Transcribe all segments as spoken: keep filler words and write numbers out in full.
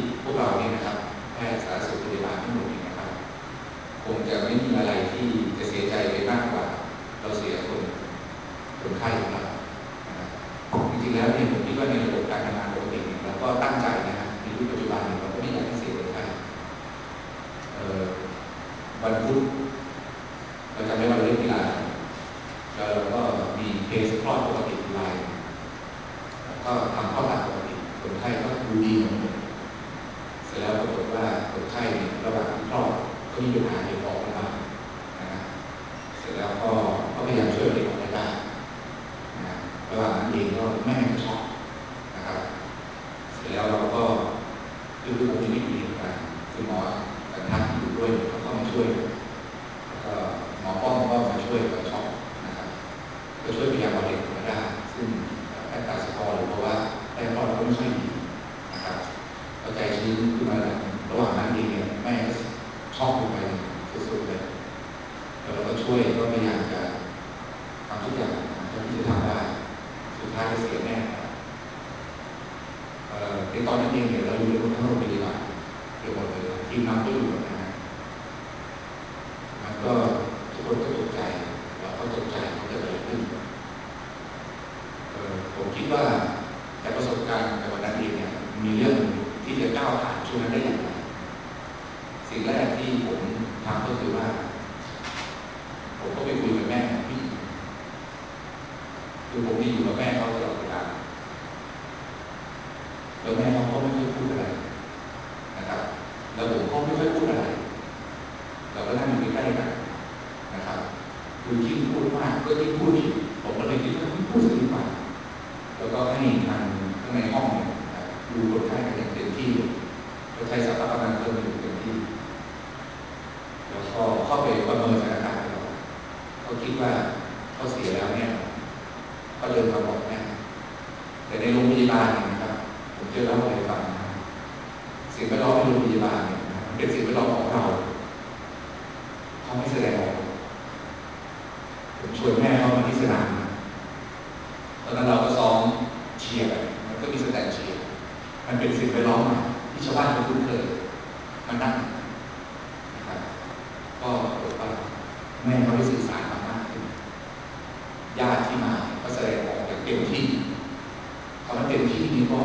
พวกเราเนี่ยนะครับแพทย์สาธารณสุขพยาบาลทั้งหมดเนี่ยนะครับคงจะไม่มีอะไรที่จะเสียใจไปมากกว่าเราเสียคนคนไข้ของเรานะครับจริงๆแล้วเนี่ยผมคิดว่าในระบบการทำงานปกติเนี่ยเราก็ตั้งใจนะครับในยุคปัจจุบันเนี่ยเราก็ไม่อยากให้เสียคนไข้วันพุธเราจะไม่วันเล่นกีฬาแล้วเราก็มีเคสคลอดปกติไลน์ก็ทำข้อตัดปกติคนไข้ก็ดูดีหมดเสร็จแล้วปรากฏว่าคนไข้ระหว่างที่คลอดก็มีปัญหาเกี่ยวกับออกมานะเสร็จแล้วก็ก็พยายามช่วยเด็กออกมาได้นะระหว่างนั้นเองก็แม่ก็ช็อกนะครับเสร็จแล้วเราก็คือผมยังไม่อยู่ในเหตุการณ์คือหมอกันทักอยู่ด้วยเขาเข้ามาช่วยแล้วก็หมอป้องก็มาช่วยกับช็อกนะครับก็ช่วยพยายามเอาเด็กออกมาได้ซึ่งแพทย์ตาสะท้อนหรือเพราะว่าแพทย์คลอดก็ไม่ค่อยดีนะครับก็ใจชื้นขึ้นมาระหว่างนั้นเองเนี่ยแม่ก็ช็อกลงไปสุดๆเลยแล้วเราก็ช่วยก็พยายามจะทำทุกอย่างเท่าที่จะทำได้สุดท้ายก็เสียแม่ในตอนนั้นเองเนี่ยเราอยู่ในทั้งโรงพยาบาลเกือบหมดเลยทีมงานก็อยู่หมดนะฮะมันก็ทุกคนก็ตกใจเราก็ตกใจว่าเกิดอะไรขึ้นผมคิดว่าจากประสบการณ์ในวันนั้นเองเนี่ยมีเรื่องที่จะก้าวผ่านช่วงนั้นได้อย่างไรสิ่งแรกที่ผมทำก็คือว่าผมก็ไปคุยกับแม่พี่คือผมที่อยู่กับแม่เขาตลอดเวลาแล้วแม่เขาก็ไม่ค่อยพูดอะไรนะครับแล้วผมก็ไม่ค่อยพูดอะไรเราก็นั่งอยู่ใกล้ๆกันนะครับคือยิ่งพูดมากก็ยิ่งพูดผิดผมก็เลยคิดว่าพูดสักดีกว่าแล้วก็ให้ทางข้างในห้องเนี่ยดูคนไข้กันอย่างเต็มที่ก็ใช้สถาบันเพิ่มอยู่เต็มที่แล้วก็เข้าไปประเมินสถานการณ์เราเขาคิดว่าเขาเสียแล้วเนี่ยก็เดินมาบอกแม่แต่ในโรงพยาบาลเนี่ยนะครับผมจะเล่าให้ฟังนะสิ่งแวดล้อมในโรงพยาบาลเนี่ยเป็นสิ่งแวดล้อมของเราเขาไม่แสดงออกผมชวนแม่เขามาที่สนามตอนนั้นเราก็ซ้อมเชียร์กันมันก็มีสแตนเชียร์มันเป็นสิ่งแวดล้อมที่ชาวบ้านคุ้นเคยมานั่งนะครับก็บอกว่าแม่เขาได้สื่อสารมามากขึ้นญาติที่มาก็แสดงออกอย่างเต็มที่คำว่าเต็มที่นี้ก็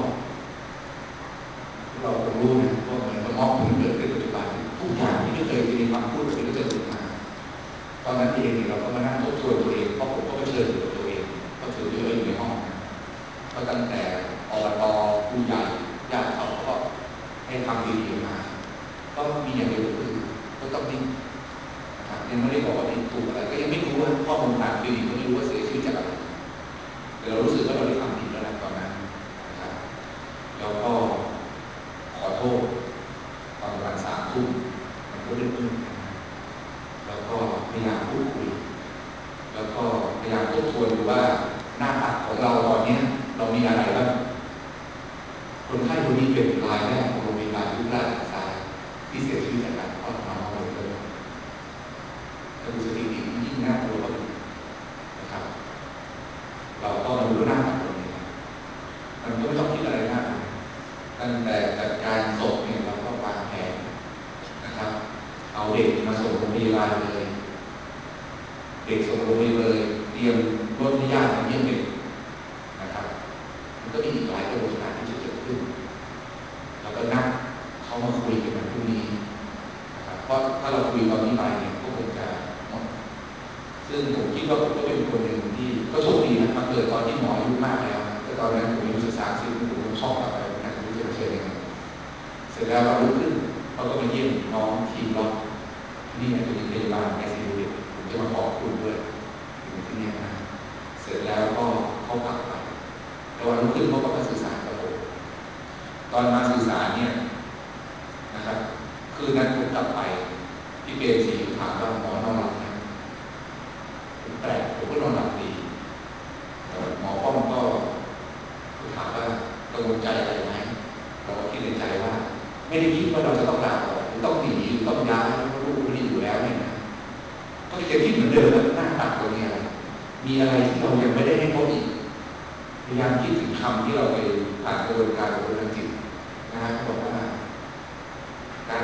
เราคงรู้นะว่ามันก็มองถึงเกิดขึ้นปัจจุบันทุกอย่างที่ไม่เคยมีความพูดแบบนี้ก็จะหลุดมาตอนนั้นเองเราก็มานั่งทบทวนตัวเองเพราะผมก็เผชิญกับตัวเองก็ถือเยอะอยู่ในห้องก็ตั้งแต่อบต.ผู้ใหญ่ญาติเขาก็ให้ทำดีๆมาก็มีอย่างเดียวคือก็ต้องนิ่งนะครับยังไม่ได้บอกว่าผิดถูกอะไรก็ยังไม่รู้ว่าข้อมูลทางคลินิกก็ไม่รู้ว่าเสียชีวิตจากอะไรแต่เรารู้สึกว่าเราได้ทำผิดแล้วนะตอนนั้นนะครับแล้วก็ขอโทษตอนประมาณสามทุ่มมันก็มืดๆนะแล้วก็พยายามพูดคุยแล้วก็พยายามทบทวนดูว่าหน้าตักของเราตอนนี้เรามีอะไรบ้างคนไข้คนนี้เป็นรายแรกของโรงพยาบาลยุพราชสายที่เสียชีวิตจากการคลอดน้องเลยถ้าดูสถิติยิ่งน่ากลัวกว่านะครับเราก็มาดูหน้าตักตรงนี้มันก็ไม่ต้องคิดอะไรมากตั้งแต่จัดการศพเนี่ยเราก็วางแผนนะครับเอาเด็กมาส่งโรงพยาบาลเลยเด็กส่งโรงพยาบาลเลยเตรียมรถญาติมาเยี่ยมเด็กนะครับมันก็มีอีกหลายกระบวนการที่จะเกิดขึ้นแล้วก็นัดเขามาคุยกันในพรุ่งนี้นะครับเพราะถ้าเราคุยตอนนี้ไปเนี่ยก็คงจะหมดซึ่งผมคิดว่าผมก็เป็นคนหนึ่งที่ก็โชคดีนะมาเกิดตอนที่หมออายุมากแล้วแต่ตอนนั้นผมอายุสามสิบผมก็ช็อกกลับไปนะไม่รู้จะเชิญยังไงเสร็จแล้วเราลุกขึ้นเราก็มาเยี่ยมน้องทีมล็อกที่นี่เป็นพยาบาลไอซียูเด็กผมจะมาขอบคุณด้วยอยู่ที่นี่นะเสร็จแล้วก็เขากลับไปแต่วันรุ่งขึ้นเขาก็มาสื่อสารกับผมตอนมาสื่อสารเนี่ยนะครับคืนนั้นผมกลับไปที่เปรมศรีถามว่าหมอนอนหลับไหมผมแปลกผมก็นอนหลับดีหมอป้อมก็ถามว่ากังวลใจอะไรไหมเราก็คิดในใจว่าไม่ได้คิดว่าเราจะต้องลาออกหรือต้องหนีหรือต้องย้ายเพราะลูกไม่ได้อยู่แล้วเนี่ยนะก็จะคิดเหมือนเดิมว่าหน้าตักเรามีอะไรมีอะไรที่เรายังไม่ได้ให้เขาอีกพยายามคิดถึงคำที่เราไปผ่านกระบวนการกระบวนการจิตนะฮะบอกว่า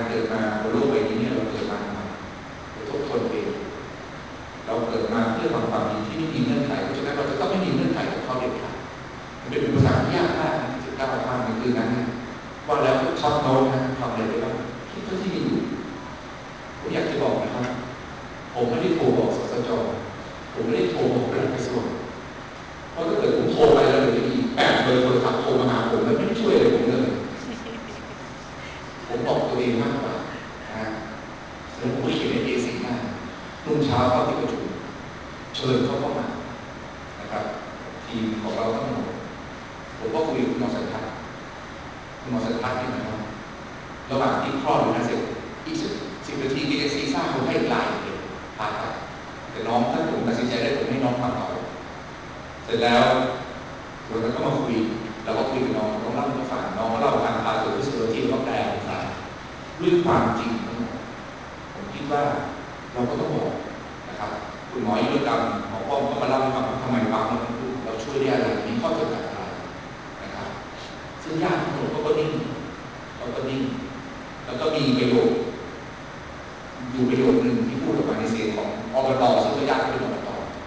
เกิดมาบนโลกใบนี้เนี่ยเราเกิดมาทำไมเราทบทวนเองเราเกิดมาเพื่อทำความดีที่ไม่มีเงื่อนไขเพราะฉะนั้นเราจะต้องไม่มีเงื่อนไขของเขาเด็ดขาดมันเป็นอุปสรรคที่ยากมากที่จะก้าวข้ามในคืนนั้นว่าแล้วก็ช็อตโน้ตนะทำอะไรได้บ้างคิดเท่าที่มีอยู่ผมอยากจะบอกนะครับผมไม่ได้โทรบอกสสจผมไม่ได้โทรบอกประหลัดกระทรวงเพราะถ้าเกิดผมโทรไปแล้วเดี๋ยวจะมีแปดเบอร์โทรศัพท์โทรมาหาผมแล้วไม่ได้ช่วยอะไรผมเลยผมบอกตัวเองมากกว่านะแล้วผมเขียนในเอซีหน้ารุ่งเช้าเข้าที่ประชุมเชิญเขาเข้ามานะครับทีมของเราทั้งหมดผมก็คุยกับคุณหมอสันทัศน์คุณหมอสันทัศน์นี่นะครับระหว่างที่คลอดอยู่นะเสร็จอีกสิบนาทีมีเอซีซ่าคนให้ไลน์เลยพาไปแต่น้องถ้าผมตัดสินใจได้ผมให้น้องทำต่อเสร็จแล้วเราก็มาคุยเราก็คุยกับน้องน้องเล่าให้ฟังน้องเล่าทางพาสู่วิสุทธิแล้วก็แปลภาษาด้วยความจริงทั้งหมดผมคิดว่าเราก็ต้องบอกนะครับคุณหมอยุรกรรมหมอป้อมก็มาเล่าให้ฟังว่าทำไมปั๊มเราต้องดูเราช่วยได้อะไรมีข้อจำกัดอะไรนะครับซึ่งญาติทั้งหมดก็นิ่งเราก็นิ่งแล้วก็มีประโยชน์อยู่ประโยชน์หนึ่งที่พูดออกมาในเสียงของอบตซึ่งก็ญาติเป็นอบต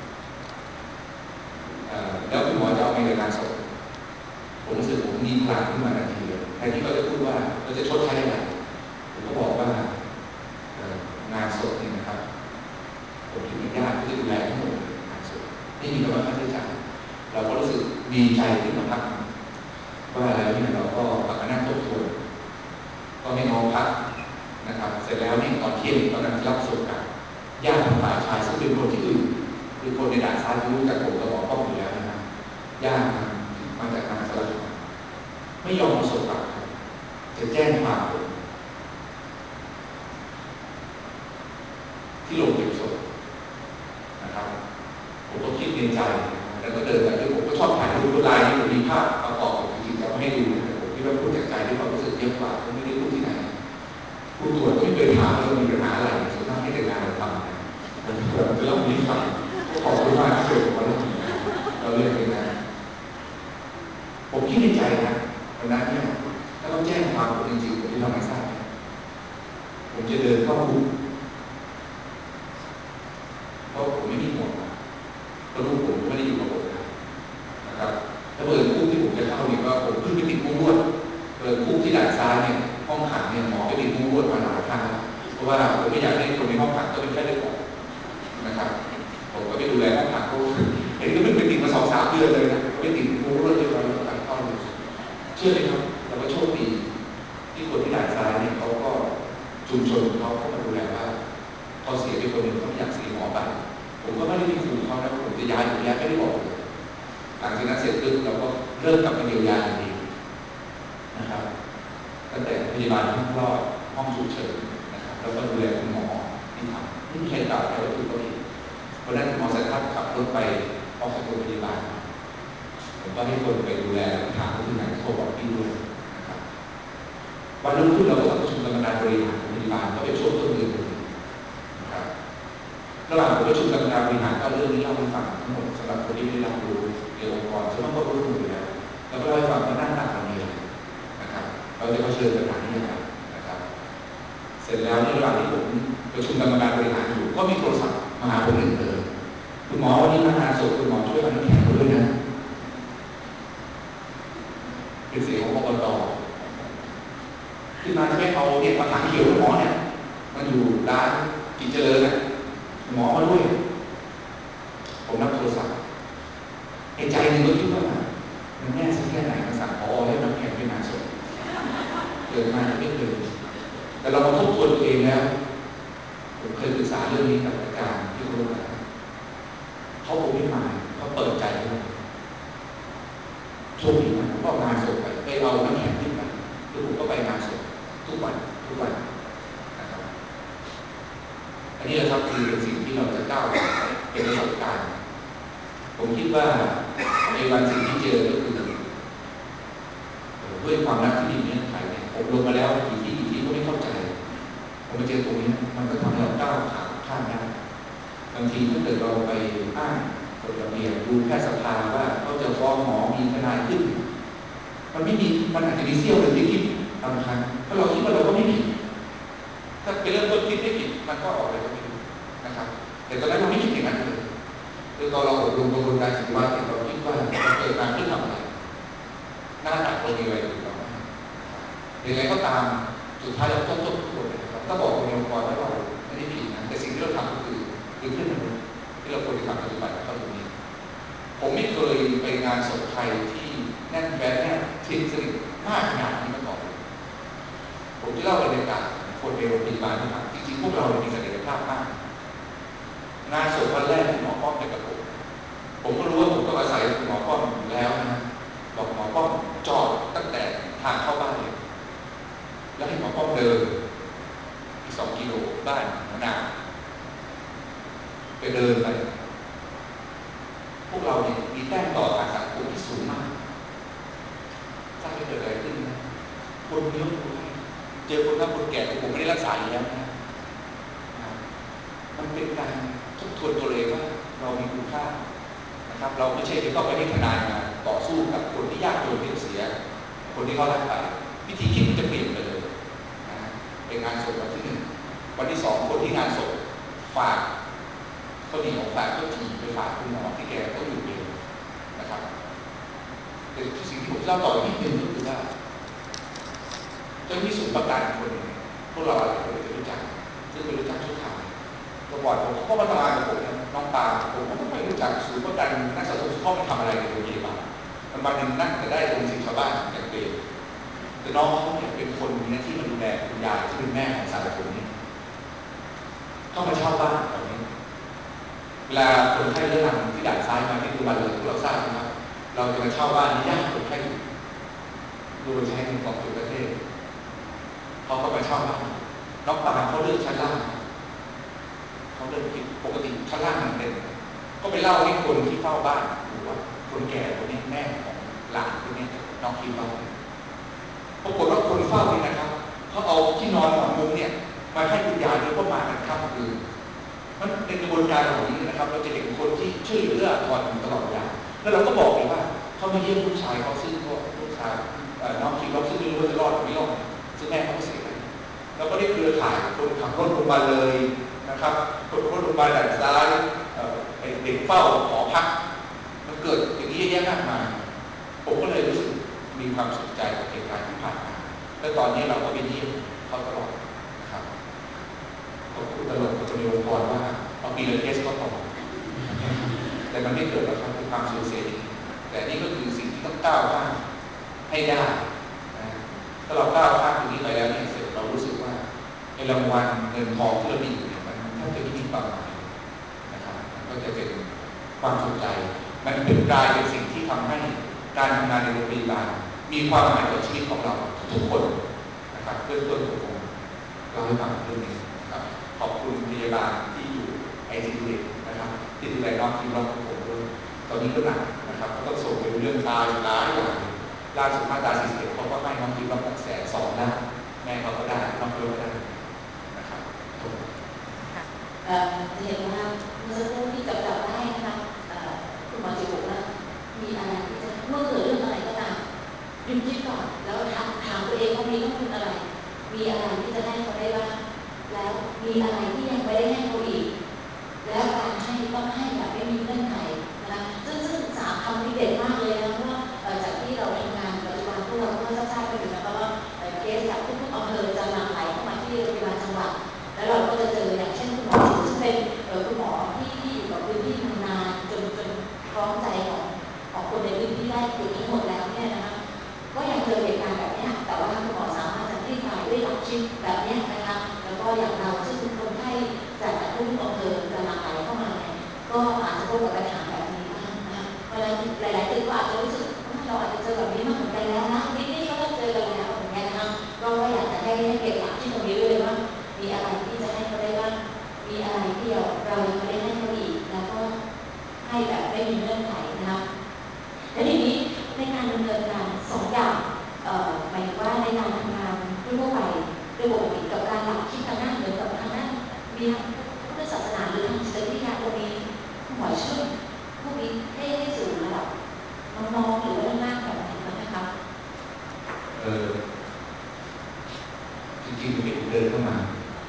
แล้วคุณหมอจะเอาไปในงานศพผมรู้สึกผมมีพลังขึ้นมาทันทีเลยแทนที่เขาจะพูดว่าเราจะชดใช้อะไรผมก็บอกว่างานศพนี่นะครับผมอยู่ในญาติที่ดูแลทั้งหมดงานศพไม่มีคำว่าค่าใช้จ่ายเราก็รู้สึกดีใจขึ้นมาพักว่าแล้วเนี่ยเราก็กลับมานั่งทบทวนก็ให้น้องพักนะครับเสร็จแล้วเนี่ยตอนเที่ยงตอนนั้นรับศพกันญาติของฝ่ายชายซึ่งเป็นคนที่อื่นคือคนในด่านซ้ายที่รู้จักผมก็บอกพ่ออยู่แล้วนะครับญาติมาจากมหาสารคามไม่ยอมเอาศพกลับจะแจ้งความผมที่โรงเก็บศพนะครับผมก็คิดในใจแล้วก็เดินไปด้วยผมก็ชอบถ่ายรูปลายที่ผมมีภาพประกอบจริงๆจะไม่ให้ดูแต่ผมคิดว่าพูดจากใจด้วยความรู้สึกเยอะกว่าผมไม่ได้พูดที่ไหนผู้ตรวจก็ไม่เคยถามว่ามีปัญหาอะไรส่วนมากให้แต่งานเราทำนะผมเผื่อจะเล่านี้ฟังขอบคุณมากที่ช่วยผมมาเล่าเราเรียนเป็นงานผมคิดในใจนะวันนั้นเนี่ยถ้าต้องแจ้งความผมจริงๆผมจะทำให้ทราบผมจะเดินเข้าคุกเพราะผมไม่มีหมวกเพราะลูกผมไม่ได้อยู่กับผมนะครับถ้าเปิดคุกที่ผมจะเข้าเนี่ยก็ผมเพิ่งไปติดมุ้งลวดเปิดคุกที่ด่านซ้ายเนี่ยห้องขังเนี่ยหมอไปติดมุ้งลวดมาหลายครั้งเพราะว่าผมไม่อยากให้คนในห้องขังก็เป็นแค่เด็กนะครับผมก็ไปดูแลห้องขังเขาเห็นก็เพิ่งไปติดมาสองสามเดือนเลยนะไปติดมุ้งลวดเรียบร้อยแล้วตัดเข้าเลยเชื่อไหมครับเราก็โชคดีที่คนที่ด่านซ้ายเนี่ยเขาก็ชุมชนเขาเข้ามาดูแลว่าเขาเสียไปคนหนึ่งเขาไม่อยากเสียหมอไปผมก็ไม่ได้มีขู่เขานะผมจะย้ายผมย้ายไม่ได้บอกเลยหลังจากนั้นเสร็จปุ๊บเราก็เริ่มกลับมาเยียวยาเองนะครับตั้งแต่พยาบาลห้องคลอดห้องฉุกเฉินนะครับแล้วก็ดูแลคุณหมอที่ทำไม่มีใครกล่าวใครว่าถูกก็ผิดวันนั้นคุณหมอสันทัศน์ขับรถไปออกจากโรงพยาบาลผมก็ให้คนไปดูแลถามว่าที่ไหนโทรบอกพี่ด้วยนะครับวันรุ่งขึ้นเราก็ประชุมกรรมการบริหารโรงพยาบาลก็เป็นช่วงต้นเดือนนะครับระหว่างผมประชุมกรรมการบริหารก็เรื่องนี้เล่าให้ฟังทั้งหมดสำหรับคนที่ไม่ได้รับรู้ในองค์กรซึ่งต้องก็รู้อยู่แล้วแล้วก็เล่าให้ฟังว่าหน้าตาเรามีอะไรนะครับเราจะเผชิญปัญหานี้ยังไงนะครับเสร็จแล้วในระหว่างที่ผมประชุมกรรมการบริหารอยู่ก็มีโทรศัพท์มาหาผมหนึ่งเบอร์คุณหมอวันนี้มางานศพคุณหมอช่วยเอาน้ำแข็งมาด้วยนะเป็นเสียงของอบตขึ้นมาจะไม่เอาเนี่ยมาถังเขียวคุณหมอเนี่ยมันอยู่ร้านกินเจริญน่ะหมอมาด้วยผมรับโทรศัพท์ในใจหนึ่งก็คิดว่ามันแน่สักแค่ไหนมาสั่งพอให้น้ำแข็งไปงานศพเกิดมาไม่เคยแต่เรามาทบทวนตัวเองแล้วผมเคยปรึกษาเรื่องนี้กับอาจารย์ที่รู้มาเขาคงไม่มาเขาเปิดใจเลยโชคดีนะผมก็งานศพไปไปเอาน้ำแข็งขึ้นมาแล้วผมก็ไปงานศพทุกวันทุกวันนะครับอันนี้นะครับคือเป็นสิ่งที่เราจะก้าวเป็นประสบการณ์ผมคิดว่าในวันสิ่งที่เจอก็คือด้วยความรักที่มีเงื่อนไขเนี่ยผมลงมาแล้วกี่ที่กี่ที่ก็ไม่เข้าใจผมมาเจอตรงนี้มันก็ทำให้เราก้าวขาข้ามได้บางทีถ้าเกิดเราไปอ้างกฎระเบียบดูแพทยสภาว่าเขาจะฟ้องหมอมีทนายขึ้นมันไม่มีมันอาจจะมีเสี้ยวหนึ่งที่คิดบางครั้งถ้าเราคิดว่าเราก็ไม่ผิดถ้าไปเริ่มต้นคิดไม่ผิดมันก็ออกอะไรก็ไม่รู้นะครับแต่ตอนนั้นเราไม่คิดอย่างนั้นเลยคือตอนเราอบรมกระบวนการศิลปะเนี่ยเราคิดว่าเราเกิดมาเพื่อทำอะไรหน้าตาเรามีอะไรอยู่เราอย่างไรก็ตามสุดท้ายเราต้องโทษทุกคนนะครับก็บอกในองค์กรว่าเราไม่ได้ผิดนะแต่สิ่งที่เราทำก็คือคือเพื่อนมนุษย์ที่เราควรจะทำปฏิบัติกับเขาตรงนี้ผมไม่เคยไปงานศพใครที่แน่นแฟ้นแน่ชิดสนิทมากขนาดนี้มาก่อนผมจะเล่าบรรยากาศคนในโรงพยาบาลที่ทำจริงๆพวกเรามีศักยภาพมากงานศพวันแรกที่หมอป้อมไปกับผมผมก็รู้ว่าผมต้องอาศัยคุณหมอป้อมอยู่แล้วนะบอกหมอป้อมจอดตั้งแต่ทางเข้าบ้านเลยแล้วให้หมอป้อมเดินอีกสองกิโลบ้านนาไปเดินไปพวกเราเนี่ยมีแต้มต่อทางสังคมที่สูงมากทราบไม่เกิดอะไรขึ้นนะคนเยอะเลยเจอคนทั้งคนแก่ผมไม่ได้รักษาอยู่แล้วนะมันเป็นการทบทวนตัวเองว่าเรามีคุณค่านะครับเราไม่ใช่จะต้องไปให้ทนายมาต่อสู้กับคนที่ยากจนที่เสียคนที่เขารักไปวิธีคิดมันจะเปลี่ยนไปเลยนะเป็นงานศพวันที่หนึ่งวันที่สองคนที่งานศพฝากเขาเหนียวฝากก็จีไปฝากคุณหมอที่แกต้องอยู่เองนะครับแต่สิ่งที่ผมเล่าต่อนิดนึงก็คือว่าเจ้าที่ศูนย์ประกันคนพวกเราหลายคนจะรู้จักซึ่งเป็นรู้จักชุดขาวตัวก่อนผมก็มาทำงานกับผมน้องปาผมก็ไม่รู้จักศูนย์ประกันนักสะสมข้อมันทำอะไรในโรงพยาบาลมันมาหนึ่งนั่งจะได้ลงสินชาวบ้านอย่างเป็นแต่น้องเขาเนี่ยเป็นคนมีหน้าที่มาดูแลคุณยายที่เป็นแม่ของสารผมนี่เข้ามาเช่าบ้านตอนนี้เวลาคนไข้เรื้อรังที่ด่านซ้ายมาที่ดูวันเลยพวกเราทราบนะครับเราจะมาเช่าบ้านที่ญาติคนไข้โดยใช้เงินกองทุนประเทศเขาก็มาเช่าบ้านน้องปาเขาเลือกชั้นล่างเขาเลือกคิดปกติชั้นล่างมันเป็นก็ไปเล่าให้คนที่เฝ้าบ้านหรือว่าคนแก่คนนี้แม่ของหลานคนนี้น้องคิดว่าปรากฏว่าคนเฝ้านี่นะครับเขาเอาที่นอนหมอนมุ้งเนี่ยมาให้คุณยายด้วยก็มากันค่ำคืนมันเป็นกระบวนการเหล่านี้นะครับเราจะเห็นคนที่ช่วยเหลือทอนตลอดเวลาแล้วเราก็บอกเลยว่าเขามาเยี่ยมลูกชายเขาซึ่งก็ลูกชายน้องคิดว่าซึ่งไม่รู้ว่าจะรอดหรือไม่รอดซึ่งแม่เขาเสียไปเราก็ได้เครือข่ายคนขับรถลงมาเลยนะครับคนขับรถลงมาด้านซ้ายเด็กเฝ้าหอพักมันเกิดอย่างนี้เยอะแยะมากมายผมก็เลยรู้สึกมีความสนใจกับเหตุการณ์ที่ผ่านมาและตอนนี้เราก็ไปเยี่ยมเขาตลอดนะครับผมพูดตลกกับคนในองค์กรว่าเอาปีละเคสก็พอแต่มันไม่เกิดหรอกครับเป็นความสูญเสียจริงแต่นี่ก็คือสิ่งที่ต้องก้าวข้ามให้ได้นะถ้าเราก้าวข้ามตรงนี้ไปแล้วเนี่ยเสร็จเรารู้สึกว่าไอ้รางวัลเงินทองที่เรามีอยู่เนี่ยมันแทบจะไม่มีความหมายนะครับมันก็จะเป็นความสนใจมันเป็นกลายเป็นสิ่งที่ทำให้การทำงานในโรงพยาบาลมีความหมายต่อชีวิตของเราทุกคนนะครับเพื่อนเพื่อนผมผมเล่าให้ฟังเรื่องนี้นะครับขอบคุณพยาบาลที่อยู่ไอซียูนะครับที่ดูแลน้องทีมน้องของผมด้วยตอนนี้ก็หนักนะครับก็ต้องส่งไปดูเรื่องตาหลายอย่างล่าสุดมาตราสี่สิบเอ็ดเขาก็ให้น้องทีมน้องหกแสนสองนะแม่เขาก็ได้น้องเขาก็ได้นะครับจะเห็นว่าเมื่อสักครู่ที่จับจับได้นะคะคุณหมอจิ๋วบอกว่ามีอะไรที่จะเมื่อเกิดเรื่องอะไรก็ตามหยุดคิดก่อนแล้วถามถามตัวเองว่ามีต้องเป็นอะไรมีอะไรที่จะให้เขาได้บ้างแล้วมีอะไรที่ยังไม่ได้ให้เขาอีกแล้วการให้ต้องให้แบบไม่มีเงื่อนไขนะคะซึ่งซึ่งสามคำนี้เด็ดมากเลยนะเพราะว่าจากที่เราทำงานปัจจุบันพวกเราก็ทราบกันอยู่นะคะว่าเคสจากทุกๆอำเภอจะหลั่งไหลเข้ามาที่โรงพยาบาลจังหวัดแล้วเราก็จะเจออย่างเช่นคุณหมอซึ่งเป็นคุณหมอที่ที่อยู่กับพื้นที่มานานจนจนพร้อมใจของของคนในพื้นที่ได้เกือบทั้งหมดแล้วเนี่ยนะคะก็ยังเจอเหตุการณ์แบบนี้แต่ว่าคุณหมอสามารถจะคลี่คลายด้วยหลักคิดแบบนี้นะคะแล้วก็อย่างเราซึ่งคนไข้จากจากทุกอำเภอจะหลั่งไหลเข้ามาเนี่ยก็อาจจะพบกับปัญหาแบบนี้บ้างนะคะเพราะฉะนั้นหลายๆตึกก็อาจจะรู้สึกเราอาจจะเจอแบบนี้มากเหมือนกันแล้วนะนี่นี่ก็เริ่มเจอกันแล้วเหมือนกันนะคะก็อยากจะให้ให้เก็บหลักที่ตรงนี้ด้วยเลยว่ามีอะไรที่จะให้เขาได้บ้างมีอะไรที่เราเรายังไม่ได้ให้เขาอีกแล้วก็ให้แบบไม่มีเงื่อนไขนะคะและทีนี้ในการดำเนินการสองอย่างหมายถึงว่าในการทำงานทั่วไปโดยปกติกับการหลักคิดทางด้านเหมือนกับทางด้านมีทางพุทธศาสนาหรือทางจิตวิทยาตรงนี้หมอช่วยพวกนี้ให้ให้สู่ระดับน้องๆหรือว่าล่างๆแบบไหนบ้างนะคะเออจริงๆที่ผมเดินเข้ามา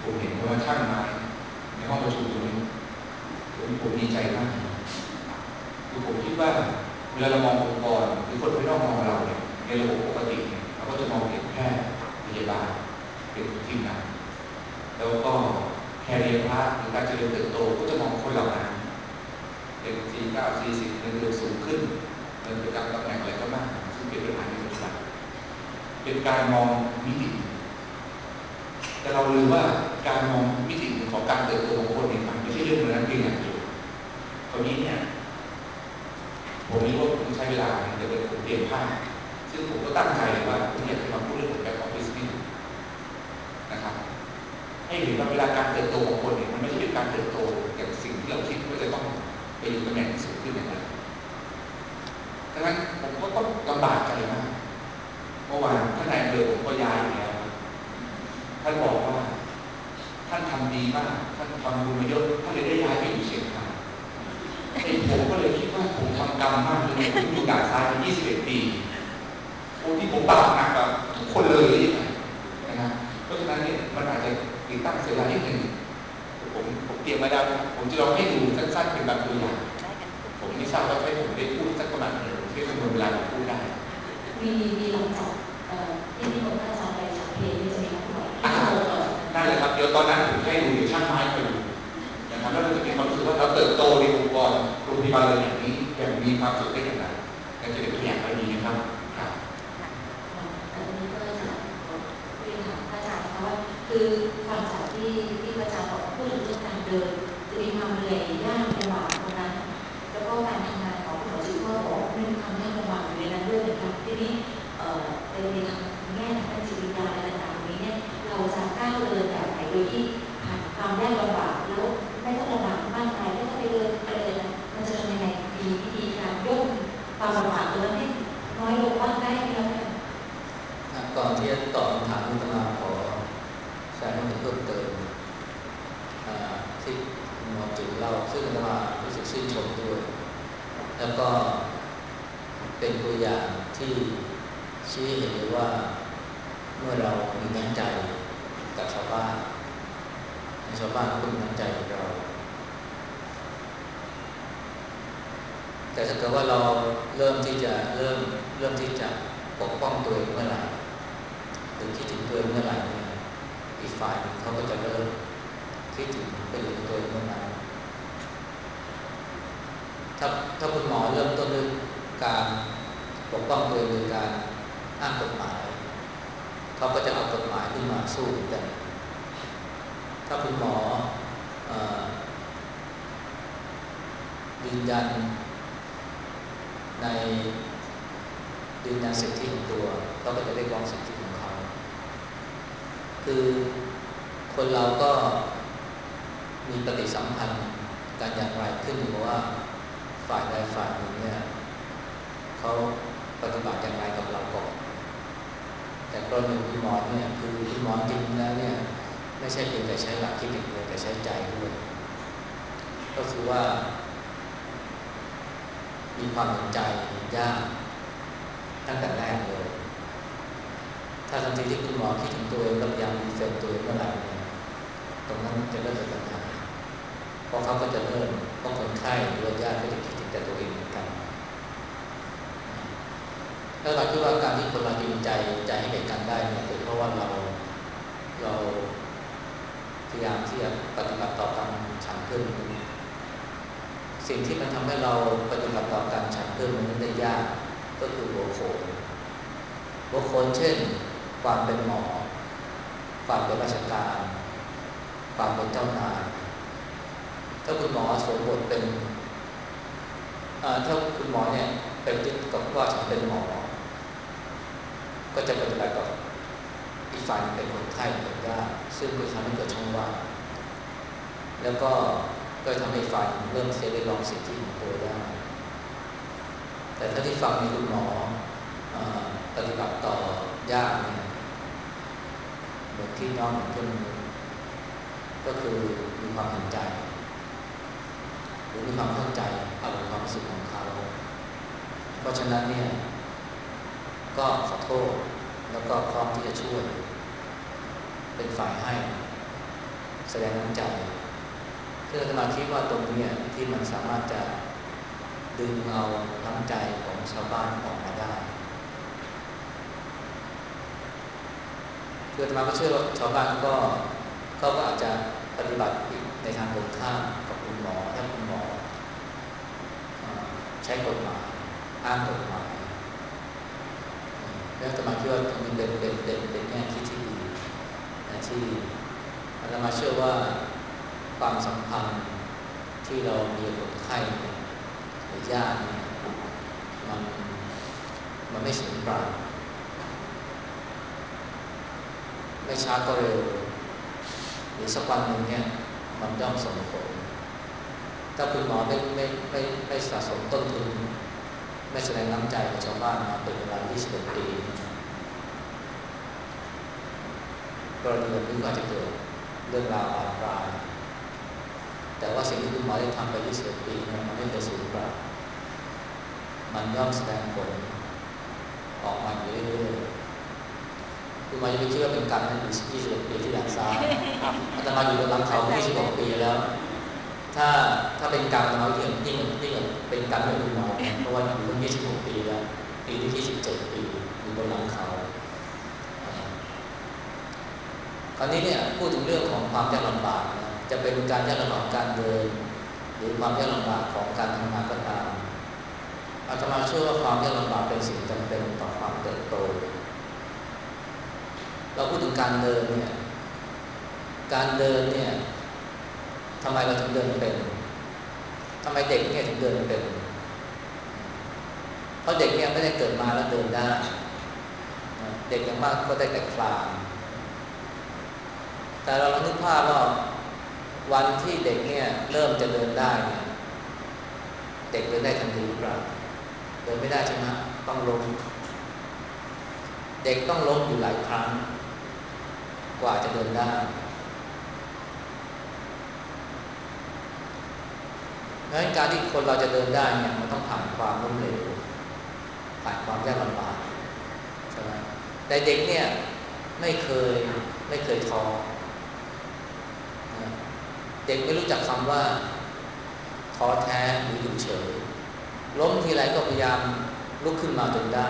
ผมเห็นว่าช่างไม้ในห้องประชุมตรงนี้ผมผมดีใจมากคือผมคิดว่าเวลาเรามององค์กรหรือคนภายนอกมองเราเนี่ยในระบบปกติเนี่ยเราก็จะมองเห็นแพทย์พยาบาลเป็นทีมงานแล้วก็แคริเอร์พาร์ทหรือการเจริญเติบโตก็จะมองคนเหล่านั้นเป็นสี่เก้าสี่สิบเงินเดือนสูงขึ้นเงินประจำตำแหน่งอะไรก็มากซึ่งเป็นปัญหาในบริษัทเป็นการมองมิติแต่เราลืมว่าการมองมิติของการเติบโตของคนเนี่ยมันไม่ใช่เรื่องนั้นเพียงอย่างเดียวคราวนี้เนี่ยผมไม่รู้ว่าผมใช้เวลาเดี๋ยวผมเตรียมภาพซึ่งผมก็ตั้งใจว่าผมอยากจะมาพูดเรื่องของแบ็คออฟฟิศนี่นะครับให้เห็นว่าเวลาการเติบโตของคนเนี่ยมันไม่ใช่เป็นการเติบโตอย่างสิ่งที่เราคิดว่าจะต้องไปอยู่ตำแหน่งที่สูงขึ้นอย่างไรดังนั้นผมก็ต้องลำบากใจมากเมื่อวานท่านนายอำเภอผมก็ย้ายแล้วท่านบอกว่าท่านทำดีมากท่านทำบุญมาเยอะท่านเลยได้ย้ายไปอยู่เชียงคานไอ้ผมก็เลยคิดว่าผมทำกรรมมากเลยผมอยู่ด่านซ้ายมายี่สิบเอ็ดปีโอ้ที่ผมบาปหนักกับทุกคนเลยนะครับเพราะฉะนั้นเนี่ยมันอาจจะติดตั้งเสียเวลานิดหนึ่งผมผมเตรียมมาแล้วผมจะลองให้ดูสั้นๆเป็นบางตัวอย่างผมไม่ทราบว่าให้ผมได้พูดสักประมาณไหนผมช่วยคำนวณเวลาผมพูดได้มีมีหลังจากที่นิมนต์ท่านอาจารย์ไปฉันเพลนี่จะมีคุณหมอที่โทรก่อนได้เลยครับเดี๋ยวตอนนั้นผมให้ดูเดี๋ยวช่างไม้ไปดูนะครับแล้วเราจะมีความรู้สึกว่าเราเติบโตในองค์กรโรงพยาบาลเลยอย่างนี้อย่างมีความสุขได้อย่างไรนั่นจะเป็นตัวอย่างไปดีนะครับครับอันนี้ก็จะเรียนถามพระอาจารย์นะคะว่าคือฟังจากที่ที่พระอาจารย์บอกพูดถึงเรื่องการเดินจะมีความเหนื่อยยากลำบากตรงนั้นแล้วก็การทำงานของคุณหมอจิตก็บอกว่ามีความยากลำบากอยู่ในนั้นด้วยเหมือนกันทีนี้ในในทางแง่ทางด้านจิตวิญญาณอะไรต่างๆตรงนี้เนี่ยเราจะก้าวเดินแบบไหนโดยที่ผ่านความยากลำบากแล้วไม่ต้องลำบากมากมายไม่ต้องไปเดินไปเลยนะมันจะทำยังไงมีวิธีการยกความลำบากตัวนั้นให้น้อยลงบ้างได้ไหมคะก่อนที่จะตอบคำถามนี้มาขอแสดงความเห็นเพิ่มเติมที่คุณหมอจิ๋วเล่าซึ่งอาตมารู้สึกชื่นชมด้วยแล้วก็เป็นตัวอย่างที่ชี้เห็นเลยว่าเมื่อเรามีน้ำใจกับชาวบ้านชาวบ้านก็มีน้ำใจกับเราแต่ถ้าเกิดว่าเราเริ่มที่จะเริ่มเริ่มที่จะปกป้องตัวเองเมื่อไหร่หรือคิดถึงตัวเองเมื่อไหร่เนี่ยอีกฝ่ายนึงเขาก็จะเริ่มคิดถึงประโยชน์ตัวเองเมื่อนั้นถ้าถ้าคุณหมอเริ่มต้นด้วยการปกป้องตัวเองโดยการอ้างกฎหมายเขาก็จะเอากฎหมายขึ้นมาสู้กันถ้าคุณหมอยืนยันในยืนยันสิทธิของตัวเขาก็จะได้ร้องสิทธิของเขาคือคนเราก็มีปฏิสัมพันธ์กันอย่างไรขึ้นเพราะว่าฝ่ายใดฝ่ายหนึ่งเนี่ยเขาปฏิบัติอย่างไรกับเราก่อนแต่กรณีคุณหมอเนี่ยคือคุณหมอจริงแล้วเนี่ยไม่ใช่เพียงแต่ใช้หลักคิดอย่างเดียวแต่ใช้ใจด้วยก็คือว่ามีความเห็นใจยากตั้งแต่แรกเลยถ้าทันทีที่คุณหมอคิดถึงตัวเองแล้วพยายามดีเฟนต์ตัวเองเมื่อไหร่เนี่ยตรงนั้นจะเริ่มเป็นปัญหาเพราะเขาก็จะเริ่มต้องคนไข้หรือว่าญาติก็จะคิดถึงแต่ตัวเองเหมือนกันถ้าเราคิดว่าการที่คนเราจริงใจใจให้แก่กันได้เนี่ยเป็นเพราะว่าเราเราพยายามที่จะปฏิบัติต่อการฉันเพื่อนมนุษย์สิ่งที่มันทำให้เราปฏิบัติต่อการฉันเพื่อนมนุษย์ได้ยากก็คือหัวโขนหัวโขนเช่นความเป็นหมอความเป็นราชการความเป็นเจ้านายถ้าคุณหมอสวมบทเป็นถ้าคุณหมอเนี่ยไปยึดกับว่าฉันเป็นหมอก็จะปฏิบัติกับอีกฝ่ายเป็นคนไข้เป็นญาติซึ่งก็ทำให้เกิดช่องว่างแล้วก็ก็ทำให้ฝ่ายเริ่มเสียเรียกร้องสิทธิของตัวได้แต่ถ้าที่ฟังมีคุณหมอปฏิบัติต่อญาติเนี่ยเหมือนพี่น้องเหมือนเพื่อนก็คือมีความเห็นใจหรือมีความเข้าใจอารมณ์ความรู้สึกของเขาเพราะฉะนั้นเนี่ยก็ขอโทษแล้วก็พร้อมที่จะช่วยเป็นฝ่ายให้แสดงน้ำใจซึ่งอาตมาคิดว่าตรงนี้ที่มันสามารถจะดึงเอาน้ำใจของชาวบ้านออกมาได้คืออาตมาก็เชื่อว่าชาวบ้านก็เขาก็อาจจะปฏิบัติในทางตรงข้ามกับคุณหมอถ้าคุณหมอใช้กฎหมายอ้างกฎหมายแล้วอาตมาคิดว่าตรงนี้เป็นเป็นเป็นเป็นแง่คิดที่ดีนะที่อาตมาเชื่อว่าความสัมพันธ์ที่เรามีคนไข้หรือญาติมันมันไม่สูญเปล่าไม่ช้าก็เร็วหรือสักวันหนึ่งเนี่ยมันย่อมส่งผลถ้าคุณหมอไม่ไม่ไม่ไม่สะสมต้นทุนไม่แสดงน้ำใจกับชาวบ้านมาเป็นเวลายี่สิบเอ็ดปีกรณีแบบนี้ก็จะเกิดเรื่องราวบานปลายแต่ว่าสิ่งที่คุณหมอได้ทำไปยี่สิบเอ็ดปีเนี่ยมันไม่เคยสูญเปล่ามันย่อมแสดงผลออกมาอยู่เรื่อยๆคุณหมอจะไปคิดว่าเป็นกรรมนั้นยี่สิบเอ็ดปีที่หลังซ้ายอาตมาอยู่บนหลังเขายี่สิบหกปีแล้วถ้าถ้าเป็นกรรมเรายิ่งยิ่งยิ่งเป็นกรรมเหมือนคุณหมอเพราะว่าอยู่ตั้งยี่สิบหกปีแล้วปีที่ยี่สิบเจ็ดปีอยู่บนหลังเขาคราวนี้เนี่ยพูดถึงเรื่องของความยากลำบากนะจะเป็นการยากลำบากการเดินหรือความยากลำบากของการทำงานก็ตามอาตมาเชื่อว่าความยากลำบากเป็นสิ่งจำเป็นต่อความเติบโตเราพูดถึงการเดินเนี่ยการเดินเนี่ยทำไมเราถึงเดินเป็นทำไมเด็กเนี่ยถึงเดินเป็นเพราะเด็กเนี่ยไม่ได้เกิดมาแล้วเดินได้เด็กอย่างมากก็ได้แต่คลานแต่เราลองนึกภาพว่าวันที่เด็กเนี่ยเริ่มจะเดินได้เนี่ยเด็กเดินได้ทันทีหรือเปล่าเดินไม่ได้ใช่ไหมต้องล้มเด็กต้องล้มอยู่หลายครั้งกว่าจะเดินได้เพราะฉะนั้นการที่คนเราจะเดินได้เนี่ยมันต้องผ่านความล้มเหลวผ่านความยากลำบากใช่ไหมแต่เด็กเนี่ยไม่เคยไม่เคยท้อเด็กไม่รู้จักคำว่าท้อแท้หรืออยู่เฉยล้มทีไรก็พยายามลุกขึ้นมาจนได้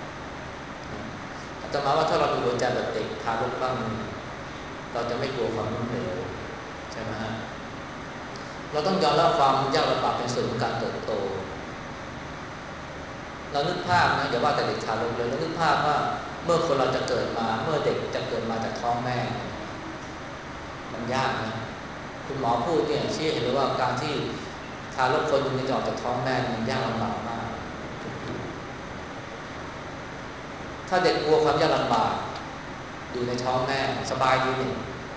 อาตมาว่าถ้าเรามีหัวใจแบบเด็กทารกบ้างเราจะไม่กลัวความล้มเหลวใช่ไหมฮะเราต้องยอมรับความยากลำบากเป็นส่วนของการเติบโตเรานึกภาพนะอย่าว่าแต่เด็กทารกเลยเรานึกภาพว่าเมื่อคนเราจะเกิดมาเมื่อเด็กจะเกิดมาจากท้องแม่มันยากนะคุณหมอพูดเนี่ยชี้เห็นเลยว่าการที่ทารกคนหนึ่งจะออกจากท้องแม่มันยากลำบากมากถ้าเด็กกลัวความยากลำบากอยู่ในท้องแม่สบายดีเนี่ย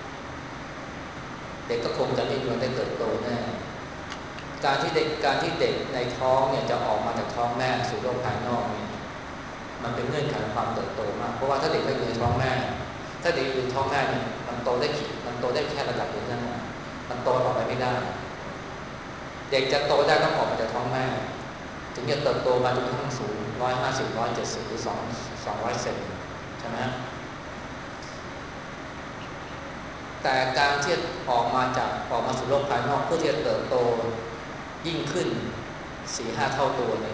เด็กก็คงจะไม่มีวันได้เติบโตแน่การที่เด็กการที่เด็กในท้องเนี่ยจะออกมาจากท้องแม่สู่โลกภายนอกเนี่ยมันเป็นเงื่อนไขของความเติบโตมากเพราะว่าถ้าเด็กไม่อยู่ในท้องแม่ถ้าเด็กอยู่ในท้องแม่เนี่ยมันโตได้มันโตได้แค่ระดับเดียวนั้นมันโตต่อไปไม่ได้เด็กจะโตได้ต้องออกมาจากท้องแม่ถึงจะเติบโตมาจนกระทั่งสูงร้อยห้าสิบร้อยเจ็ดสิบหรือสองสองร้อยเซนใช่ไหมแต่การที่ออกมาจากออกมาสู่โลกภายนอกเพื่อที่จะเติบโตยิ่งขึ้น สี่ห้า เท่าตัวเนี่ย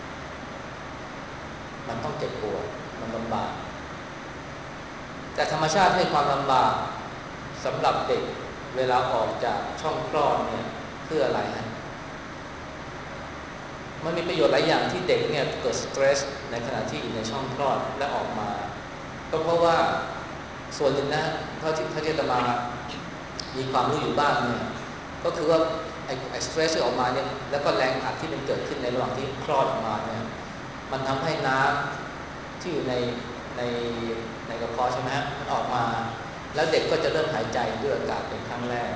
มันต้องเจ็บปวดมันลำบากแต่ธรรมชาติให้ความลำบากสำหรับเด็กเวลาออกจากช่องคลอดเนี่ยเพื่ออะไรฮะมันมีประโยชน์หลายอย่างที่เด็กเนี่ยเกิดสเตรสในขณะที่อยู่ในช่องคลอดและออกมาก็เพราะว่าส่วนหนึ่งนะเท่าที่เท่าที่จะมามีความรู้อยู่บ้างเนี่ยก็คือว่าไอ้ไอ้สเตรสที่ออกมาเนี่ยแล้วก็แรงอัดที่มันเกิดขึ้นในระหว่างที่คลอดออกมาเนี่ยมันทำให้น้ำที่อยู่ในในในกระเพาะใช่ไหมมันออกมาแล้วเด็กก็จะเริ่มหายใจด้วยอากาศเป็นครั้งแรก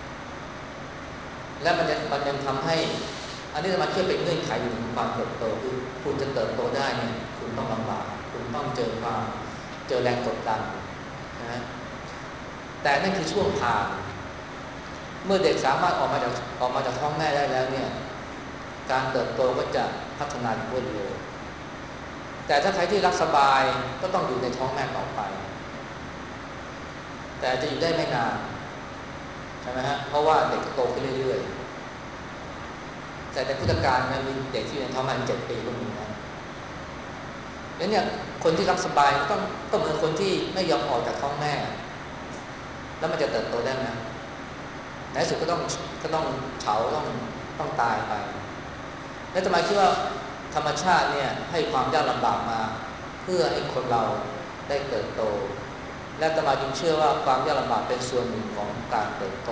และมันยังมันยังทำให้อันนี้มันเชื่อเป็นเงื่อนไขอยู่ของความเติบโตคือคุณจะเติบโตได้เนี่ยคุณต้องลำบากคุณต้องเจอความเจอแรงกดดันนะแต่นั่นคือช่วงผ่านเมื่อเด็กสามารถออกมาจากออกมาจากท้องแม่ได้แล้วเนี่ยการเติบโตก็จะพัฒนาอย่างรวดเร็วแต่ถ้าใครที่รักสบายก็ต้องอยู่ในท้องแม่ต่อไปแต่จะอยู่ได้ไม่นานช่ไหมฮะเพราะว่าเด็กโตขึ้นเรื่อยๆแต่ในพุทธกาลมันมีเด็กที่อยู่ในท้องมันเจ็ดปีก็มีนะแล้วเนี่ยคนที่รักสบายต้องก็เหมือนคนที่ไม่ยอมออกจากท้องแม่แล้วมันจะเติบโตได้ไหมในที่สุดก็ต้องก็ต้องเฉาต้องต้องตายไปแล้วทำไมคิดว่าธรรมชาติเนี่ยให้ความยากลำบากมาเพื่อให้คนเราได้เติบโตและอาตมาจึงเชื่อว่าความยากลำบากเป็นส่วนหนึ่งของการเติบโต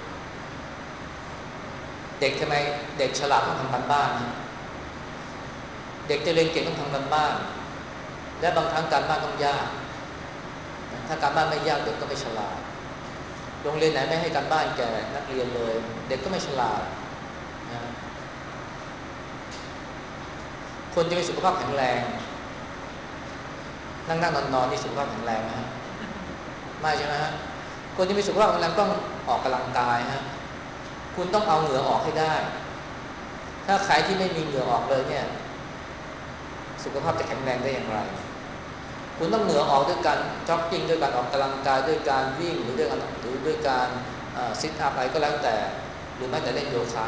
เด็กทำไมเด็กฉลาดต้องทำการบ้านนะเด็กจะเรียนเก่งต้องทำการบ้านและบางครั้งการบ้านต้องยากถ้าการบ้านไม่ยากเด็กก็ไม่ฉลาดโรงเรียนไหนไม่ให้การบ้านแก่นักเรียนเลยเด็กก็ไม่ฉลาดนะคนจะมีสุขภาพแข็งแรงนั่งนั่งนอนนอนนี่สุขภาพแข็งแรงนะฮะไม่ใช่ไหมฮะคนที่มีสุขภาพแข็งแรงต้องออกกำลังกายฮะคุณต้องเอาเหงื่อออกให้ได้ถ้าใครที่ไม่มีเหงื่อออกเลยเนี่ยสุขภาพจะแข็งแรงได้อย่างไรคุณต้องเหงื่อออกด้วยการจ็อกกิ้งด้วยการออกกำลังกายด้วยการวิ่งหรือด้วยการหรือด้วยการซิทอัพอะไรก็แล้วแต่หรือแม้แต่เล่นโยคะ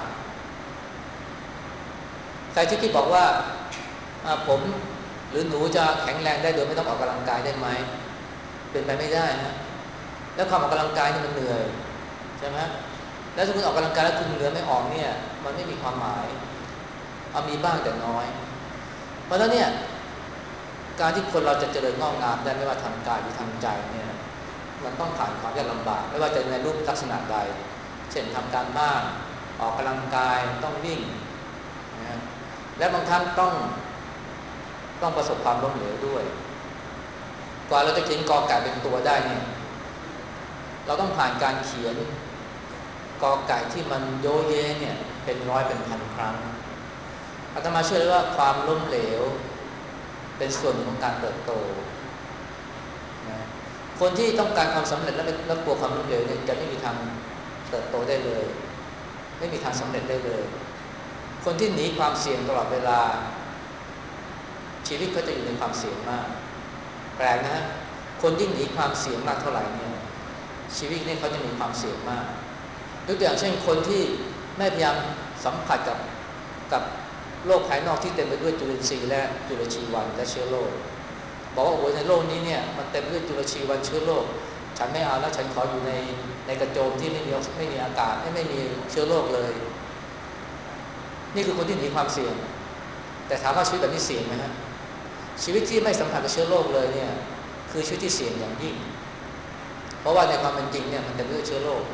ใครที่คิดบอกว่าผมหรือหนูจะแข็งแรงได้โดยไม่ต้องออกกำลังกายได้ไหมเป็นไปไม่ได้นะแล้วความออกกำลังกายนี่มันเหนื่อยใช่ไหมแล้วถ้าคุณออกกำลังกายแล้วคุณเหงื่อไม่ออกเนี่ยมันไม่มีความหมายเอามีบ้างแต่น้อยเพราะฉะนั้นเนี่ยการที่คนเราจะเจริญงอกงามได้ไม่ว่าทางกายหรือทางใจเนี่ยมันต้องผ่านความยากลำบากไม่ว่าจะในรูปลักษณะใดเช่นทำการบ้านออกกำลังกายต้องวิ่งนะและบางครั้งต้องต้องประสบความล้มเหลวด้วยกว่าเราจะเขียนกอไก่เป็นตัวได้เนี่ยเราต้องผ่านการเขียนกอไก่ที่มันโยเยเนี่ยเป็นร้อยเป็นพันครั้งอาตมาเชื่อว่าความล้มเหลวเป็นส่วนหนึ่งของการเติบโตนะคนที่ต้องการความสำเร็จและและกลัวความล้มเหลวเนี่ยจะไม่มีทางเติบโตได้เลยไม่มีทางสำเร็จได้เลยคนที่หนีความเสี่ยงตลอดเวลาชีวิตก็จะอยู่ในความเสี่ยงมากแปลกนะฮะคนที่หนีความเสี่ยงมากเท่าไหร่เนี่ยชีวิตนี่เขาจะมีความเสี่ยงมากยกตัวอย่างเช่นคนที่ไม่พยายามสัมผัสกับกับโลกภายนอกที่เต็มไปด้วยจุลินทรีย์และจุลชีวันและเชื้อโรคบอกว่าโอ้โหในโลกนี้เนี่ยมันเต็มไปด้วยจุลชีวันเชื้อโรคฉันไม่เอาแล้วฉันขออยู่ในในกระโจมที่ไม่มีไม่มีอากาศไม่มีเชื้อโรคเลยนี่คือคนที่หนีความเสี่ยงแต่ถามว่าชีวิตแบบนี้เสี่ยงไหมฮะชีวิตที่ไม่สัมผัสกับเชื้อโรคเลยเนี่ยคือชีวิตที่เสี่ยงอย่างยิ่งเพราะว่าในความเป็นจริงเนี่ยมันเต็มไปด้วยเชื้อโรค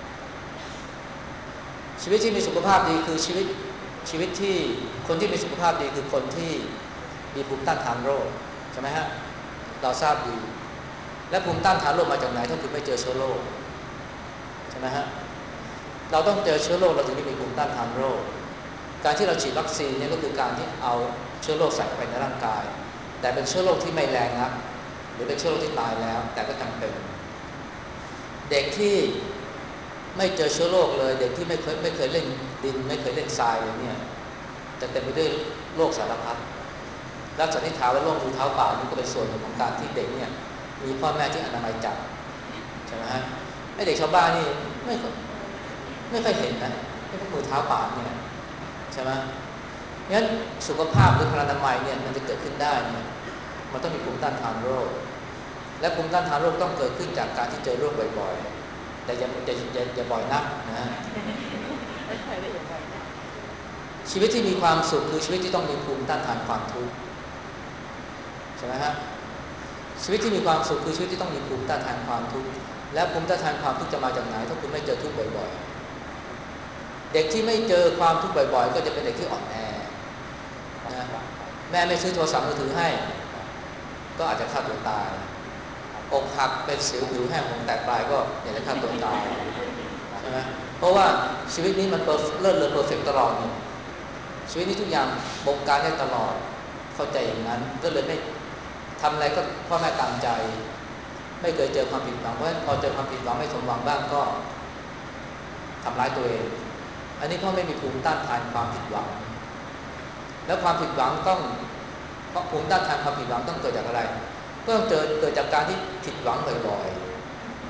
ชีวิตที่มีสุขภาพดีคือชีวิตชีวิตที่คนที่มีสุขภาพดีคือคนที่มีภูมิต้านทานโรคใช่ไหมฮะเราทราบดีและภูมิต้านทานโรคมาจากไหนถ้าคุณไม่เจอเชื้อโรคใช่ไหมฮะเราต้องเจอเชื้อโรคเราถึงจะมีภูมิต้านทานโรคการที่เราฉีดวัคซีนเนี่ยก็คือการที่เอาเชื้อโรคใส่เข้าไปในร่างกายแต่เป็นเชื้อโรคที่ไม่แรงนักหรือเป็นเชื้อโรคที่ตายแล้วแต่ก็จำเป็นเด็กที่ไม่เจอเชื้อโรคเลยเด็กที่ไม่เคยไม่เคยเล่นดินไม่เคยเล่นทรายเลยเนี่ยจะเต็มไปด้วยโรคสารพัดและสันนิษฐานว่าโรคมือเท้าเปล่านี่ก็เป็นส่วนหนึ่งของการที่เด็กเนี่ยมีพ่อแม่ที่อนามัยจัดใช่ไหมฮะไอ้เด็กชาวบ้านนี่ไม่ไม่เคยเห็นนะไอ้พวกมือเท้าเปล่าเนี่ยใช่ไหมงั้นสุขภาพหรือพลานามัยเนี่ยมันจะเกิดขึ้นได้เนี่ยมันต้องมีภูมิต้านทานโรคและภูมิต้านทานโรคต้องเกิดขึ้นจากการที่เจอโรคบ่อยๆแต่อย่าอย่าอย่าอย่าบ่อยนักนะฮะไม่ใช่ได้อย่างไรนะชีวิตที่มีความสุขคือชีวิตที่ต้องมีภูมิต้านทานความทุกข์ใช่ไหมฮะชีวิตที่มีความสุขคือชีวิตที่ต้องมีภูมิต้านทานความทุกข์และภูมิต้านทานความทุกข์จะมาจากไหนถ้าคุณไม่เจอทุกข์บ่อยๆเด็กที่ไม่เจอความทุกข์บ่อยๆก็จะเป็นเด็กที่อ่อนแอนะแม่ไม่ซื้อโทรศัพท์มือถือให้ก็อาจจะฆ่าตัวตายอกหักเป็นสิวผิวแห้งผมแตกปลายก็อยากจะฆ่าตัวตายใช่ไหมเพราะว่าชีวิตนี้มันเลิศเลอเพอร์เฟกต์ตลอดเนี่ยชีวิตนี้ทุกอย่างบงการได้ตลอดเข้าใจอย่างนั้นก็เลยไม่ทำอะไรก็พ่อแม่ตามใจไม่เคยเจอความผิดหวังเพราะฉะนั้นพอเจอความผิดหวังไม่สมหวังบ้างก็ทำร้ายตัวเองอันนี้พ่อไม่มีภูมิต้านทานความผิดหวังแล้วความผิดหวังต้องเพราะภูมิต้านทานความผิดหวังต้องเกิดจากอะไรก็ต้องเจอเกิดจากการที่ผิดหวังบ่อยๆ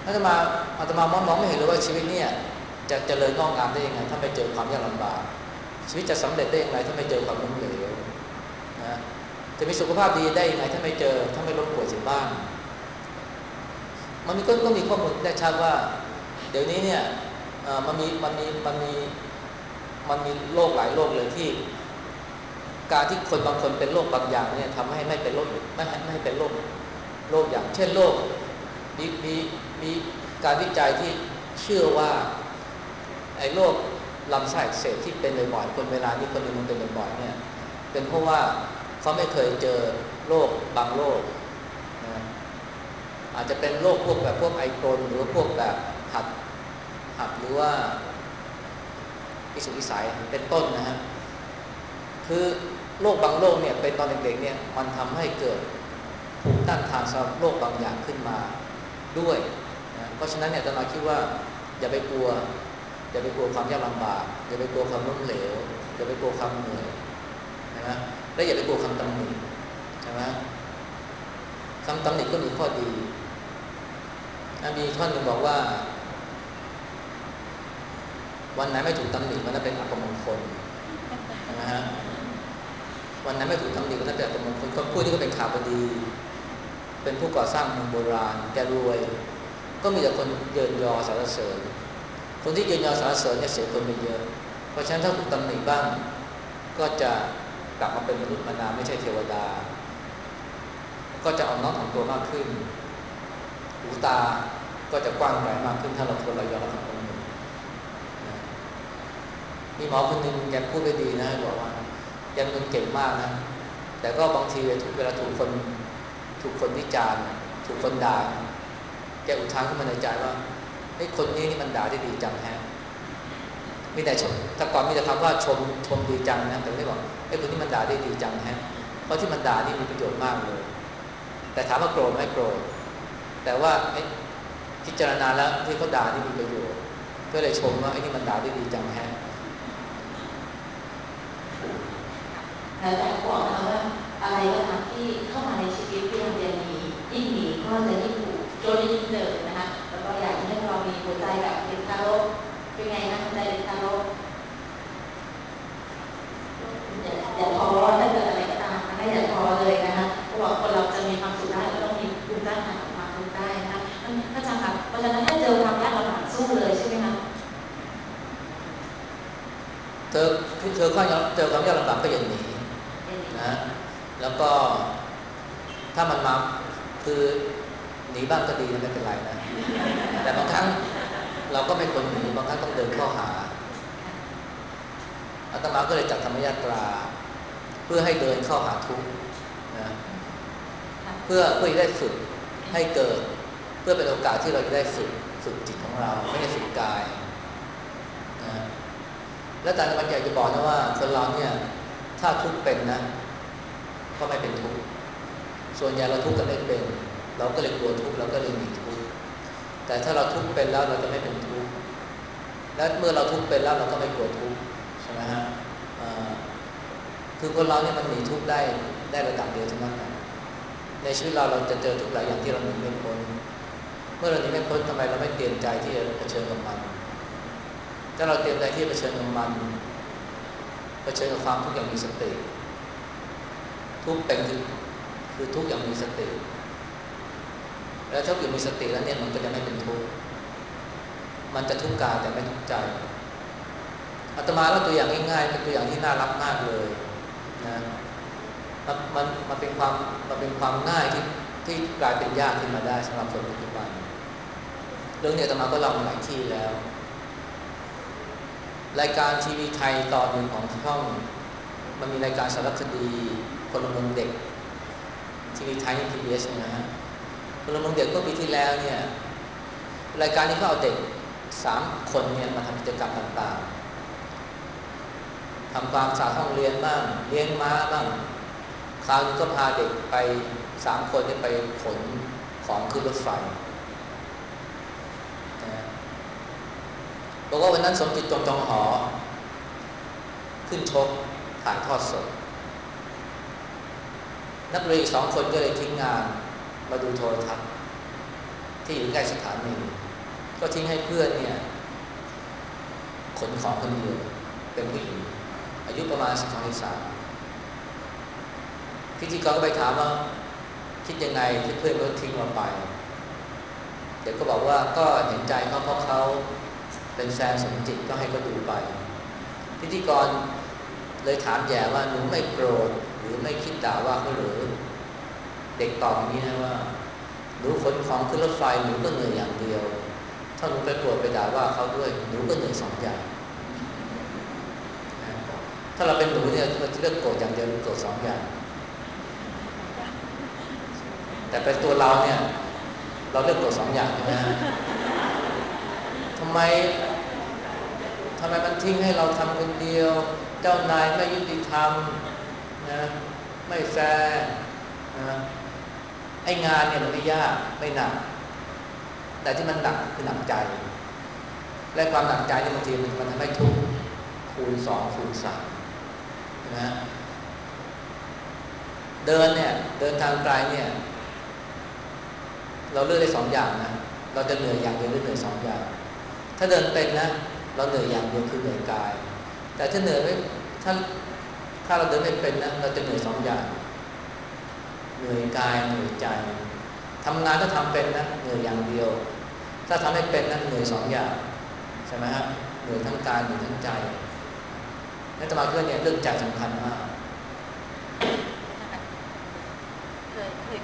อาตมาอาตมามองมองไม่เห็นเลยว่าชีวิตเนี่ยจะเจริญงอกงามได้ยังไงถ้าไม่เจอความยากลำบากชีวิตจะสำเร็จได้ยังไงถ้าไม่เจอความล้มเหลวนะจะมีสุขภาพดีได้ยังไงถ้าไม่เจอถ้าไม่ล้มป่วยเสียบ้างมันมีก็ก็มีข้อมูลได้ชัดว่าเดี๋ยวนี้เนี่ยมันมีมันมีมันมีมันมีโรคหลายโรคเลยที่การที่คนบางคนเป็นโรคบางอย่างเนี่ยทำให้ไม่เป็นโรคไม่ไม่ให้เป็นโรคโรคอย่างเช่นโรคมีมีมีการวิจัยที่เชื่อว่าไอ้โรคลำไส้อักเสบที่เป็นบ่อยๆคนเวลานี้คนนึงมันเป็นบ่อยๆเนี่ยเป็นเพราะว่าเขาไม่เคยเจอโรคบางโรคนะอาจจะเป็นโรคพวกแบบพวกไอกรนหรือพวกแบบหัดหัดหรือว่าอิสุกอิสัยเป็นต้นนะฮะคือโรคบางโรคเนี่ยเป็นตอนเด็กๆเนี่ยมันทำให้เกิดภูมิต้านทานสำหรับโรคบางอย่างขึ้นมาด้วยนะเพราะฉะนั้นเนี่ยอาตมาคิดว่าอย่าไปกลัวอย่าไปกลัวความยากลำบากอย่าไปกลัวความล้มเหลวอย่าไปกลัวความเหนื่อยใช่ไหมและอย่าไปกลัวคำตำหนิใช่ไหมคำตำหนิก็มีข้อดีมีท่านหนึ่งบอกว่าวันไหนไม่ถูกตำหนิมันนั้นเป็นอัปมงคลใช่ไหมฮะวันนั้นไม่ถูกตำหนิมันนั้นเป็นอัปมงคลคนพูดนี่ก็เป็นข่าวดีเป็นผู้ก่อสร้างเมืองโบราณแกรวยก็มีแต่คนเยินยอสรรเสริญคนที่เยินยอสรรเสริญเนี่ยเสียคนไปเยอะเพราะฉะนั้นถ้าถูกตำหนิบ้างก็จะกลับมาเป็นมนุษย์มนาไม่ใช่เทวดาก็จะอ่อนน้อมถ่อมตัวมากขึ้นหูตาก็จะกว้างใหญ่มากขึ้นถ้าเราควรเรายอมรับคำตำหนิมีหมอคนหนึ่งแกพูดได้ดีนะบอกว่าแกเป็นเก่งมากนะแต่ก็บางทีเวลาถูกคนถูกคนวิจารณ์ถูกคนด่าแกอุทานขึ้นมาในใจว่าไอ้คนนี้นี่มันด่าได้ดีจังแฮะมีแต่ชมแต่ก่อนมีแต่คำว่าชมชมดีจังนะแต่ไม่บอกไอ้คนนี้มันด่าได้ดีจังแฮะเพราะที่มันด่านี่มีประโยชน์มากเลยแต่ถามว่าโกรธไม่โกรธแต่ว่าพิจารณาแล้วที่เขาด่านี่มีประโยชน์ก็เลยชมว่าไอ้นี่มันด่าได้ดีจังแฮะแล้วแต่บอกนะคะว่าอะไรก็ตามที่เข้ามาในชีวิตที่เราเรียนหนียิ่งหนีก็จะยิ่งผูกโจนยิ่งเดินนะคะแล้วก็อยากให้เรามีหัวใจแบบเด็กทารกเป็นไงนะหัวใจเด็กทารกอย่าอย่าท้อถ้าเกิดอะไรก็ตามนะคะอย่าท้อเลยนะคะเพราะว่าคนเราจะมีความสุขได้ก็ต้องมีภูมิต้านทานของความทุกข์ได้นะคะถ้าจำค่ะเพราะฉะนั้นถ้าเจอความยากลำบากสู้เลยใช่ไหมคะเธอคือเธอข้อเจอความยากลำบากก็อย่าหนีนะแล้วก็ถ้ามันมาคือหนีบ้างก็ดีนะไม่เป็นไรนะแต่บางครั้งเราก็ไม่ควรหนีบางครั้งต้องเดินเข้าหาอาตมาก็เลยจัดธรรมยาตราเพื่อให้เดินเข้าหาทุกข์นะเพื่อเพื่อได้ฝึกให้เกิดเพื่อเป็นโอกาสที่เราจะได้ฝึกฝึกจิตของเราไม่ได้ฝึกกายนะและอาจารย์มันอยากจะบอกนะว่าคนเราเนี่ยถ้าทุกข์เป็นนะก็ไม่เป็นทุกข์ส่วนใหญ่เราทุกข์กันไม่เป็นเราก็เลยกลัวทุกข์เราก็เลยหนีทุกข์แต่ถ้าเราทุกข์เป็นแล้วเราจะไม่เป็นทุกข์และเมื่อเราทุกข์เป็นแล้วเราก็ไม่กลัวทุกข์ใช่ไหมฮะคือคนเราเนี่ยมันหนีทุกข์ได้ได้ระดับเดียวเท่านั้นนะในชีวิตเราเราจะเจอทุกหลายอย่างที่เราหนีไม่พ้นเมื่อเราหนีไม่พ้นทำไมเราไม่เตรียมใจที่จะเผชิญกับมันถ้าเราเตรียมใจที่จะเผชิญกับมันเผชิญกับความทุกข์อย่างมีสติทุกข์เป็นคือคือทุกข์อย่างมีสติแล้วถ้าอยู่มีสติแล้วเนี่ยมันก็จะไม่เป็นทุกข์มันจะทุกข์กายแต่ไม่ทุกข์ใจอาตมาเล่าตัวอย่างง่ายๆเป็นตัวอย่างที่น่ารักมากเลยนะมันมันมันเป็นความมันเป็นความง่ายที่ที่กลายเป็นยากขึ้นมาได้สำหรับคนปัจจุบันเรื่องนี้อาตมาก็เล่ามาหลายที่แล้วรายการทีวีไทยตอนหนึ่งของช่องมันมีรายการสารคดีพลเมืองเด็กทีวีไทย พี บี เอส นะฮะพลเมืองเด็กเมื่อปีที่แล้วเนี่ยรายการนี้ก็เอาเด็กสามคนเนี่ยมาทำกิจกรรมต่างๆทำความสะอาดห้องเรียนบ้างเลี้ยงม้าบ้างคราวนี้ก็พาเด็กไปสามคนไปขนของขึ้นรถไฟนะบอกว่าวันนั้นสมจิตจงจองหอขึ้นชกถ่ายทอดสดนักเรียนสองคนก็เลยทิ้งงานมาดูโทรทัศน์ที่อยู่ใกล้สถานีก็ทิ้งให้เพื่อนเนี่ยขนของคนเดียวเป็นผู้หญิงอายุประมาณสิบสองสิบสามพิธีกรก็ไปถามว่าคิดยังไงที่เพื่อนก็ทิ้งเราไปเด็กก็บอกว่าก็เห็นใจเขาเพราะเขาเป็นแฟนสมจิตก็ให้เขาดูไปพิธีกรเลยถามแย่ว่าหนูไม่โกรธหรือไม่คิดด่าว่าเขาหรือเด็กตอบอย่างนี้นะว่าหนูขนของขึ้นรถไฟหนูก็เหนื่อยอย่างเดียวถ้าหนูไปโกรธไปด่าว่าเขาด้วยหนูก็เหนื่อยสองอย่างถ้าเราเป็นหนูเนี่ยเราจะเลือกโกรธอย่างเดียวหรือโกรธสองอย่างแต่เป็นตัวเราเนี่ยเราเลือกโกรธสองอย่างใช่ไหมทำไมทำไมมันทิ้งให้เราทำคนเดียวเจ้านายไม่ยุติธรรมนะไม่แฟร์นะไอ้งานเนี่ยมันไม่ยากไม่หนักแต่ที่มันหนักคือหนักใจและความหนักใจเนี่ยบางทีมันมันทำให้ทุกข์คูณสองคูณสามนะเดินเนี่ยเดินทางไกลเนี่ยเราเลือกได้สองอย่างนะเราจะเหนื่อยอย่างเดียวหรือเหนื่อยสองอย่างถ้าเดินเป็นนะเราเหนื่อยอย่างเดียวคือเหนื่อยกายแต่ถ้าเหนื่อยไม่ถ้าถ้าเราเดินไม่เป็นนะเราจะเหนื่อยสองอย่างเหนื่อยกายเหนื่อยใจทำงานถ้าทำเป็นนะเหนื่อยอย่างเดียวถ้าทำไม่เป็นนะเหนื่อยสองอย่างใช่ไหมครับเหนื่อยทั้งกายเหนื่อยทั้งใจนั่นจะมาเพื่อนเนี่ยเรื่องใจสำคัญมากเคยเคย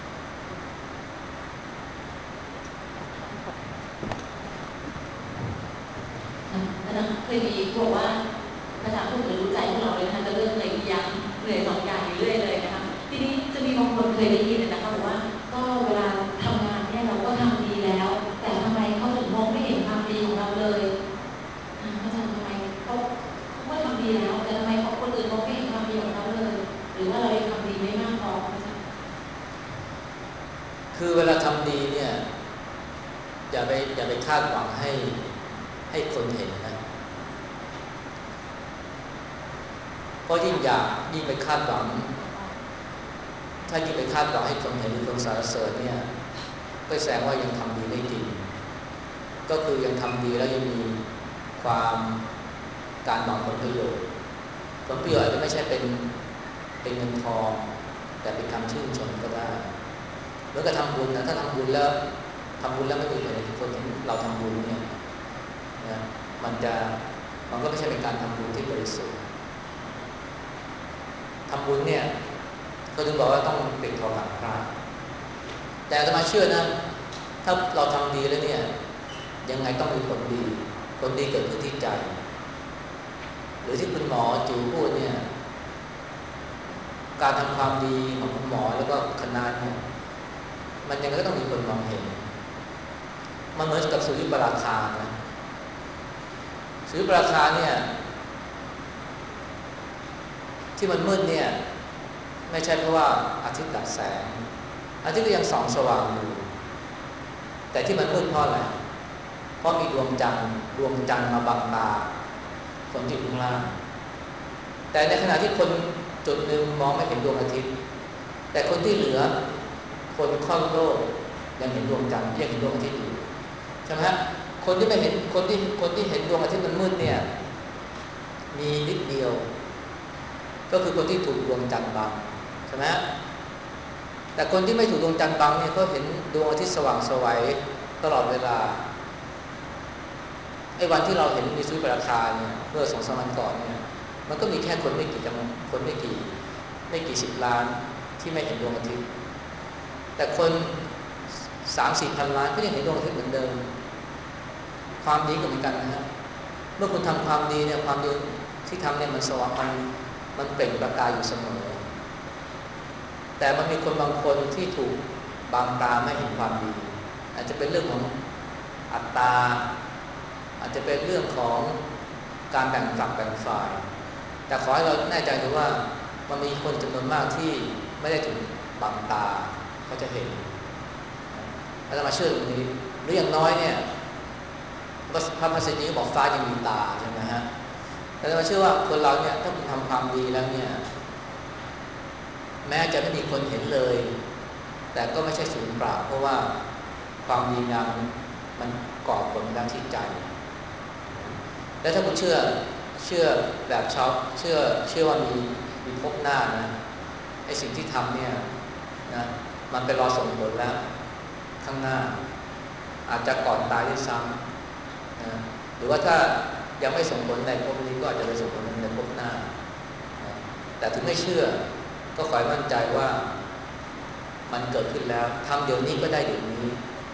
นะเคยมีบอกว่าภาษาพูดเหมือนรู้ใจพวกเราเลยนะคะจะเรื่องอะไรย้ำเหนื่อยสองอย่างอยู่เรื่อยเลยนะคะทีนี้จะมีบางคนเคยได้ยินนะคะบอกว่าก็เวลาทำงานเนี่ยเราก็ทำดีแล้วแต่ทำไมเขาถึงมองไม่เห็นความดีของเราเลยอาจารย์ทำไมเขาเขาก็ทำดีแล้วแต่ทำไมคนอื่นมองไม่เห็นความดีของเขาเลยหรือว่าเรายังทำดีไม่มากพออาจารย์คือเวลาทำดีเนี่ยอย่าไปอย่าไปคาดหวังให้ให้คนเห็นนะเพราะยิ่งอยากยิ่งไปคาดหวังถ้ายิ่งไปคาดหวังให้คนเห็นหรือคนสรรเสริญเนี่ยก็แสดงว่ายังทำดีไม่จริงก็คือยังทำดีแล้วยังมีความการหวังผลประโยชน์ผลประโยชน์อาจจะไม่ใช่เป็นเป็นเงินทองแต่เป็นคำชื่นชมก็ได้เหมือนกับทำบุญนะถ้าทำบุญแล้วทำบุญแล้วไม่มีคนเห็นเราทำบุญเนี่ยนะมันจะมันก็ไม่ใช่เป็นการทำบุญที่บริสุทธิ์ทำบุญเนี่ยก็ถึงบอกว่าต้องปิดทองหลังพระแต่อาตมาเชื่อนะถ้าเราทำดีแล้วเนี่ยยังไงต้องมีผลดีผลดีเกิดขึ้นที่ใจหรือที่คุณหมอจิ๋วพูดเนี่ยการทำความดีของคุณหมอแล้วก็คณะเนี่ยมันยังไงก็ต้องมีคนมองเห็นมันเหมือนกับสุริยุปราคานะสุริยุปราคาเนี่ยที่มันมืดเนี่ยไม่ใช่เพราะว่าอาทิตย์ตัดแสงอาทิตย์ก็ยังส่องสว่างอยู่แต่ที่มันมืดเพราะอะไรเพราะมีดวงจันทร์ดวงจันทร์มาบังตาคนที่อยู่ข้างล่างแต่ในขณะที่คนจุดหนึ่งมองไม่เห็นดวงอาทิตย์แต่คนที่เหลือคนค่อนโลกยังเห็นดวงจันทร์ยังเห็นดวงอาทิตย์อยู่ใช่ไหมฮะคนที่ไม่เห็นคนที่คนที่เห็นดวงอาทิตย์มันมืดเนี่ยมีนิดเดียวก็คือคนที่ถูกดวงจันทร์บังใช่ไหมแต่คนที่ไม่ถูกดวงจันทร์บังเนี่ยก็เห็นดวงอาทิตย์สว่างไสวตลอดเวลาไอ้วันที่เราเห็นมีสุริยุปราคาเนี่ยเมื่อสองสามวันก่อนเนี่ยมันก็มีแค่คนไม่กี่จำนวนคนไม่กี่ไม่กี่สิบล้านที่ไม่เห็นดวงอาทิตย์แต่คนสามสี่พันล้านก็ยังเห็นดวงอาทิตย์เหมือนเดิมความดีก็เหมือนกันนะฮะเมื่อคุณทำความดีเนี่ยความดีที่ทำเนี่ยมันสว่างมันมันเปล่งประกายอยู่เสมอแต่มันมีคนบางคนที่ถูกบังตาไม่เห็นความดีอาจจะเป็นเรื่องของอัตตาอาจจะเป็นเรื่องของการแบ่งฝักแบ่งฝ่ายแต่ขอให้เราแน่ใจดูว่ามันมีคนจำนวนมากที่ไม่ได้ถูกบังตาเขาจะเห็นอาจจะมาเชื่อตรงนี้หรืออย่างน้อยเนี่ยพระพัสดีบอกฟ้ายังมีตาใช่ไหมฮะแต่เราเชื่อว่าคนเราเนี่ยถ้าคุณทำความดีแล้วเนี่ยแม้จะไม่มีคนเห็นเลยแต่ก็ไม่ใช่สูญเปล่าเพราะว่าความดีงามมันก่อผลแล้วที่ใจแล้วถ้าคุณเชื่อเชื่อแบบชาวเชื่อเชื่อว่ามีมีพบหน้านะไอ้สิ่งที่ทำเนี่ยนะมันไปรอส่งผลแล้วข้างหน้าอาจจะก่อนตายด้วยซ้ำนะหรือว่าถ้ายังไม่ส่งผลในภพนี้ก็อาจจะไปส่งผลในภพหน้านะแต่ถึงไม่เชื่อก็ขอให้มั่นใจว่ามันเกิดขึ้นแล้วทำเดี๋ยวนี้ก็ได้เดี๋ยวนี้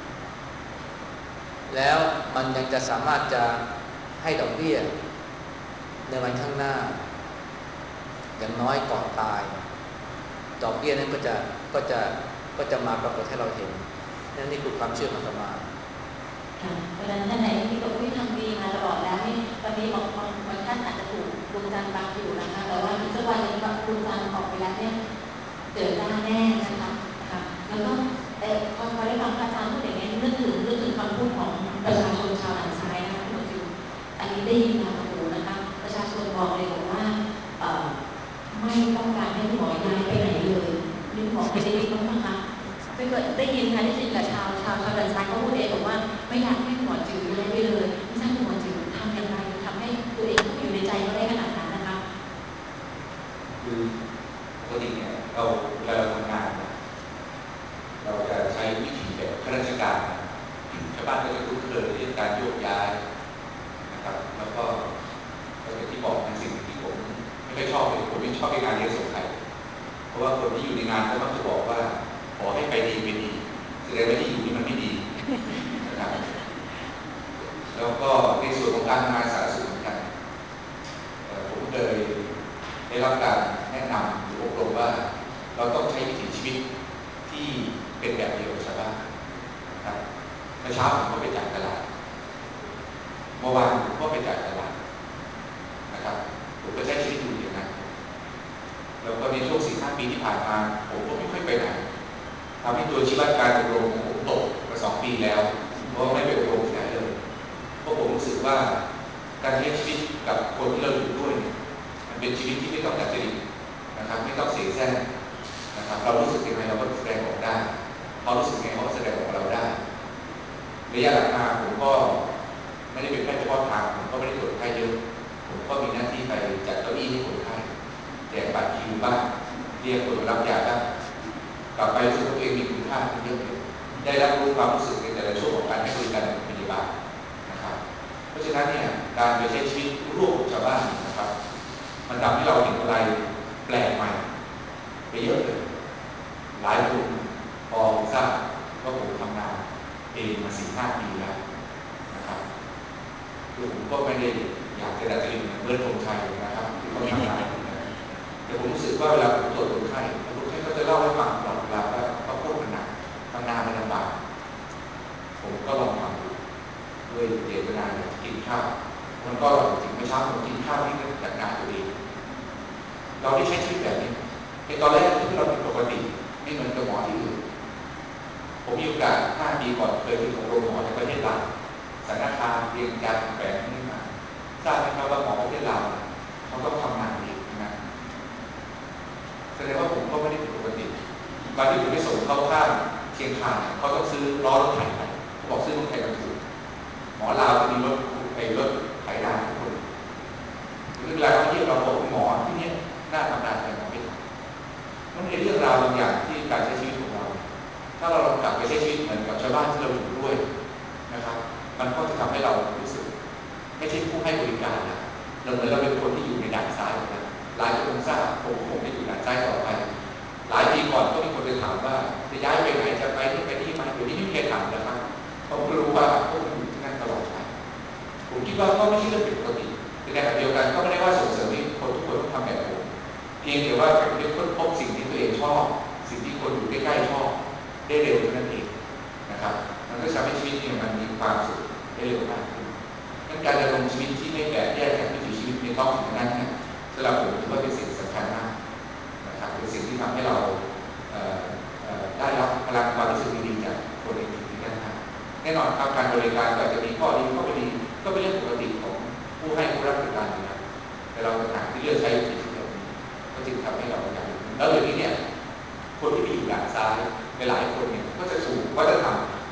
แล้วมันยังจะสามารถจะให้ดอกเบี้ยในวันข้างหน้าอย่างน้อยก่อนตายดอกเบี้ยนั้นก็จะก็จะก็จะมาปรากฏให้เราเห็นนั่นนี่คือความเชื่อของอาตมาค่ะเพราะฉะนั้นท่านไหนที่บอกว่าทำดีมาตลอดแล้วนี่ตอนนี้บอกบางบางท่านอาจจะถูกดวงจันทร์บังอยู่นะคะแต่ว่าอีกสักวันหนึ่งดวงจันทร์ออกไปแล้วเนี่ยเจอหน้าแน่นะคะค่ะแล้วก็เออพอพอได้ฟังอาจารย์พูดอย่างนี้นึกถึงนึกถึงคำพูดของประชาชนชาวด่านซ้ายนะคะคุณจิวอันนี้ได้ยินมาจากหูนะคะประชาชนบอกเลยบอกว่าเอ่อไม่ต้องการให้คุณหมอย้ายไปไหนเลยนี่คุณหมอไม่ได้ยินบ้างนะคะไม่เคยได้ยินค่ะได้ยินกับชาวชาวชาวด่านซ้ายเขาพูดเองบอกว่าไม่อยากให้คุณหมอจิวย้ายไปเลยไม่ใช่คุณหมอจิวทำอย่างไรทำให้ตัวเองเข้าอยู่ในใจเขาได้ขนาดนั้นนะคะคือปกติเนี่ยเราเวลาเราทำงานเราจะใช้วิธีแบบข้าราชการชาวบ้านก็จะคุ้นเคยเรื่องการโยกย้ายนะครับแล้วก็อย่างที่บอกเป็นสิ่งที่ผมไม่ค่อยชอบเลยผมไม่ชอบในงานเรียนส่งใครเพราะว่าคนที่อยู่ในงานก็มักจะบอกว่าขอให้ไปดีไปดีแสดงว่าที่อยู่นี่มันไม่ดีนะครับแล้วก็ในส่วนของการทำงานสาธารณสุขเหมือนกันผมเคยได้รับการแนะนำหรืออบรมว่าเราต้องใช้วิถีชีวิตที่เป็นแบบเดียวกับชาวบ้านนะครับเมื่อเช้าผมก็ไปจ่ายตลาดเมื่อวานผมก็ไปจ่ายตลาดนะครับผมก็ใช้ชีวิตอยู่อย่างนั้นแล้วก็ในช่วงสี่ห้าปีที่ผ่านมาผมก็ไม่ค่อยไปไหนทำให้ตัวชีวการอบรมของผมตกมาสองปีแล้วเพราะไม่ไปอบรมที่ไหนเลยเพราะผมรู้สึกว่าการใช้ชีวิตกับคนที่เราอยู่ด้วยมันเป็นชีวิตที่ไม่ต้องดัดจริตนะครับไม่ต้องเสียแซ่นะครับเรารู้สึกยังไงเราก็แสดงออกได้เขารู้สึกยังไงเขาก็แสดงออกเราได้ระยะหลังมาผมก็ไม่ได้เป็นแพทย์เฉพาะทางผมก็ไม่ได้ตรวจไข้เยอะผมก็มีหน้าที่ไปจัดเก้าอี้ให้คนไข้แจกบัตรคิวบ้างเรียกคนมารับยาบ้างกลับไปรู้สึกว่าตัวเองมีคุณค่าขึ้นเยอะเลยได้รับรู้ความรู้สึกในแต่ละช่วงของการให้บริการพยาบาลนะครับเพราะฉะนั้นเนี่ยการไปใช้ชีวิตร่วมกับชาวบ้านนะครับมันทำให้เราเห็นอะไรแปลกใหม่ไปเยอะเลยหลายคนพอทราบว่าผมทำงานเองมาสี่ห้าปีแล้วนะครับคือผมก็ไม่ได้อยากจะดัดจริตเหมือนเบิร์ดธงชัยนะครับที่เขาทำงานแต่ผมรู้สึกว่าเวลาผมตรวจคนไข้คนไข้ก็จะเล่าให้ฟังตลอดเวลาว่าเขาพูดมันหนักทำงานมันลำบากผมก็ลองทำดูด้วยเจตนาอยากกินข้าวมันก็จริงไม่ช้าผมกินข้าวที่จากงานตัวเองเราได้ใช้ชีวิตแบบนี้ในตอนแรกที่เราเป็นปกติไม่เหมือนกับหมอที่อื่นผมมีโอกาสห้าปีก่อนเคยไปอบรมหมอในประเทศลาวสถานการณ์เรียนการแฝงนี่มาทราบไหมครับว่าหมอประเทศลาวเขาต้องทำงานเองนะแสดงว่าผมก็ไม่ได้ผิดปกติตอนที่ผมไปส่งเข้าข้างเชียงคานเขาต้องซื้อล้อรถไถไปเขาบอกซื้อรถไถมันถูกหมอลาวจะมีรถไอ้รถไถนาทุกคนเรื่องราวที่เราบอกหมอที่นี่น่าทำงานแต่หมอไม่ทำมันเป็นเรื่องราวบางอย่างที่การใช้ชีวิตของเราถ้าเราลองกลับไปใช้ชีวิตเหมือนกับชาวบ้านที่เราอยู่ด้วยนะครับมันก็จะทำให้เรารู้สึกไม่ใช่ผู้ให้บริการนะเราเหมือนเราเป็นคนที่อยู่ในด่านซ้ายนะหลายคนคงทราบผมคงจะอยู่ด่านซ้ายต่อไปหลายปีก่อนก็มีคนไปถามว่าจะย้ายไปไหนจะไปที่ไปที่มาเดี๋ยวนี้ไม่มีใครถามนะครับเพราะรู้ว่าพวกผมอยู่ที่นั่นตลอดไปผมคิดว่าก็ไม่ใช่เรื่องผิดปกติในขณะเดียวกันก็ไม่ได้ว่าส่งเสริมให้คนทุกคนต้องทำแบบผมเพียงแต่ว่าผมได้ค้นพบสิ่งที่ตัวเองชอบสิ่งที่คนอยู่ใกล้ๆชอบได้เร็วเท่านั้นเองนะครับมันก็ทำให้ชีวิตเนี่ยมันมีความสุขได้เร็วมากขึ้นงั้นการดำรงชีวิตที่ไม่แตกแยกจากวิถีชีวิตในท้องถิ่นนั้นเนี่ยสำหรับผมถือว่าเป็นสิ่งสำคัญมากนะครับเป็นสิ่งที่ทำให้เราได้รับพลังความรู้สึกดีๆจากคนในถิ่นที่นั่นนะแน่นอนครับการบริการก็จะมีข้อดีข้อไม่ดีก็เป็นเรื่องปกติของผู้ให้ผู้รับบริการอยู่แล้วแต่เราต่างหากที่เลือกใช้วิธีชีวิตแบบนี้ก็จึงทำให้เราอยากแล้วเดี๋ยวนี้เนี่ยคนที่ไปอยู่ด่านซ้ายในหลายคนเนี่ยก็จะถูกวัฒนธรรม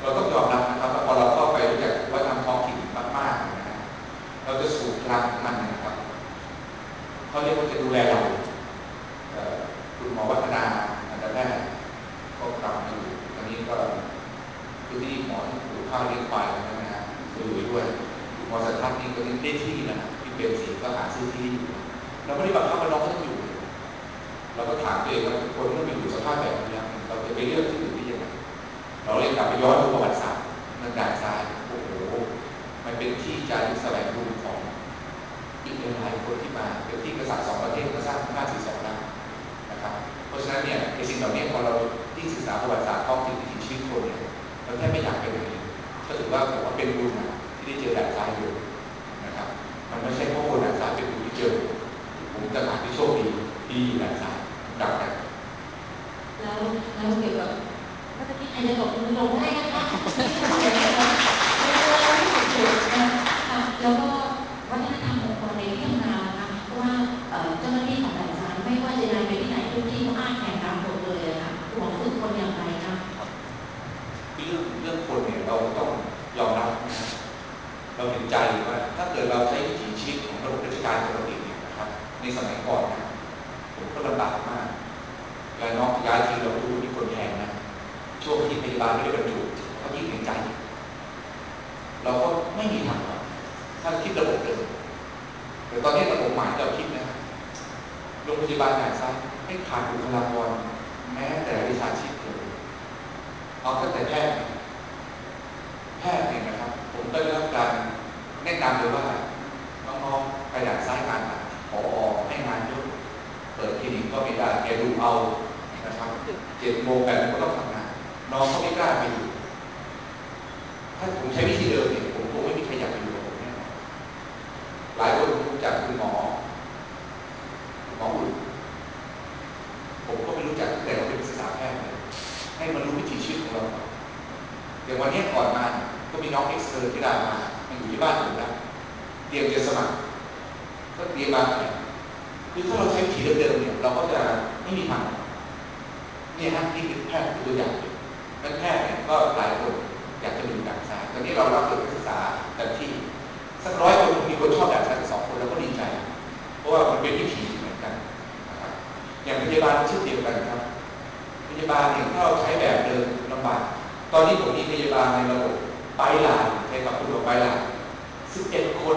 เราต้องยอมรับนะครับว่าพอเราเข้าไปรู้จักวัฒนธรรมท้องถิ่นมากๆนะเราจะสูบพลังของมันนะครับเขาเรียกว่าจะดูแลเราคุณหมอวัฒนาอันดับแรกก็กลับมาอยู่ตอนนี้ก็คือที่หมอที่ปลูกข้าวเลี้ยงควายนะฮะอยู่ด้วยหมอสัตว์นี่ก็ได้ที่นะที่เป็นสีก็หาซื้อที่อยู่เราไม่ได้บังคับว่าน้องต้องอยู่เราก็ถามตัวเองว่าคนที่มาอยู่สภาพแบบนี้เราจะไปเลือกที่อื่นได้ยังไงเราเลยกลับไปย้อนดูประวัติศาสตร์เมืองด่านซ้ายโอ้โหมันเป็นที่จารึกแสวงบุญของอีกหลายคนที่มาเป็นที่กษัตริย์สองประเทศมาสร้างห้าสี่สองล้านนะครับเพราะฉะนั้นเนี่ยไอ้สิ่งเหล่านี้พอเราที่ศึกษาประวัติศาสตร์ท้องถิ่นวิถีชีวิตคนเนี่ยเราแทบไม่อยากไปไหนก็ถือว่าผมว่าเป็นบุญนะที่ได้เจอด่านซ้ายอยู่นะครับมันไม่ใช่เพราะคนด่านซ้ายเป็นบุญที่เจอผมจะหาที่โชคดีที่อยู่ด่านซ้ายดังนั้นแล้วแล้วเกี่ยวกับเมื่อกี้ใครจะตกมือลงได้นะคะไม่เป็นไรไม่ถูกนะคะแล้วก็วัฒนธรรมองค์กรในที่ทำงานนะคะเพราะว่าเจ้าหน้าที่ของด่านซ้ายไม่ว่าจะย้ายไปที่ไหนทุกที่ก็อ้างแข่งกันหมดเลยค่ะหวังฝึกคนอย่างไรคะเรื่องเรื่องคนเนี่ยเราต้องยอมรับนะเราเห็นใจว่าถ้าเกิดเราใช้วิถีชีวิตของระบบราชการปกติเนี่ยนะครับในสมัยก่อนนะผมก็ลำบากมากเวลาน้องย้ายทีเราดูมีคนแทนนะช่วงที่พยาบาลไม่ได้บรรจุเขายิ่งเห็นใจเราก็ไม่มีทางถ้าคิดระบบเดิมแต่ตอนนี้ระบบใหม่เราคิดนะโรงพยาบาลด่านซ้ายให้ขาดบุคลากรแม้แต่วิชาชีพเลยเอาตั้งแต่แพทย์แพทย์เองนะครับผมได้รับการแนะนำเลยว่าน้องๆไปด่านซ้ายงานผอให้งานเยอะเปิดคลินิกก็ไม่ได้แกดูเอานะครับเจ็ดโมงแปดโมงก็ต้องทำงานน้องเขาไม่กล้าไปอยู่ถ้าผมใช้วิธีเดิมเนี่ยผมคงไม่มีใครอยากไปอยู่กับผมแน่นอนหลายคนรู้จักคุณหมอหมออุ่นผมก็ไม่รู้จักตั้งแต่เราเป็นศึกษาแพทย์เลยให้มารู้วิถีชีวิตของเราอย่างวันนี้ก่อนมาก็มีน้องเอ็กซ์เตอร์ที่ดามามาอยู่ที่บ้านผมนะเตรียมจะสมัครก็เตรียมมาแข่งคือถ้าเราใช้วิธีเดิมๆเนี่ยเราก็จะไม่มีทางเนี่ยฮะนี่คือแพทย์ตัวอย่างแล้วแพทย์เนี่ยก็หลายคนอยากจะมีด่านซ้ายตอนนี้เรารับเด็กศึกษาแต่ที่สักร้อยคนมีคนชอบด่านซ้ายสองคนแล้วก็ดีใจเพราะว่ามันเป็นวิถีเหมือนกันนะครับอย่างพยาบาลชื่อเดียวกันครับพยาบาลเนี่ยถ้าเราใช้แบบเดิมลำบากตอนนี้ผมมีพยาบาลในระบบไปหลายใช้กับคุณหมอไปหลายสิบเอ็ดคน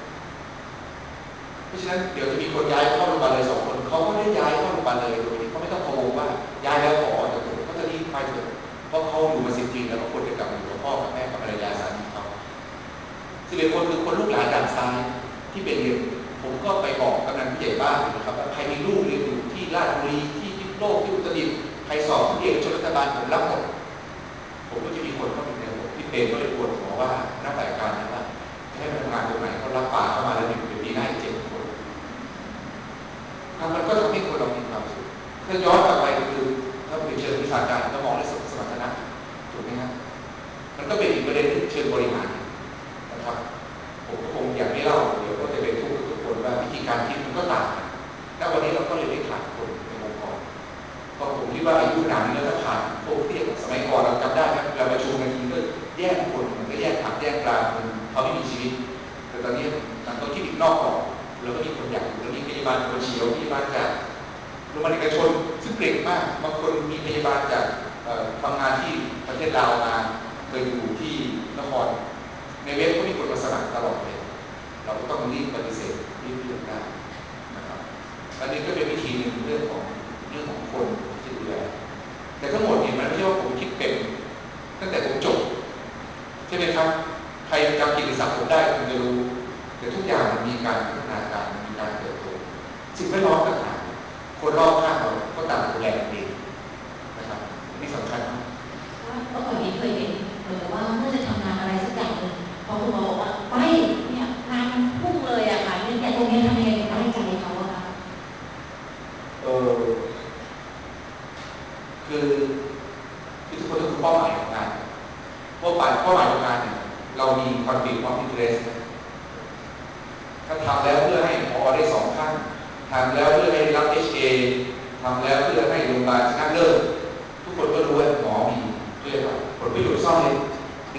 เพราะฉะนั้นเดี๋ยวจะมีคนย้ายเข้าโรงพยาบาลเลยสองคนเขาก็ได้ย้ายเข้าโรงพยาบาลเลยโดยที่เขาไม่ต้องพะวงว่าย้ายแล้วขอจะถูกเขาจะรีบไปเถอะเพราะเขาอยู่มาสิบปีแล้วก็ควรจะกลับมาอยู่กับพ่อกับแม่กับภรรยาสามีเขาสิบเอ็ดคนคือคนลูกหลานด่านซ้ายที่เป็นเรียนผมก็ไปบอกกำนันผู้ใหญ่บ้านนะครับว่าใครมีลูกเรียนอยู่ที่ราชบุรีที่พิษณุโลกที่อุตรดิตถ์ใครสอบที่เอกชนรัฐบาลผมรับหมดผมก็จะมีคนเข้าไปในระบบที่เป็นก็เลยปวดหัวว่าหน้าแต่การนั้นว่าให้พนักงานตรงไหนเขารับปากเข้ามาแล้วหนึ่งเป็นปีหน้าเจ็ดคนมันก็ทำให้คนเรามีความสุขถ้าย้อนกลับไปคือถ้าเป็นเชิงวิชาการก็มองในสมรรถนะถูกไหมครับมันก็เป็นอีกประเด็นที่เชิงบริหารนะครับผมก็คงอยากให้เล่าเดี๋ยวก็จะเป็นทุกทุกคนว่าวิธีการคิดมันก็ต่างกันแล้ววันนี้เราก็เลยไม่ขาดคนในองค์กรก็ผมคิดว่าอายุหนานี้แล้วถ้าผ่านพวกที่สมัยก่อนเราจำได้ครับเราประชุมกันทีก็แยกคนมันก็แยกผักแยกปลาคนเขาไม่มีชีวิตแต่ตอนนี้มันต้องคิดอีกนอกกรอบแล้วก็มีคนอยากแล้วมีพยาบาลหัวเฉียวพยาบาลจากโรงพยาบาลเอกชนซึ่งเก่งมากบางคนมีพยาบาลจากทำงานที่ประเทศลาวมาเคยอยู่ที่นครในเว็บก็มีคนมาสมัครตลอดเลยเราก็ต้องรีบปฏิเสธรีบเลือกได้นะครับอันนี้ก็เป็นวิธีหนึ่งเรื่องของเรื่องของคนที่ดูแลแต่ทั้งหมดเนี่ยมันไม่ใช่ว่าผมคิดเป็นตั้งแต่ผมจบใช่ไหมครับใครจำกิตติศัพท์ผมได้คุณจะรู้แต่ทุกอย่างมันมีการพัฒนาการมีการเติบโตสิ่งแวดล้อมต่างๆคนรอบข้างเราก็ต่างดูแลเองนะครับนี่สำคัญมากเมื่อก่อนนี้เคยเห็นเออว่าเมื่อจะทำงานอะไรสักอย่างหนึ่งพอคุณหมอบอกว่าไปเนี่ยงานมันพุ่งเลยอะค่ะเนี่ยตรงนี้ทำยังไงถึงได้ใจเขาอะคะเออคือคือทุกคนต้องคือเป้าหมายของงานเป้าหมายเป้าหมายของงานเนี่ยเรามีคอนฟลิกต์ของอินเทอร์เนสถ้าทำแล้วเพื่อให้พอได้สองข้างทำแล้วเพื่อให้รับ เอช เอ ทำแล้วเพื่อให้โรงพยาบาลชนะเลิศทุกคนก็รู้ว่าหมอมีเรื่องผลประโยชน์ซ่อนเร้น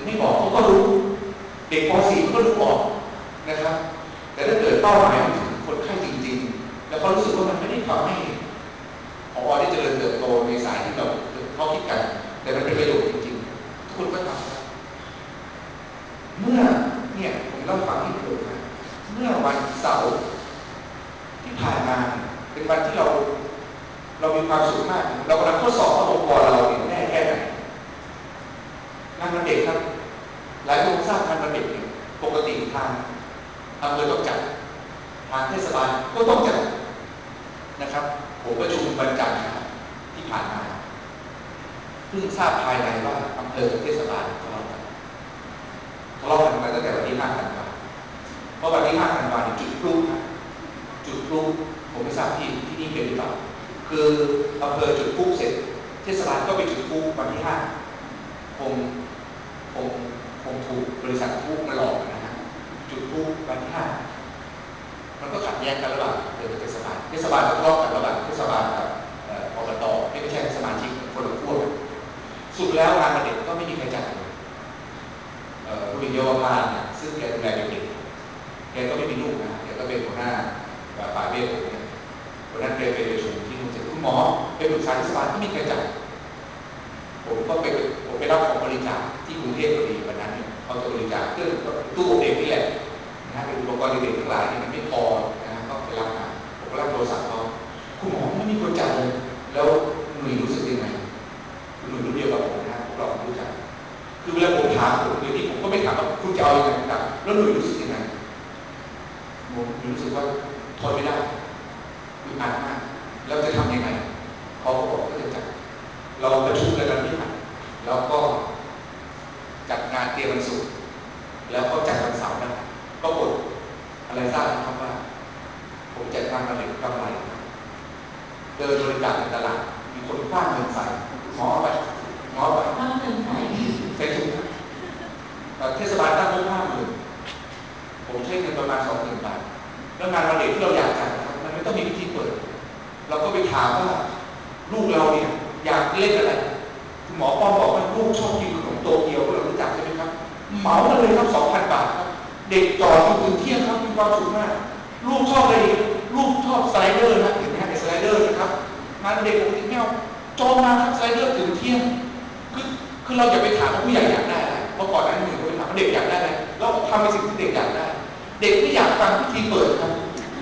งไม่บอกเขาก็รู้เด็กป .สี่ ก็รู้ออกนะครับแต่ถ้าเกิดเป้าหมายถึงคนไข้จริงๆแล้วเขารู้สึกว่ามันไม่ได้ทำให้ผอได้เจริญเติบโตในสายที่เราเขาคิดกันแต่มันเป็นประโยชน์จริงๆทุกคนก็ทำเมื่อเนี่ยผมเล่าฟังให้เกิดนะเมื่อวันเสาร์ที่ผ่านมาเป็นวันที่เราเรามีความสุขมากเรากำลังทดสอบว่าองค์กรเราเนี่ยแน่แค่ไหนงานวันเด็กครับหลายคนทราบงานวันเด็กเนี่ยปกติทางอำเภอต้องจัดทางเทศบาลก็ต้องจัดนะครับผมประชุมวันจันทร์นะครับที่ผ่านมาเพิ่งทราบภายในว่าอำเภอกับเทศบาลทะเลาะกันทะเลาะกันมาตั้งแต่วันที่ห้าธันวาคมเพราะวันที่ห้าธันวาคมจุดพลุจุดพลุผมไม่ทราบที่ที่นี่เป็นหรือเปล่าคืออำเภอจุดพลุเสร็จเทศบาลก็ไปจุดพลุวันที่ห้าคงคงคงถูกบริษัทพลุมาหลอกนะฮะจุดพลุวันที่ห้ามันก็ขัดแย้งกันระหว่างอำเภอกับเทศบาลเทศบาลก็ทะเลาะกันระหว่างเทศบาลกับอบตไม่ใช่สมาชิกคนละขั้วกันสุดแล้วงานวันเด็กก็ไม่มีใครจัดเลยผู้หญิงเยาวภาเนี่ยซึ่งแกดูแลเด็กๆแกก็ไม่มีลูกนะแกก็เป็นหัวหน้าฝ่ายเวชผมเนี่ยวันนั้นแกไปประชุมที่นู่นเสร็จคุณหมอไปปรึกษาเทศบาลก็มีใครจัดผมก็ไปผมไปรับของบริจาคที่กรุงเทพพอดีวันนั้นเนี่ยเขาจะบริจาคเครื่องตู้อบเด็กนี่แหละนะฮะเป็นอุปกรณ์เด็กๆทั้งหลายเนี่ยมันไม่พอนะฮะก็ไปรับมาผมก็รับโทรศัพท์เขาคุณหมอไม่มีคนจัดเลยแล้วหนุ่ยรู้สึกยังไงคุณหนุ่ยรู้เดียวกับผมนะพวกเรารู้จักคือเวลาผมถามผมเดี๋ยวนี้ผมก็ไม่ถามว่าคุณจะเอายังไงครับแล้วหนุ่ยรู้สึกยังไงผมรู้สึกว่าทนไม่ได้อึดอัดมากแล้วจะทำยังไงเขาก็บอกก็จะจัดเราประชุมกันที่ผ่านแล้วก็จัดงานเตรียมวันศุกร์แล้วก็จัดวันเสาร์นะปรากฏอะไรทราบนะครับว่าผมจัดงานมาเด็กกำไรเดินบริจาคในตลาดมีคนคว้างเงินใส่หมอไปหมอไปคว้างเงินใส่ใส่ถุงเทศบาลตั้งงบห้าหมื่นผมใช้เงินประมาณสองหมื่นบาทแล้วงานวันเด็กที่เราอยากจัดนะครับมันไม่ต้องมีพิธีเปิดเราก็ไปถามว่าลูกเราเนี่ยอยากเล่นอะไรคุณหมอป้อมบอกว่าลูกชอบกินขนมโตเกียวเรารู้จักใช่ไหมครับเหมาเลยครับสองพันบาทครับเด็กจอดอยู่ถึงเที่ยงครับมีความสุขมากลูกชอบอะไรลูกชอบสไลเดอร์นะเห็นไหมสไลเดอร์นะครับงานเด็กปกติไม่เอาจองมาครับสไลเดอร์ถึงเที่ยงคือคือเราอย่าไปถามว่าผู้ใหญ่อยากได้อะไรเพราะก่อนนั้นหนึ่งเราไปถามว่าเด็กอยากได้อะไรแล้วทำในสิ่งที่เด็กอยากได้เด็กไม่อยากฟังพิธีเปิดครับ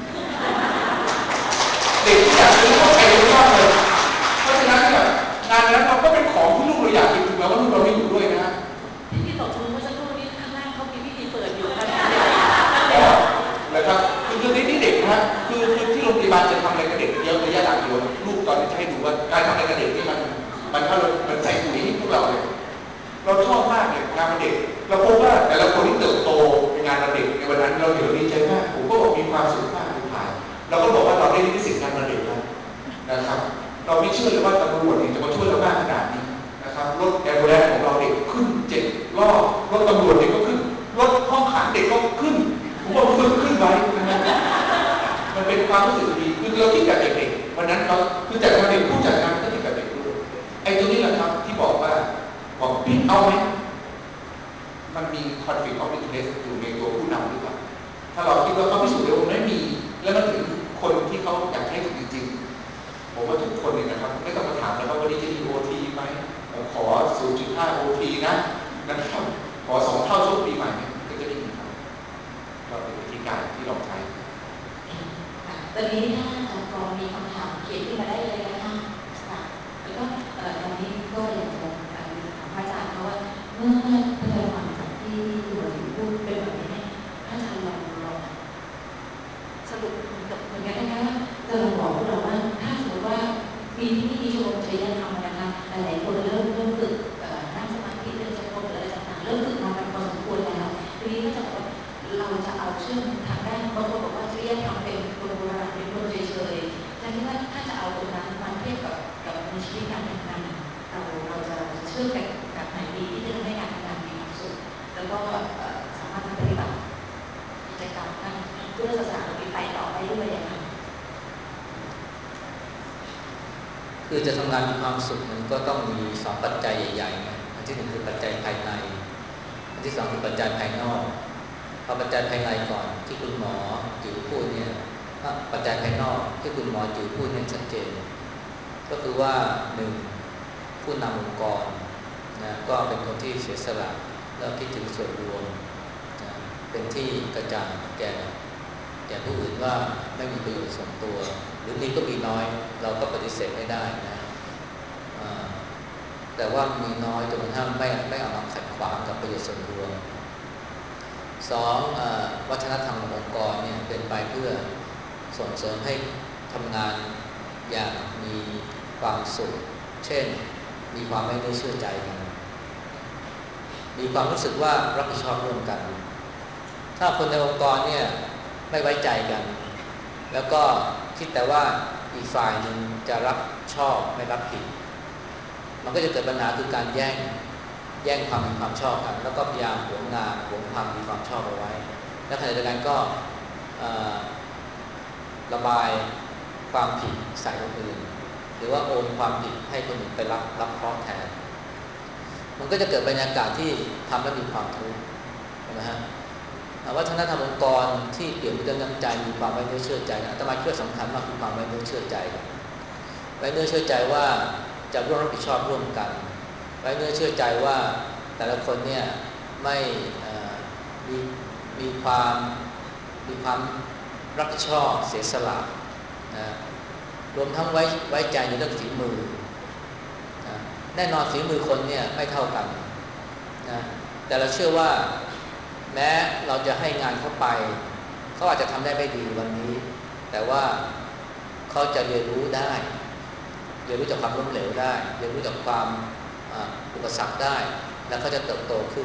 เด็กไม่อยากซื้อเข้าใจรู้มากเลยเพราะฉะนั้นเนี่ยงานนั้นเราก็เป็นของที่ลูกเราอยากกินถึงแม้ว่าลูกเราไม่อยู่ด้วยนะที่ที่ตกมือเมื่อสักครู่นี้ข้างล่างเขามีพิธีเปิดอยู่ครับอ๋อนะครับคือคือนี่เด็กนะคือคือที่โรงพยาบาลจะทำอะไรกับเด็กเยอะระยะหลังเดียวลูกตอนนี้จะให้ดูว่าการทำอะไรกับเด็กนี่มันมันถ้าเรามันใส่ปุ๋ยให้พวกเราเลยเราชอบมากเลยงานวันเด็กเราพบว่าแต่ละคนที่เติบโตในงานวันเด็กในวันนั้นเราเห็นเราดีใจมากผมก็บอกมีความสุขมากทุกท่ายเราก็บอกว่าเราได้ลิขสิทธิ์งานวันเด็กแล้วนะครับเราไม่เชื่อเลยว่าตำรวจเนี่ยจะมาช่วยเรามากขนาดนี้นะครับรถแอมบูเลนซ์ของเราเด็กขึ้นเจ็ดรอบรถตำรวจเด็กก็ขึ้นรถห้องขังเด็กก็ขึ้นผมว่าฝึกขึ้นไว้นะมันเป็นความรู้สึกดีคือเราคิดกับเด็กๆวันนั้นเราคือจัดงานเด็กผู้จัดงานก็คิดกับเด็กด้วยไอ้ตัวนี้แหละครับที่บอกว่าบอกพี่เอาไหมมันมี conflict of interest อยู่ในตัวผู้นำหรือเปล่าถ้าเราคิดว่าเขาพิสูจน์ได้ว่าไม่มีแล้วมันถึงคนที่เขาอยากให้จริงๆผมว่าทุกคนเนี่ยนะครับไม่ต้องมาถามแล้วว่าวันนี้จะมี โอ ที ไหมขอ ศูนย์จุดห้า โอ ที นะนะครับขอสองเท่าช่วงปีใหม่เนี่ยก็จะได้มีครับเราเป็นวิธีการที่เราใช้ตอนนี้ถ้าอาจารย์กรมีคำถามเขียนขึ้นมาได้เลยนะคะแล้วก็ตอนนี้ก็อยากจะถามพระอาจารย์เพราะว่าเมื่อเมื่อพระอาจารย์ฟังจากที่ที่เราถึงพูดเป็นแบบนี้เนี่ยพระอาจารย์ลองลองสรุปเหมือนกับเหมือนกันนะคะจะลองบอกพวกเราว่าถ้าสมมติว่าปีที่นี่มีชมรมจริยธรรมนะคะหลายๆคนเริ่มเริ่มฝึกนั่งสมาธิเริ่มจะพบอะไรต่างๆเริ่มฝึกมากันพอสมควรแล้วทีนี้ก็จะบอกว่าเราจะเอาเชื่อมทางด้านบางคนบอกว่าจริยธรรมเป็นคนโบราณเป็นคนเฉยๆแต่ที่ว่าถ้าจะเอาตรงนั้นมาเทียบกับกับในชีวิตการทำงานเราเราจะเชื่อมกันกับไหนดีที่จะทำให้การทำงานมีความสุขแล้วก็สามารถปฏิบัติกิจกรรมทางพุทธศาสนาเราไปต่อได้ด้วยอย่างไรคือจะทำงานมีความสุขมันก็ต้องมีสองปัจจัยใหญ่ๆนะอันที่หนึ่งคือปัจจัยภายในอันที่สองคือปัจจัยภายนอกพอปัจจัยภายในก่อนที่คุณหมอจิ๋วพูดเนี่ยปัจจัยภายนอกที่คุณหมอจิ๋วพูดเนี่ยชัดเจนก็คือว่าหนึ่งผู้นำองค์กรนะก็เป็นคนที่เสียสละแล้วคิดถึงส่วนรวมนะเป็นที่กระจ่างแก่แก่ผู้อื่นว่าไม่มีประโยชน์ส่วนตัวหรือมีก็มีน้อยเราก็ปฏิเสธไม่ได้นะแต่ว่ามีน้อยจนกระทั่งไม่ไม่เอามาขัดขวางกับประโยชน์ส่วนรวมสองวัฒนธรรมขององค์กรเนี่ยเป็นไปเพื่อส่งเสริมให้ทำงานอย่างมีความสุขเช่นมีความไม่ได้เชื่อใจกันมีความรู้สึกว่ารับผิดชอบร่วมกันถ้าคนในองค์กรเนี่ยไม่ไว้ใจกันแล้วก็คิดแต่ว่าอีกฝ่ายหนึ่งจะรับชอบไม่รับผิดมันก็จะเกิดปัญหาคือการแย่งแย่งความมีความชอบกันแล้วก็พยายามหวงงานหวงความมีความชอบเอาไว้และขณะเดียวกันก็ระบายความผิดใส่คนอื่นหรือว่าโอนความผิดให้คนอื่นไปรับรับเคราะห์แทนมันก็จะเกิดบรรยากาศที่ทำแล้วมีความทุกข์ใช่ไหมฮะวัฒนธรรมองค์กรที่เปลี่ยนด้วยน้ำใจมีความไว้เนื้อเชื่อใจอาตมาคิดว่าสำคัญมากคือความไว้เนื้อเชื่อใจไว้เนื้อเชื่อใจว่าจะร่วมรับผิดชอบร่วมกันไว้เนื้อเชื่อใจว่าแต่ละคนเนี่ยไม่มีมีความมีความรับผิดชอบเสียสละนะรวมทั้งไว้ไว้ใจในเรื่องฝีมือนะแน่นอนฝีมือคนเนี่ยไม่เท่ากันนะแต่เราเชื่อว่าแม้เราจะให้งานเข้าไปเขาอาจจะทำได้ไม่ดีวันนี้แต่ว่าเขาจะเรียนรู้ได้เรียนรู้จากความล้มเหลวได้เรียนรู้จากความอุปสรรคได้แล้วเขาจะเติบโตขึ้น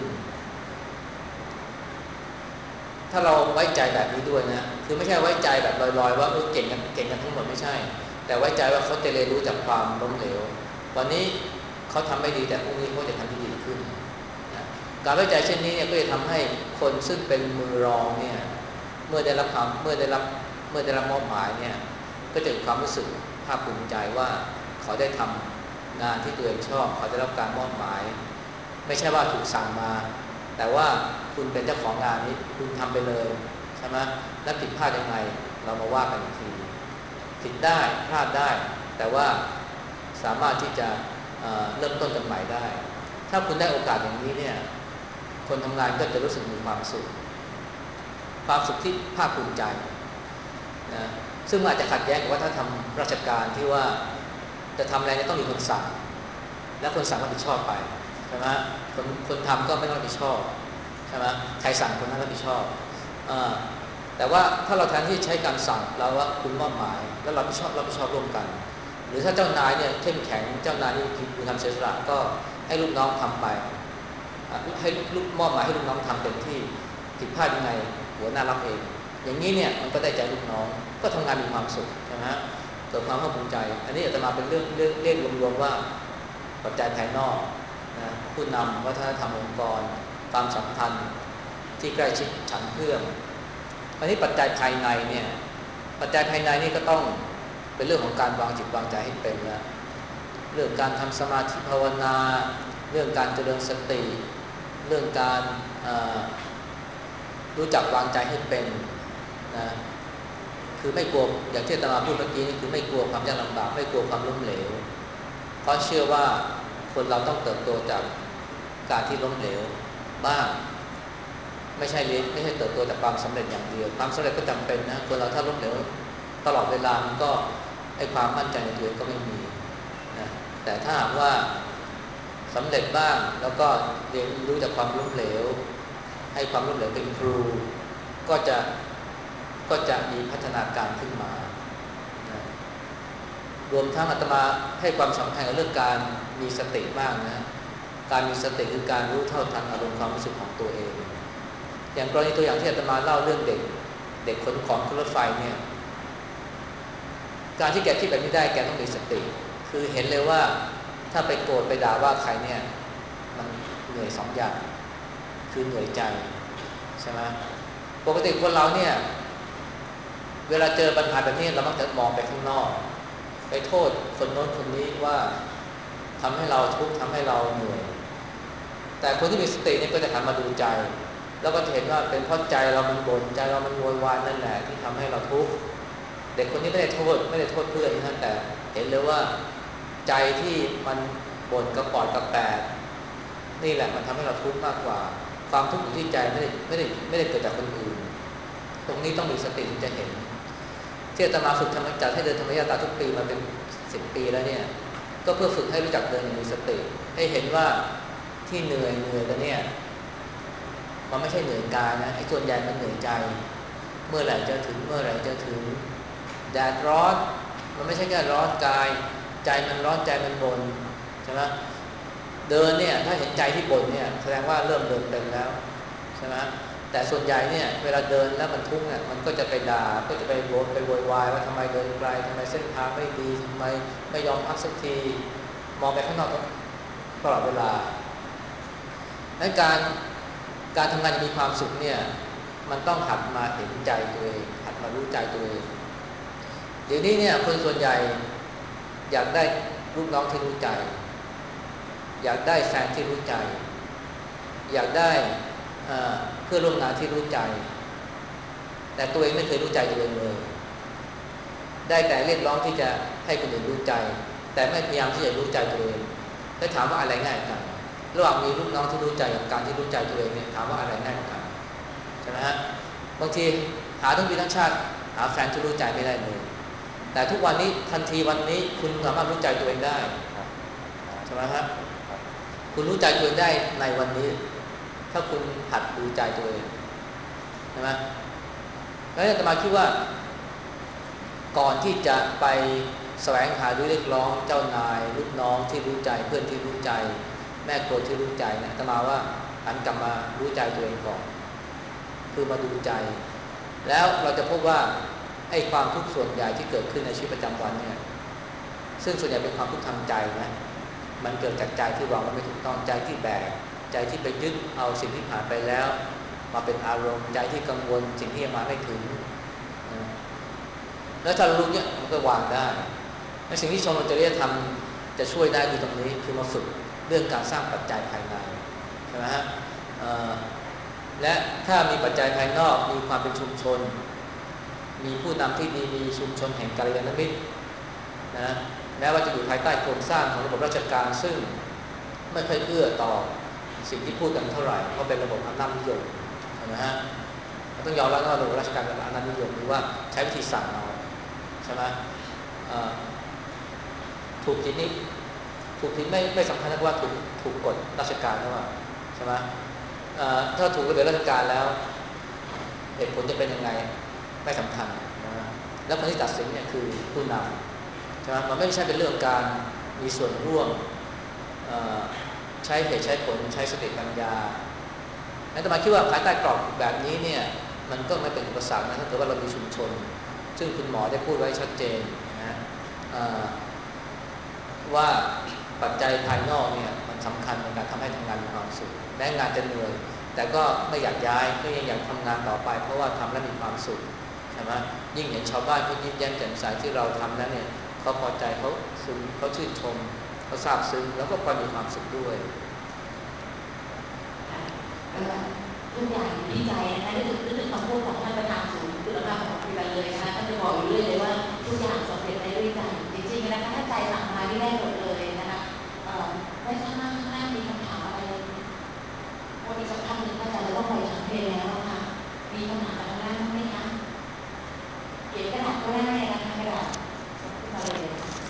ถ้าเราไว้ใจแบบนี้ด้วยนะคือไม่ใช่ไว้ใจแบบลอยๆว่าเออเก่งกันเก่งกันทั้งหมดไม่ใช่แต่ไว้ใจว่าเขาจะเรียนรู้จากความล้มเหลววันนี้เขาทำไม่ดีแต่พรุ่งนี้เขาจะทำที่ดีขึ้นนะการไว้ใจเช่นนี้เนี่ยก็จะทำให้คนซึ่งเป็นมือรองเนี่ยเมื่อได้รับความเมื่อได้รับเมื่อได้รับมอบหมายเนี่ยก็จะมีความรู้สึกภาคภูมิใจว่าเขาได้ทำงานที่ตัวเองชอบเขาได้รับการมอบหมายไม่ใช่ว่าถูกสั่งมาแต่ว่าคุณเป็นเจ้าของงานนี้คุณทำไปเลยใช่ไหมแล้วผิดพลาดยังไงเรามาว่ากันอีกทีผิดได้พลาดได้แต่ว่าสามารถที่จะ เอ่อ เริ่มต้นกันใหม่ได้ถ้าคุณได้โอกาสอย่างนี้เนี่ยคนทำงานก็จะรู้สึกมีความสุขความสุขที่ภาคภูมิใจนะซึ่งอาจจะขัดแย้งกับว่าถ้าทำราชการที่ว่าจะทำอะไรเนี่ยต้องมีคนสั่งและคนสั่งรับผิดชอบไปใช่ไหมคนคนทำก็ไม่ต้องรับผิดชอบใช่ไหมใครสั่งคนนั้นรับผิดชอบอ่าแต่ว่าถ้าเราแทนที่ใช้การสั่งเราว่าคุณมอบหมายแล้วรับผิดชอบรับผิดชอบร่วมกันหรือถ้าเจ้านายเนี่ยเข้มแข็งเจ้านายนี่มีความเสียสละก็ให้ลูกน้องทำไปให้ลูกมอบหมายให้ลูกน้องทำเต็มที่ผิดพลาดยังไงหัวหน้ารับเองอย่างนี้เนี่ยมันก็ได้ใจลูกน้องก็ทำงานมีความสุขใช่ไหมเกิดความภาคภูมิใจอันนี้อาตมาเป็นเรื่องเรื่องเรียกรวมๆว่าปัจจัยภายนอกนะผู้นำวัฒนธรรมองค์กรความสัมพันธ์ที่ใกล้ชิดฉันเพื่อนอันนี้ปัจจัยภายในเนี่ยปัจจัยภายในนี่ก็ต้องเป็นเรื่องของการวางจิตวางใจให้เป็นนะเรื่องการทำสมาธิภาวนาเรื่องการเจริญสติเรื่องการรู้จักวางใจให้เป็นนะคือไม่กลัวอย่างที่อาตมาพูดเมื่อกี้นี่คือไม่กลัวความยากลำบากไม่กลัวความล้มเหลวเพราะเชื่อว่าคนเราต้องเติบโตจากการที่ล้มเหลวบ้างไม่ใช่เรียนไม่ใช่เติบโตจากความสำเร็จอย่างเดียวความสำเร็จก็จำเป็นนะคนเราถ้าล้มเหลวตลอดเวลามันก็ไอ้ความมั่นใจในตัวเองก็ไม่มีนะแต่ถ้าหากว่าสำเร็จบ้างแล้วก็เรียนรู้จากความล้มเหลวให้ความล้มเหลวเป็นครูก็จะก็จะมีพัฒนาการขึ้นมานะรวมทั้งอาตมาให้ความสำคัญกับเรื่องการมีสติมากนะการมีสติคือการรู้เท่าทันอารมณ์ความรู้สึกของตัวเองอย่างกรณีตัวอย่างที่อาตมาเล่าเรื่องเด็กเด็กขนของขึ้นรถไฟเนี่ยการที่แกคิดแบบนี้ได้แกต้องมีสติคือเห็นเลยว่าถ้าไปโกรธไปด่าว่าใครเนี่ยมันเหนื่อยสองอย่างคือเหนื่อยใจใช่ไหมปกติคนเราเนี่ยเวลาเจอปัญหาแบบนี้เรามักจะมองไปข้างนอกไปโทษคนโน้นคนนี้ว่าทำให้เราทุกข์ทำให้เราเหนื่อยแแต่คนที่มีสติเนี่ยก็จะหันมาดูใจแล้วก็จะเห็นว่าเป็นเพราะใจเรามันบ่นใจเรามันโวยวายนั่นแหละที่ทำให้เราทุกข์เด็กคนนี้ไม่ได้โทษไม่ได้โทษเพื่อนนะแต่เห็นเลยว่าใจที่มันบ่นกระปอดกระแปดนี่แหละมันทำให้เราทุกข์มากกว่าความทุกข์อยู่ที่ใจไม่ได้ไม่ได้ไม่ได้เกิดจากคนอื่นตรงนี้ต้องมีสติถึงจะเห็นที่อาตมาฝึกธรรมจักรให้เดินธรรมยตาทุกปีมาเป็นสิบปีแล้วเนี่ยก็เพื่อฝึกให้รู้จักเดินอย่างมีสติให้เห็นว่าที่เหนื่อยเหนื่อยแล้วเนี่ยมันไม่ใช่เหนื่อยกายนะไอ้ส่วนใหญ่มันเหนื่อยใจเมื่อไหร่จะถึงเมื่อไหร่จะถึงแดดร้อนมันไม่ใช่แค่ร้อนกายใจมันร้อนใจมันบ่นใช่ไหมเดินเนี่ยถ้าเห็นใจที่บ่นเนี่ยแสดงว่าเริ่มเดินเป็นแล้วใช่ไหมแต่ส่วนใหญ่เนี่ยเวลาเดินแล้วมันทุกข์เนี่ยมันก็จะไปด่าก็จะไปบ่นไปโวยวายว่าทำไมเดินไกลทำไมเส้นทางไม่ดีทำไมไม่ยอมพักสักทีมองไปข้างนอกตลอดเวลาในการการทำงานมีความสุขเนี่ยมันต้องหัดมาเห็นใจตัวเองหัดมารู้ใจตัวเองเดี๋ยวนี้เนี่ยคนส่วนใหญ่อยากได้ลูกน้องที่รู้ใจอยากได้แฟนที่รู้ใจอยากได้เพื่อนร่วมงานที่รู้ใจแต่ตัวเองไม่เคยรู้ใจตัวเองเลยได้แต่เรียกร้องที่จะให้คนอื่นรู้ใจแต่ไม่พยายามที่จะรู้ใจตัวเองถ้าถามว่าอะไรง่ายกันระหว่างมีลูกน้องที่รู้ใจกับการที่รู้ใจตัวเองเนี่ยถามว่าอะไรง่ายกว่ากันใช่ไหมฮะบางทีหาทั้งปีทั้งชาติหาแฟนที่รู้ใจไม่ได้เลยแต่ทุกวันนี้ทันทีวันนี้คุณสามารถรู้ใจตัวเองได้ใช่ไหมฮะคุณรู้ใจตัวเองได้ในวันนี้ถ้าคุณหัดดูใจตัวเองใช่ไหมแล้วอาตมาคิดว่าก่อนที่จะไปแสวงหาหรือเรียกร้องเจ้านายลูกน้องที่รู้ใจเพื่อนที่รู้ใจแม่ครัวที่รู้ใจเนี่ยอาตมาว่าหันกลับมารู้ใจตัวเองก่อนคือมาดูใจแล้วเราจะพบว่าไอ้ความทุกข์ส่วนใหญ่ที่เกิดขึ้นในชีวิตประจำวันเนี่ยซึ่งส่วนใหญ่เป็นความทุกข์ทางใจนะมันเกิดจากใจที่วางไว้ไม่ถูกต้องใจที่แบกใจที่ไปยึดเอาสิ่งที่ผ่านไปแล้วมาเป็นอารมณ์ใจที่กังวลสิ่งที่ยังมาไม่ถึงแล้วถ้าเรารู้เนี่ยมันก็วางได้และสิ่งที่ชมรมจริยธรรมจะช่วยได้คือตรงนี้คือมาฝึกเรื่องการสร้างปัจจัยภายในใช่ไหมฮะและถ้ามีปัจจัยภายนอกมีความเป็นชุมชนมีผู้นำที่ดีมีชุมชนแห่งกัลยาณมิตรนะแม้ว่าจะอยู่ภายใต้โครงสร้างของระบบราชการซึ่งไม่ค่อยเอื้อต่อสิ่งที่พูดกันเท่าไหร่เพราะเป็นระบบอำนาจนิยมใช่ไหมฮะต้องยอมรับว่าระบบราชการเป็นอำนาจนิยมหรือว่าใช้วิธีสั่งเอาใช่ไหมถูกผิดนี่ถูกผิดไม่ไม่สำคัญนะว่าถูกถูกกฎราชการหรือเปล่าใช่ไหมถ้าถูกระเบียบราชการแล้วเหตุผลจะเป็นยังไงไม่สำคัญนะแล้วคนที่ตัดสินเนี่ยคือผู้นำใช่ไหมมันไม่ใช่เป็นเรื่องการมีส่วนร่วมใช้เหตุใช้ผลใช้สติปัญญาแล้วแต่มาคิดว่าภายใต้กรอบแบบนี้เนี่ยมันก็ไม่เป็นอุปสรรคนะถ้าเกิดว่าเรามีชุมชนซึ่งคุณหมอได้พูดไว้ชัดเจนนะว่าปัจจัยภายนอกเนี่ยมันสำคัญในการทำให้ทำงานมีความสุขแม้งานจะเหนื่อยแต่ก็ไม่อยากย้ายก็ยังอยากทำงานต่อไปเพราะว่าทำแล้วมีความสุขใช่ไหมยิ่งเห็นชาวบ้านเขายิ้มแย้มแจ่มใสที่เราทำแล้วเนี่ยเขาพอใจเขาซึ้งเขาชื่นชมเขาซาบซึ้งแล้วก็พอมีความสุขด้วยทุกอย่างอยู่ที่ใจนะคะนึกถึงนึกถึงคำพูดของท่านประธานศูนย์คุณภาพของคุยกันเลยนะคะท่านจะบอกอยู่เรื่อยเลยว่าทุกอย่างสำเร็จได้ด้วยใจจริงๆนะคะถ้าใจสั่งมาที่ได้หมดเลยนะคะไม่ข้างหน้าข้างหน้ามีคำถามอะไรวันนี้สักพักหนึ่งก็จะจะต้องไปฉันเพลแล้วค่ะมีคำถามจากทางด้านไหมคะเขียนกระดาษก็ได้นะคะกระดาษส่งขึ้นมาเลย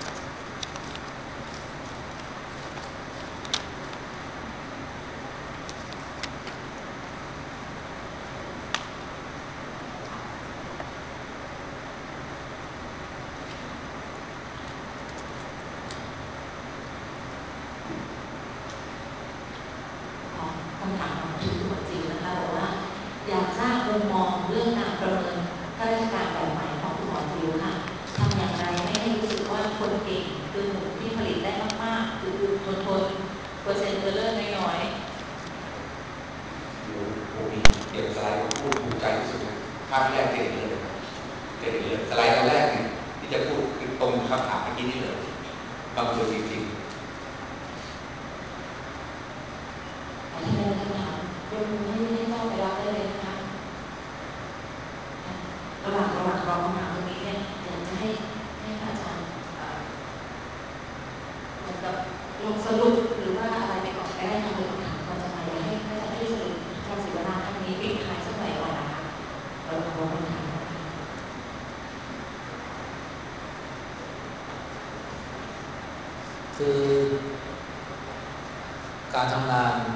อยากทราบมุมมองเรื่องการประเมินข้าราชการแบบใหม่ของคุณหมอจิ๋วค่ะทำอย่างไรไม่ให้รู้สึกว่าคนเก่งคือหนุ่มที่ผลิตได้มากๆคือทนทนเปอร์เซ็นต์เออร์เลอร์น้อยๆอยู่ผมมีเก็บสไลด์พูดภูมิใจที่สุดนะภาพแรกเด่นเลยครับเด่นเลยสไลด์ตอนแรกเนี่ยที่จะพูดคือตรงคำถามเมื่อกี้นี่เลยบางส่วนจริงๆๆยกมือให้ให้เจ้าไปรับได้เลยนะคะระหว่างระหว่างรอคำถามตรงนี้เนี่ยอยากจะให้ให้พระอาจารย์เหมือนกับลงสรุปหรือว่าอะไรไปก่อนก็ได้ค่ะคือคำถามก่อนจะมาอยากให้พระอาจารย์ช่วยสรุปการศิวนาครั้งนี้ปิดท้ายสักหน่อยก่อนนะคะระหว่างรอคำถามคือการทำงาน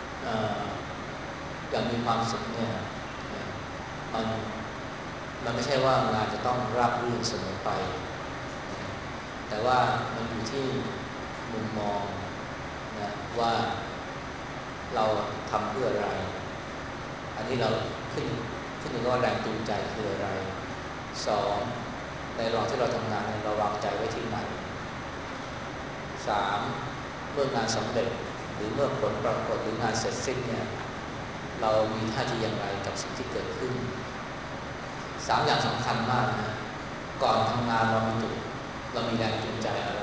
อย่างมีความสุขเนี่ยมันมันไม่ใช่ว่างานจะต้องราบรื่นเสมอไปแต่ว่ามันอยู่ที่มุมมองนะว่าเราทำเพื่ออะไรอันนี้เราขึ้นขึ้นอยู่กับว่าแรงจูงใจคืออะไรสองในระหว่างที่เราทำงานเราวางใจไว้ที่ไหนสามเมื่องานสำเร็จหรือเมื่อผลปรากฏหรืองานเสร็จสิ้นเนี่ยเรามีท่าทีอย่างไรกับสิ่งที่เกิดขึ้นสามอย่างสำคัญมากนะก่อนทำงานเรามีจุดเรามีแรงจูงใจอะไร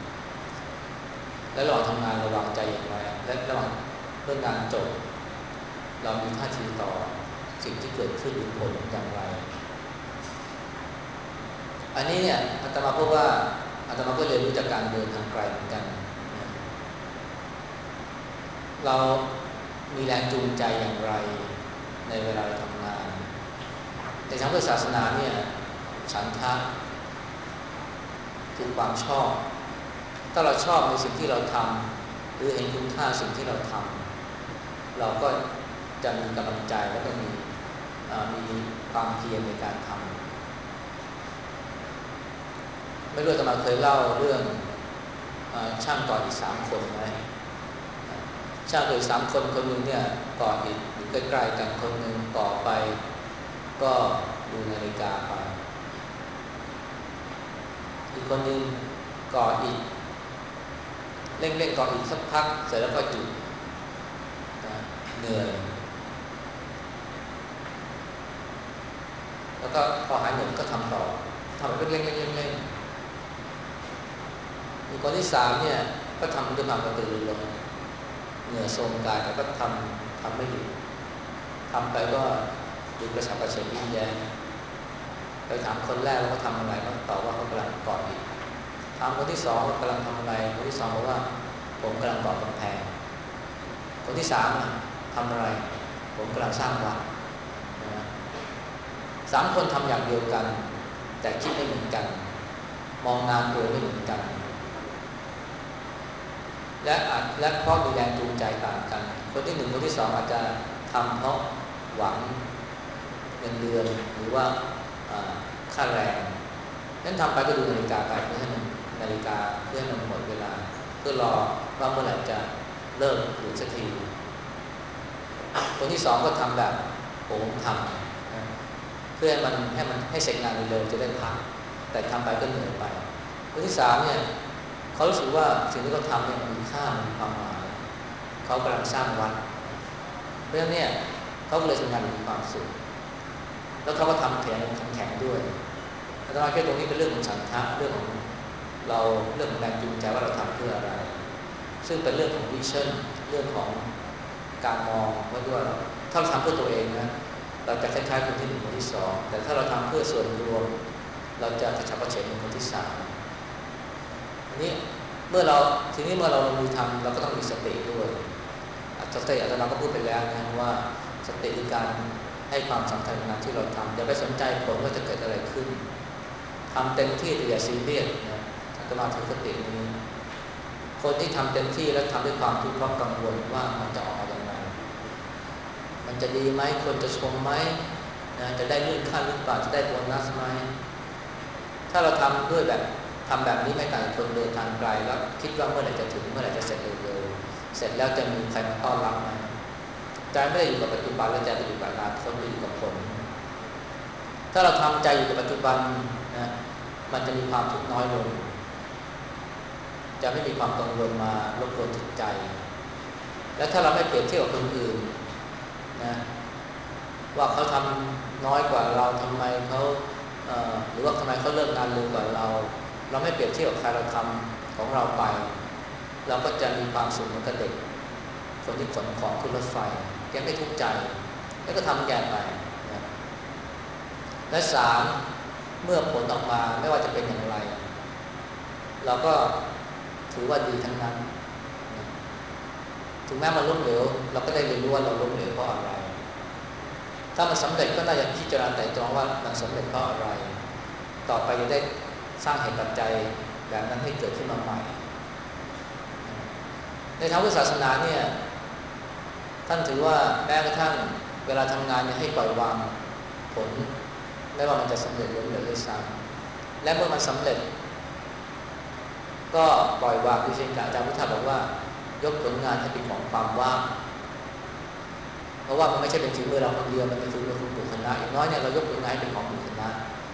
และระหว่างทำงานเราวางใจอย่างไรและระหว่างเมื่องานจบเรามีท่าทีต่อสิ่งที่เกิดขึ้นหรือผลอย่างไรอันนี้เนี่ยอาตมาพบว่าอาตมาก็เรียนรู้จากการเดินทางไกลเหมือนกันเรามีแรงจูงใจอย่างไรในเวลาเราทำงานในทางพุทธศาสนาเนี่ยฉันทะคือความชอบถ้าเราชอบในสิ่งที่เราทำหรือเห็นคุณค่าสิ่งที่เราทำเราก็จะมีกำลังใจและก็มีมีความเพียรในการทำไม่รู้จะมาเคยเล่าเรื่องช่างก่ออิฐสามคนไหมช่างก่ออิฐสามคนคนหนึ่งเนี่ยก่ออิฐอยู่ใกล้ๆกันคนหนึ่งก่อไปก็ดูนาฬิกาไปอีกคนหนึ่งก่ออิฐเร่งๆก่ออิฐสักพักเสร็จแล้วก็หยุดนะเหนื่อยแล้วก็พอหายเหนื่อยก็ทำต่อทำเร่งๆเร่งๆอีกคนที่สามเนี่ยก็ทำด้วยความกระตือรือร้นเหงื่อโทรมกายแต่ก็ทำทำไม่หยุดทำไปก็ดูกระฉับกระเฉงยิ้มแย้มไปถามคนแรกว่าเขาทำอะไรก็ตอบว่าเขากำลังก่ออิฐถามคนที่สองว่ากำลังทำอะไรคนที่สองบอกว่าผมกำลังก่อกำแพงคนที่สามทำอะไรผมกำลังสร้างวัดนะสามคนทำอย่างเดียวกันแต่คิดไม่เหมือนกันมองงานตัวไม่เหมือนกันและอาจและเพราะมีแรงจูงใจต่างกันคนที่หนึ่งคนที่สองอาจจะทำเพราะหวังเงินเดือนหรือว่าค่าแรงนั้นทำไปก็ดูนาฬิกาไปเพื่อให้มันนาฬิกาเพื่อให้มันหมดเวลาเพื่อรอว่าเมื่อไหร่จะเลิกหยุดสักทีคนที่สองก็ทำแบบผมทำนะเพื่อให้มันให้มันให้เสร็จงานเร็วจะได้พักแต่ทำไปก็เหนื่อยไปคนที่สามเนี่ยเขารู้สึกว่าสิ่งที่เขาทำเนี่ยมันมีค่ามีความหมายเขากำลังสร้างวัดเพราะฉะนั้นเนี่ยเขาเลยทำงานมีความสุขแล้วเขาก็ทำแข็งแข็งด้วยอาตมาคิดตรงนี้เป็นเรื่องของฉันทะเรื่องของเราเรื่องของแรงจูงใจว่าเราทำเพื่ออะไรซึ่งเป็นเรื่องของวิชั่นเรื่องของการมองว่าด้วยถ้าเราทำเพื่อตัวเองนะเราจะคล้ายๆคนที่หนึ่งคนที่สองแต่ถ้าเราทำเพื่อส่วนรวมเราจะกระฉับกระเฉงเป็นคนที่สามอันนี้เมื่อเราทีนี้เมื่อเราลงมือทำเราก็ต้องมีสติด้วยสติอาจารย์เราก็พูดไปแล้วนะว่าสติคือการให้ความสำคัญในงานที่เราทำอย่าไปสนใจผลว่าจะเกิดอะไรขึ้นทำเต็มที่แต่อย่าซีเรียสนะอาตมาถือสตินี้คนที่ทำเต็มที่และทำด้วยความทุกข์เพราะกังวลว่ามันจะออกมาอย่างไรมันจะดีไหมคนจะชมไหมนะจะได้เลื่อนขั้นหรือเปล่าจะได้โบนัสไหมถ้าเราทำด้วยแบบทำแบบนี้ไม่ต่างคนเดินทางไกลแล้วคิดว่าเมื่อไหร่จะถึงเมื่อไหร่จะเสร็จเร็วๆเสร็จแล้วจะมีใครมาต้อนรับไหมใจไม่ได้อยู่กับปัจจุบันแล้วใจไปอยู่กับอนาคตไปอยู่กับผลถ้าเราทำใจอยู่กับปัจจุบันนะมันจะมีความทุกข์น้อยลงจะไม่มีความกังวลมารบกวนจิตใจและถ้าเราไม่เปรียบเทียบกับคนอื่นนะว่าเขาทำน้อยกว่าเราทำไมเขาเอ่อหรือว่าทำไมเขาเลิกงานเร็วกว่าเราเราไม่เปรียบเทียบกับใครเราทำของเราไปเราก็จะมีความสุขเหมือนกับเด็กคนที่ขนของขึ้นรถไฟแกไม่ทุกข์ใจแล้วก็ทำแกไปนะและสามเมื่อผลออกมาไม่ว่าจะเป็นอย่างไรเราก็ถือว่าดีทั้งนั้นนะถึงแม้มันล้มเหลวเราก็ได้เรียนรู้ว่าเราล้มเหลวเพราะอะไรถ้ามันสำเร็จก็น่าจะพิจารณาไตร่ตรองว่ามันสำเร็จเพราะอะไรต่อไปจะได้สร้างเหตุปัจจัยแบบนั้นให้เกิดขึ้นมาใหม่ในทางพุทธศาสนาเนี่ยท่านถือว่าแม้กระทั่งเวลาทำงานเนี่ยให้ปล่อยวางผลไม่ว่ามันจะสำเร็จหรือไม่ด้วยซ้ำและเมื่อมันสำเร็จก็ปล่อยวางด้วยเช่นกันอาจารย์พุทธาบอกว่ายกผลงานให้เป็นของความว่างเพราะว่ามันไม่ใช่เป็นฝีมือเราคนเดียวมันเป็นฝีมือของหมู่คณะอย่างน้อยเนี่ยเรายกผลงานให้เป็นของหมู่คณะ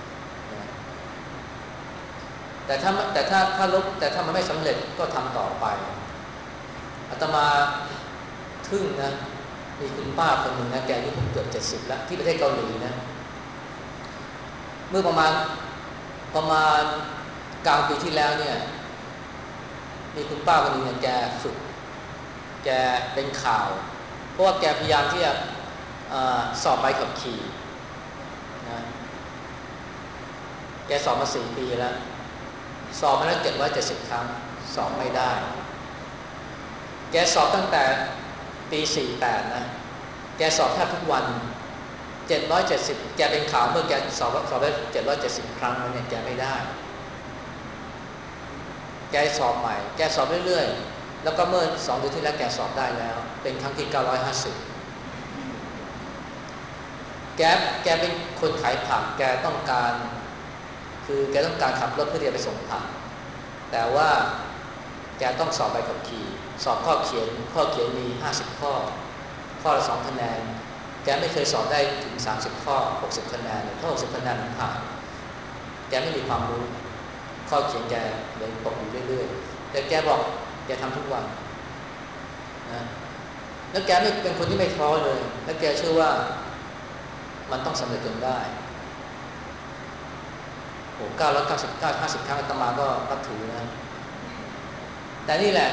แต่ถ้าแต่ถ้าถ้าลบแต่ถ้ามันไม่สำเร็จก็ทำต่อไปอาตมาทึ่งนะมีคุณป้าคนหนึ่งนะแกอายุเกือบเจ็ดสิบแล้วที่ประเทศเกาหลีนะเมื่อประมาณประมาณกลางปีที่แล้วเนี่ยมีคุณป้าคนหนึ่งเนี่ยแกฝึกแกเป็นข่าวเพราะว่าแกพยายามที่จะสอบใบขับขี่นะแกสอบมาสี่ปีแล้วสอบมาแล้วเจ็ดร้อยเจ็ดสิบครั้งสอบไม่ได้แกสอบตั้งแต่ปีสี่สิบแปดนะแกสอบแทบทุกวันเจ็ดร้อยเจ็ดสิบแกเป็นข่าวเมื่อแกสอบสอบได้เจ็ดร้อยเจ็ดสิบครั้งแล้วเนี่ยแกไม่ได้แกสอบใหม่แกสอบเรื่อยๆแล้วก็เมื่อสองเดือนที่แล้วแกสอบได้แล้วเป็นครั้งที่เก้าร้อยห้าสิบแกแกเป็นคนขายผักแกต้องการคือแกต้องการขับรถเพื่อที่จะไปส่งผักแต่ว่าแกต้องสอบใบขับขี่สอบข้อเขียนข้อเขียนมีห้าสิบข้อข้อละสองคะแนนแกไม่เคยสอบได้ถึงสามสิบข้อหกสิบคะแนนถ้าหกสิบคะแนนถึงผ่านแกไม่มีความรู้ข้อเขียนแกเลยตกอยู่เรื่อยๆแต่แกบอกแกทำทุกวันนะแล้วแกไม่เป็นคนที่ไม่ท้อเลยและแกเชื่อว่ามันต้องสำเร็จจนได้โอ้เก้าร้อยเก้าสิบเก้า ห้าสิบครั้งอาตมาก็นับถือนะแต่นี่แหละ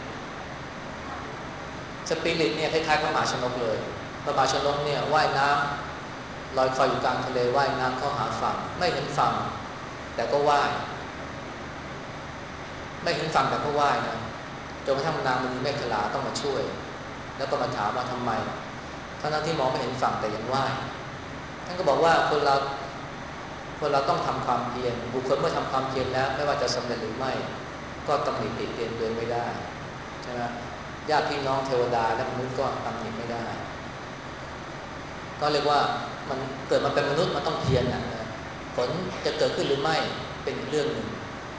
สปิริตเนี่ยคล้ายๆพระมหาชนกเลยพระมหาชนกเนี่ยว่ายน้ำลอยคอยอยู่กลางทะเลว่ายน้ำเข้าหาฝั่งไม่เห็นฝั่งแต่ก็ว่ายไม่เห็นฝั่งแต่ก็ว่ายนะจนกระทั่งนางมณีเมขลาต้องมาช่วยแล้วก็มาถามว่าทำไมทั้งที่มองไม่เห็นฝั่งแต่ยังว่ายท่านก็บอกว่าคนเราคนเราต้องทำความเพียรบุคคลเมื่อทำความเพียรแล้วไม่ว่าจะสำเร็จหรือไม่ก็ตำหนิติเตียนเตือนไม่ได้ใช่ไหมญาติพี่น้องเทวดาและมนุษย์ก็ตำหนิไม่ได้ก็เรียกว่ามันเกิดมาเป็นมนุษย์มันต้องเพียรนะผลจะเกิดขึ้นหรือไม่เป็นอีกเรื่องหนึ่ง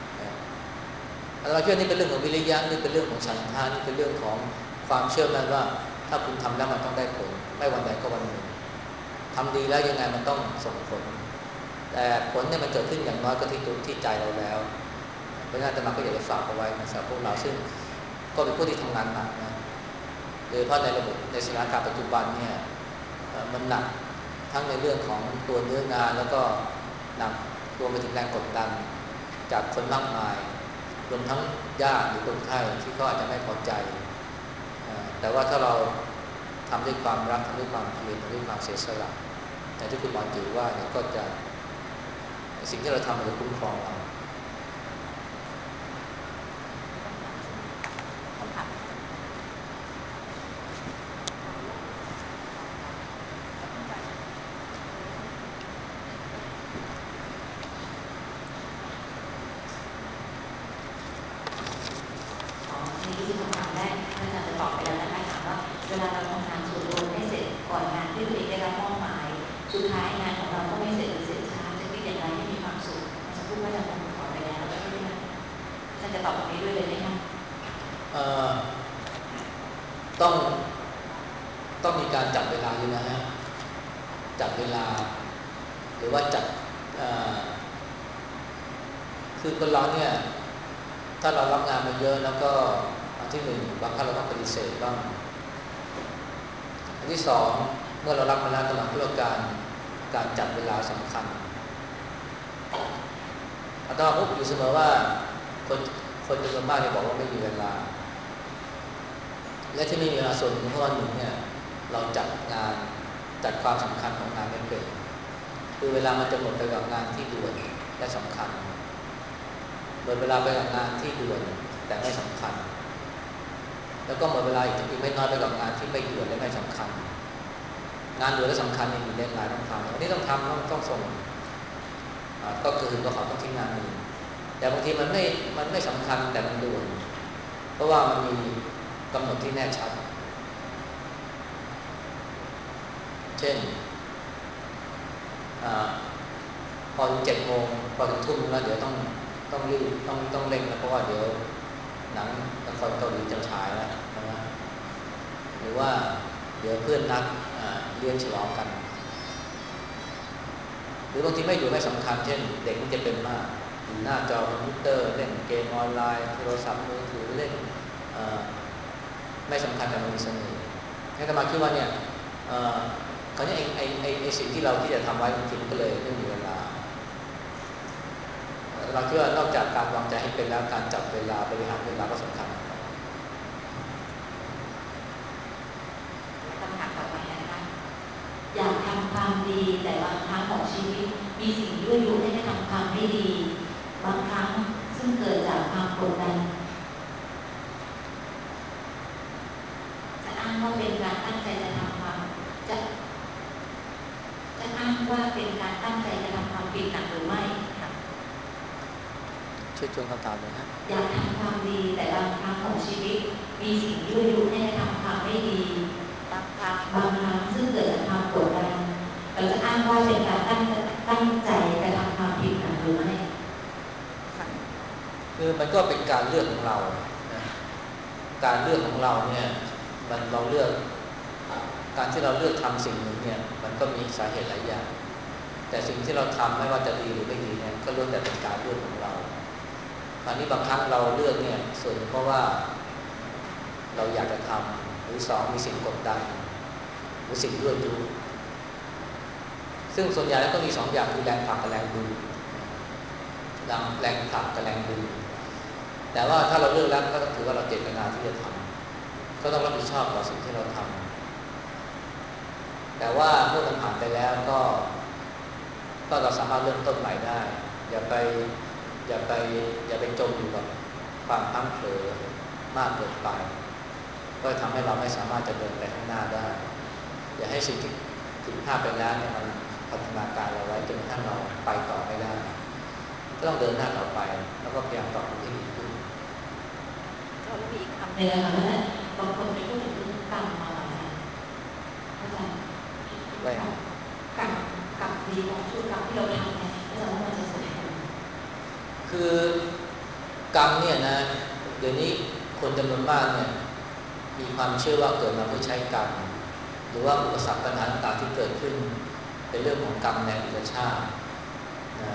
เราเชื่อนี่เป็นเรื่องของวิริยะนี่เป็นเรื่องของฉันทานี่เป็นเรื่องของความเชื่อมั่นว่าถ้าคุณทำแล้วมันต้องได้ผลไม่วันใดก็วันหนึ่งทำดีแล้วยังไงมันต้องส่งผลแต่ผลเนี่ยมันเกิดขึ้นอย่างน้อยก็ที่ตัวที่ใจเราแล้วเพราะฉะนั้นอาตมาก็อยากจะฝากเอาไว้นะสำหรับพวกเราซึ่งก็เป็นผู้ที่ทำงานหนักนะโดยเฉพาะในระบบในสถานการณ์ปัจจุบันเนี่ยมันหนักทั้งในเรื่องของตัวเนื้องานแล้วก็หนักรวมไปถึงแรงกดดันจากคนมากมายรวมทั้งญาติหรือคนไข้ที่ก็อาจจะไม่พอใจแต่ว่าถ้าเราทำด้วยความรักทำด้วยความเพียรทำด้วยความเสียสละแต่ที่คุณหมอจิ๋วว่าเนี่ยก็จะสิ่งที่เราทำมันจะคุ้มครองเราเวลาเราทำงานส่วนรวมไม่เสร็จก่อนงานที่ตัวเองได้รับมอบหมายสุดท้ายงานของเราก็ไม่เสร็จหรือเสร็จช้าจะคิดอย่างไรให้มีความสุขมาสักครู่พระอาจารย์คงตอบไปแล้วใช่ไหมคะท่านจะตอบตรงนี้ด้วยเลยไหมคะเอ่อต้องต้องมีการจัดเวลาด้วยนะฮะจัดเวลาหรือว่าจัดคือคนเราเนี่ยถ้าเรารับงานมาเยอะแล้วก็อันที่หนึ่งบางครั้งเราต้องปฏิเสธบ้างอันที่สองเมื่อเรารับมาแล้วตลอดเรื่องการการจัดเวลาสำคัญอาตมาพูดอยู่เสมอว่าคนคนจำนวนมากเนี่ยบอกว่าไม่มีเวลาและที่ไม่มีเวลาส่วนหนึ่งเพราะว่าหนึ่งเนี่ยเราจัดงานจัดความสำคัญของงานไม่เป็นคือเวลามันจะหมดไปกับงานที่ด่วนและสำคัญหมดเวลาไปกับงานที่ด่วนแต่ไม่สำคัญแล้วก็หมดเวลาอีกอีกไม่น้อยไปกับงานที่ไม่ด่วนและไม่สำคัญงานด่วนและสำคัญนี่มีเดดไลน์ต้องทำวันนี้ต้องทำต้องต้องส่งก็คือก็เขาต้องทิ้งงานอื่นแต่บางทีมันไม่มันไม่สำคัญแต่มันด่วนเพราะว่ามันมีกำหนดที่แน่ชัดเช่นอ่าพอถึงเจ็ดโมงพอถึงทุ่มแล้วเดี๋ยวต้องต้องรีบต้องต้องเร่งนะเพราะว่าเดี๋ยวหนังละครเกาหลีจะฉายแล้วนะหรือว่าเดี๋ยวเพื่อนนัดเลี้ยงฉลองกันหรือบางทีไม่อยู่ไม่สำคัญเช่นเด็กมันจะเป็นมากอยู่หน้าจอคอมพิวเตอร์เล่นเกมออนไลน์โทรศัพท์มือถือเล่นไม่สำคัญแต่มันมีเสน่ห์ให้ธรรมะคิดว่าเนี่ยคราวนี้ไอ้ไอ้ไอ้สิ่งที่เราที่จะทำไว้จริงๆก็เลยไม่มีเวลาเราคิดว่านอกจากการวางใจให้เป็นแล้วการจับเวลาบริหารเวลาก็สำคัญคำถามต่อไปนะคะอยากทำความดีแต่บางครั้งของชีวิตมีสิ่งยั่วยุให้ทำความไม่ดีบางครั้งซึ่งเกิดจากความกดดันจะอ้างว่าเป็นการตั้งใจจะทำความจะจะอ้างว่าเป็นการตั้งใจจะทำความผิดหนักหรือไม่ค่ะช่วยชวนคำถามเลยฮะอยากทำความดีแต่บางครั้งของชีวิตมีสิ่งยั่วยุให้ทำความไม่ดีบางครั้งบางครั้งซึ่งเกิดจากความกดดันเราจะอ้างว่าเป็นการตั้งตั้งใจจะทำความผิดหนักหรือไม่คือมันก็เป็นการเลือกของเรานะการเลือกของเราเนี่ยมันเราเลือกการที่เราเลือกทำสิ่งหนึ่งเนี่ยมันก็มีสาเหตุหลายอย่างแต่สิ่งที่เราทำไม่ว่าจะดีหรือไม่ดีเนี่ยก็ล้วนแต่เป็นการเลือกของเราคราวนี้บางครั้งเราเลือกเนี่ยส่วนเพราะว่าเราอยากจะทำหรือสองมีสิ่งกดดันหรือสิ่งยั่วยุซึ่งส่วนใหญ่แล้วก็มีสองอย่างคือแรงผลักกับแรงดึงแรงผลักกับแรงดึงแต่ว่าถ้าเราเลือกแล้วก็ถือว่าเราเจตนาที่จะทำก็ต้องรับผิดชอบต่อสิ่งที่เราทำแต่ว่าเมื่อมันผ่านไปแล้วก็ก็เราสามารถเริ่มต้นใหม่ได้อย่าไปอย่าไปอย่าไปจมอยู่กับความพังเผลอมากเกินไปก็ทำให้เราไม่สามารถจะเดินไปข้างหน้าได้อย่าให้สิ่งที่ผิดพลาดไปแล้วเนี่ยมันพัฒนาการเราไว้จนกระทั่งเราไปต่อไม่ได้ก็ต้องเดินหน้าต่อไปแล้วก็พยายามต่อให้ดีขึ้นก็แล้วมีอีกคำหนึ่งนะคะว่าบางคนไปพูดถึงเรื่องกรรมมาอาจารย์อาจารย์กรรมกรรมดีของชั่วกรรมที่เราทำเนี่ยอาจารย์ว่ามันจะส่งผลคือกรรมเนี่ยนะเดี๋ยวนี้คนจำนวนมากเนี่ยมีความเชื่อว่าเกิดมาเพื่อใช้กรรมหรือว่าอุปสรรคปัญหาต่างๆที่เกิดขึ้นเป็นเรื่องของกรรมในอดีตชาตินะ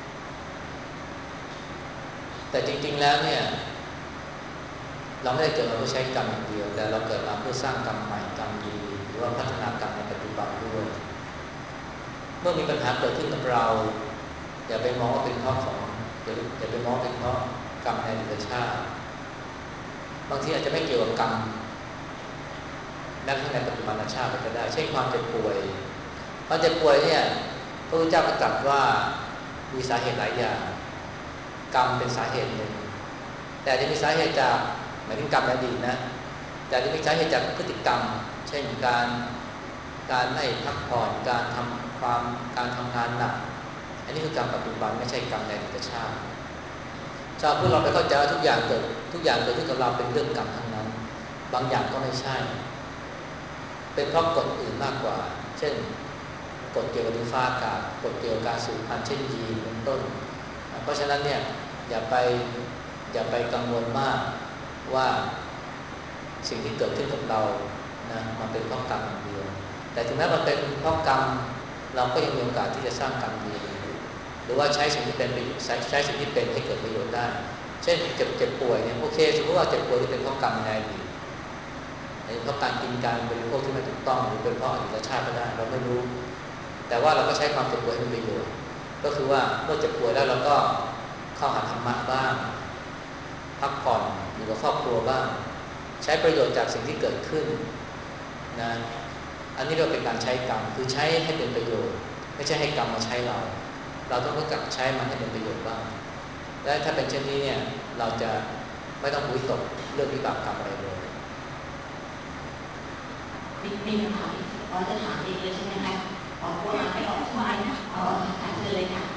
แต่จริงๆแล้วเนี่ยเราไม่ได้เกิดมาเพื่อใช้กรรมอย่างเดียวแต่เราเกิดมาเพื่อสร้างกรรมใหม่กรรมดีหรือว่าพัฒนากรรมในปัจจุบันด้วยเมื่อมีปัญหาเกิดขึ้นกับเราอย่าไปมองว่าเป็นเพราะของอย่าอย่าไปมองเป็นเพราะกรรมในอดีตชาติบางทีอาจจะไม่เกี่ยวกับกรรมแม้กระทั่งในปัจจุบันชาติก็ได้เช่นความเจ็บป่วยความเจ็บป่วยเนี่ยพระพุทธเจ้าตรัสว่ามีสาเหตุหลายอย่างกรรมเป็นสาเหตุหนึ่งแต่จะมีสาเหตุจากหมายถึงกรรมในอดีตนะแต่จะมีสาเหตุจากพฤติกรรมเช่นการการไม่พักผ่อนการทำความการทำงานหนักอันนี้คือกรรมปัจจุบันไม่ใช่กรรมในอดีตชาติชาวพุทธเราไปเข้าใจว่าทุกอย่างเกิดทุกอย่างเกิดขึ้นกับเราเป็นเรื่องกรรมทั้งนั้นบางอย่างก็ไม่ใช่เป็นเพราะกฎอื่นมากกว่าเช่นกฎเกี่ยวกับดินฟ้าอากาศกฎเกี่ยวกับการสืบพันธุ์เช่นยีนเป็นต้นเพราะฉะนั้นเนี่ยอย่าไปอย่าไปกังวลมากว่าสิ่งที่เกิดขึ้นกับเรานะมันเป็นเพราะกรรมอย่างเดียวแต่ถึงแม้มันเป็นเพราะกรรมเราก็ยังมีโอกาสที่จะสร้างกรรมดีหรือว่าใช้สิ่งที่เป็นใช้ใช้สิ่งที่เป็นให้เกิดประโยชน์ได้เช่นเจ็บเจ็บป่วยเนี่ยโอเคสมมติว่าเจ็บป่วยที่เป็นเพราะกรรมในอดีตเป็นเพราะการกินการบริโภคที่ไม่ถูกต้องหรือเป็นเพราะอดีตชาติก็ได้เราไม่รู้แต่ว่าเราก็ใช้ความเจ็บป่วยให้เป็นประโยชน์ก็คือว่าเมื่อเจ็บป่วยแล้วเราก็เข้าหาธรรมะบ้างพักผ่อนอยู่กับครอบครัวบ้างใช้ประโยชน์จากสิ่งที่เกิดขึ้นนะอันนี้เราเป็นการใช้กรรมคือใช้ให้เป็นประโยชน์ไม่ใช่ให้กรรมมาใช้เราเราต้องรู้จักใช้มันให้เป็นประโยชน์บ้างและถ้าเป็นเช่นนี้เนี่ยเราจะไม่ต้องวิตกเรื่องวิบากกรรมอะไรเลยมีมีคำถามอ๋อจะถามเองเลยใช่ไหมคะอ๋อว่าไม่ออกใช่ไหมอ๋อค่ะเชิญเลยค่ะ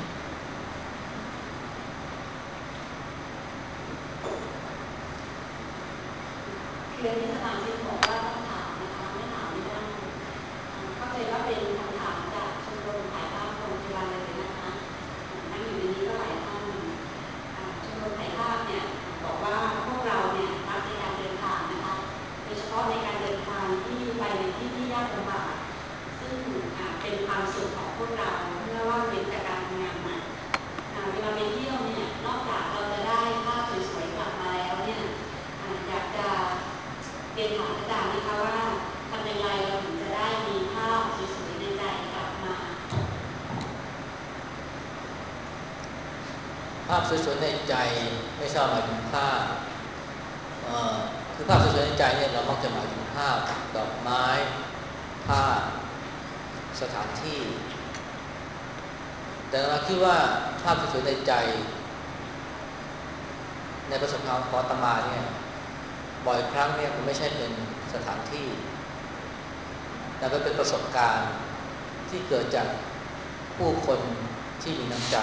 เรียนที่สมาชิกบอกว่าต้องถามนะคะไม่ถามไม่ได้เข้าใจว่าเป็นคำถามจากชมรมถ่ายภาพโรงพยาบาลเลยนะคะนั่งอยู่ในนี้ก็หลายท่านชมรมถ่ายภาพเนี่ยบอกว่าพวกเราเนี่ยรักในการเดินทางนะคะโดยเฉพาะในการเดินทางที่ไปในที่ที่ยากลำบากซึ่งเป็นความสุขของพวกเราเมื่อว่างเว้นจากการทำงานหนักเวลาไปเที่ยวเนี่ยนอกจากเราจะได้ภาพสวยๆกลับมาแล้วเนี่ยอยากจะเรียนถามอาจารย์นะคะว่าทำอย่างไรเราถึงจะได้มีภาพสวยๆในใจกลับมาภาพสวยๆในใจไม่ชอบหมายถึงภาพคือภาพสวยๆในใจเนี่ยเรามักจะหมายถึงภาพดอกไม้ภาพสถานที่แต่เราคิดว่าภาพสวยๆในใจในประสบการณ์ของอาตมาเนี่ยบ่อยครั้งเนี่ยมันไม่ใช่เป็นสถานที่แต่มันเป็นประสบการณ์ที่เกิดจากผู้คนที่มีน้ำใจ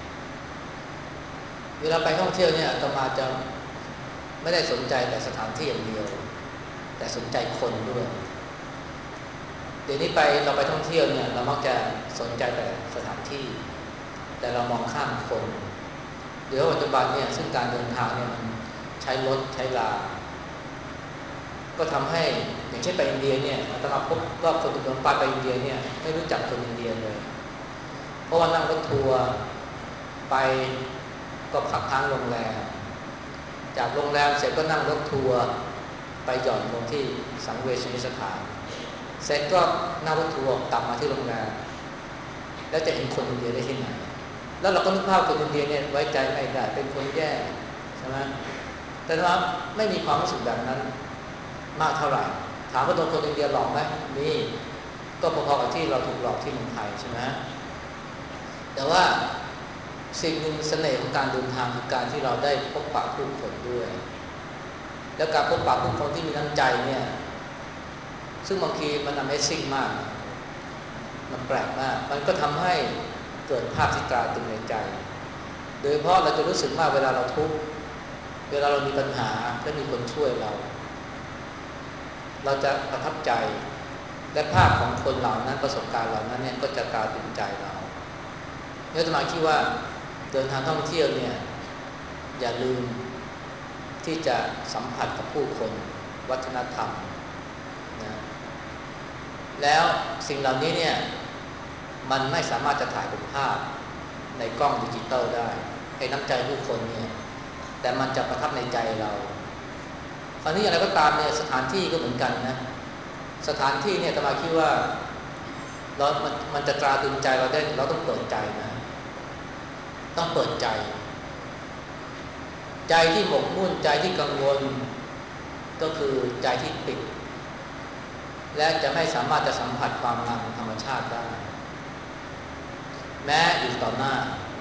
เวลาไปท่องเที่ยวเนี่ยอาตมาจะไม่ได้สนใจแต่สถานที่อย่างเดียวแต่สนใจคนด้วยเดี๋ยวนี้ไปเราไปท่องเที่ยวเนี่ยเรามักจะสนใจแต่สถานที่แต่เรามองข้ามคนเดี๋ยวปัจจุบันเนี่ยซึ่งการเดินทางเนี่ยมันใช้รถใช้ลาก็ทำให้อย่างเช่นไปอินเดียเนี่ยอาตมาพบว่าคนจำนวนมากไปอินเดียเนี่ยไม่รู้จักคนอินเดียเลยเพราะว่านั่งรถทัวร์ไปก็พักค้างโรงแรมจากโรงแรมเสร็จก็นั่งรถทัวร์ไปหย่อนลงที่สังเวชนียสถานเสร็จก็นั่งรถทัวร์กลับมาที่โรงแรมแล้วจะเห็นคนอินเดียได้ที่ไหนแล้วเราก็นึกภาพคนอินเดียเนี่ยไว้ใจไม่ได้เป็นคนแย่ใช่ไหมแต่ว่าไม่มีความรู้สึกแบบนั้นมากเท่าไหร่ถามว่าโดนคนอินเดียหลอกไหมนี่ก็พอๆกับที่เราถูกหลอกที่เมืองไทยใช่ไหมแต่ว่าสิ่งหนึ่งเสน่ห์ของการเดินทางคือการที่เราได้พบปะผู้คนด้วยแล้วการพบปะผู้คนที่มีน้ำใจเนี่ยซึ่งบางทีมัน Amazing มากมันแปลกมากมันก็ทำให้เกิดภาพที่ตราตรึงในใจโดยเฉพาะเราจะรู้สึกมากเวลาเราทุกข์เวลาเรามีปัญหาและมีคนช่วยเราเราจะประทับใจและภาพของคนเหล่านั้นประสบการณ์เหล่านั้นเนี่ยก็จะตราตรึงใจเราเนี่ยอาตมาคิดว่าเดินทางท่องเที่ยวเนี่ยอย่าลืมที่จะสัมผัสกับผู้คนวัฒนธรรมนะแล้วสิ่งเหล่านี้เนี่ยมันไม่สามารถจะถ่ายเป็นภาพในกล้องดิจิตอลได้ให้น้ำใจผู้คนเนี่ยแต่มันจะประทับในใจเราคราวนี้อะไรก็ตามเนี่ยสถานที่ก็เหมือนกันนะสถานที่เนี่ยอาตมาคิดว่าเรามันมันจะตราตรึงใจเราได้เราต้องเปิดใจนะต้องเปิดใจใจที่หมกมุ่นใจที่กังวลก็คือใจที่ปิดและจะไม่สามารถจะสัมผัสความงามของธรรมชาติได้แม้อยู่ต่อหน้า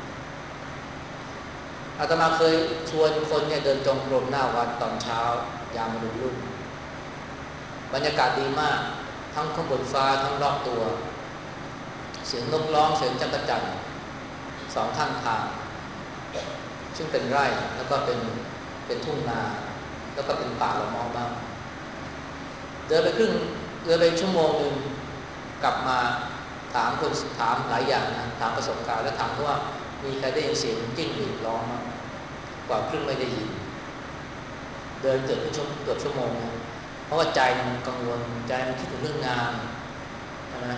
อาตมาเคยชวนคนเนี่ยเดินจงกรมหน้าวัดตอนเช้ายามมะรุรุ่งบรรยากาศดีมากทั้งข้างบนฟ้าทั้งรอบตัวเสียงนกร้องเสียงจักรจั่นสองข้างทางซึ่งเป็นไร่แล้วก็เป็นเป็นทุ่งนาแล้วก็เป็นป่าละเมาะบ้างเดินไปครึ่งเดินไปชั่วโมงนึงกลับมาถามคนถามหลายอย่างนะถามประสบการณ์แล้วถามว่ามีใครได้ยินเสียงจิ้งหรีดร้องมั้ยกว่าครึ่งไม่ได้ยินเดินเกือบชั่วเกือบชั่วโมงนะเพราะว่าใจมันกังวลใจมันคิดถึงเรื่องงานใช่ไหม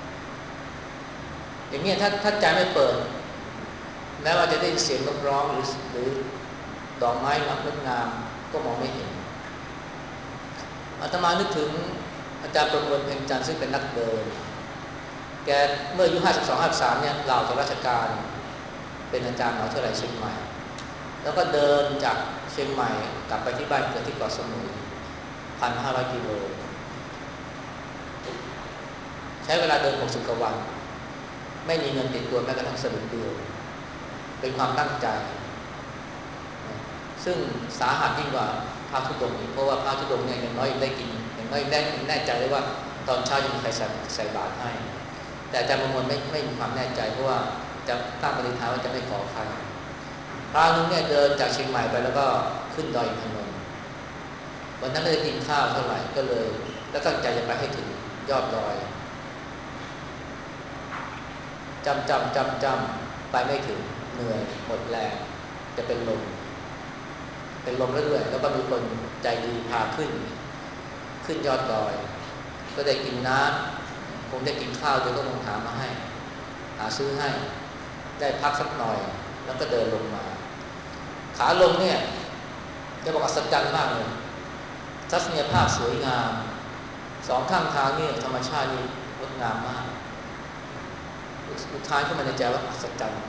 อย่างนี้ถ้าถ้าใจไม่เปิดแม้ว่าจะได้เสียงนกร้องหรือหรือดอกไม้งามงามก็มองไม่เห็นอาตมานึกถึงอาจารย์ประมวลเพ็งจันทร์ซึ่งเป็นนักเดินแกเมื่ออายุห้าสิบสอง ห้าสิบสามเนี่ยลาออกจากราชการเป็นอาจารย์มหาวิทยาลัยเชียงใหม่แล้วก็เดินจากเชียงใหม่กลับไปที่บ้านเกิดที่เกาะสมุย หนึ่งพันห้าร้อย กิโลใช้เวลาเดินหกสิบกว่าวันไม่มีเงินติดตัวแม้กระทั่งสลึงเดียวเป็นความตั้งใจซึ่งสาหัสยิ่งกว่าพระธุดงค์อีกเพราะว่าพระธุดงค์เนี่ยอย่างน้อยได้กินอย่างน้อยได้แน่ใจได้ว่าตอนเช้าจะมีใครใส่ใส่บาตรให้แต่อาจารย์ประมวลไม่ไม่มีความแน่ใจเพราะว่าจะตั้งปณิธานว่าจะไม่ขอใครพระนึงเนี่ยเดินจากเชียงใหม่ไปแล้วก็ขึ้นดอยอินทนนท์วันนั้นไม่ได้กินข้าวเท่าไหร่ก็เลยแล้วตั้งใจจะไปให้ถึงยอดดอยจำจำจำจำไปไม่ถึงเหนื่อยหมดแรงจะเป็นลมเป็นลมแล้วด้วยแล้วก็มีคนใจดีพาขึ้นขึ้นยอดดอยก็ได้กินน้ำคงได้กินข้าวเดี๋ยวก็คงหามาให้หาซื้อให้ได้พักสักหน่อยแล้วก็เดินลงมาขาลงเนี่ยจะบอกอัศจรรย์มากเลยทัศนียภาพสวยงามสองข้างทางนี่ธรรมชาตินี่งดงามมากอุทานขึ้นมาในใจว่าอัศจรรย์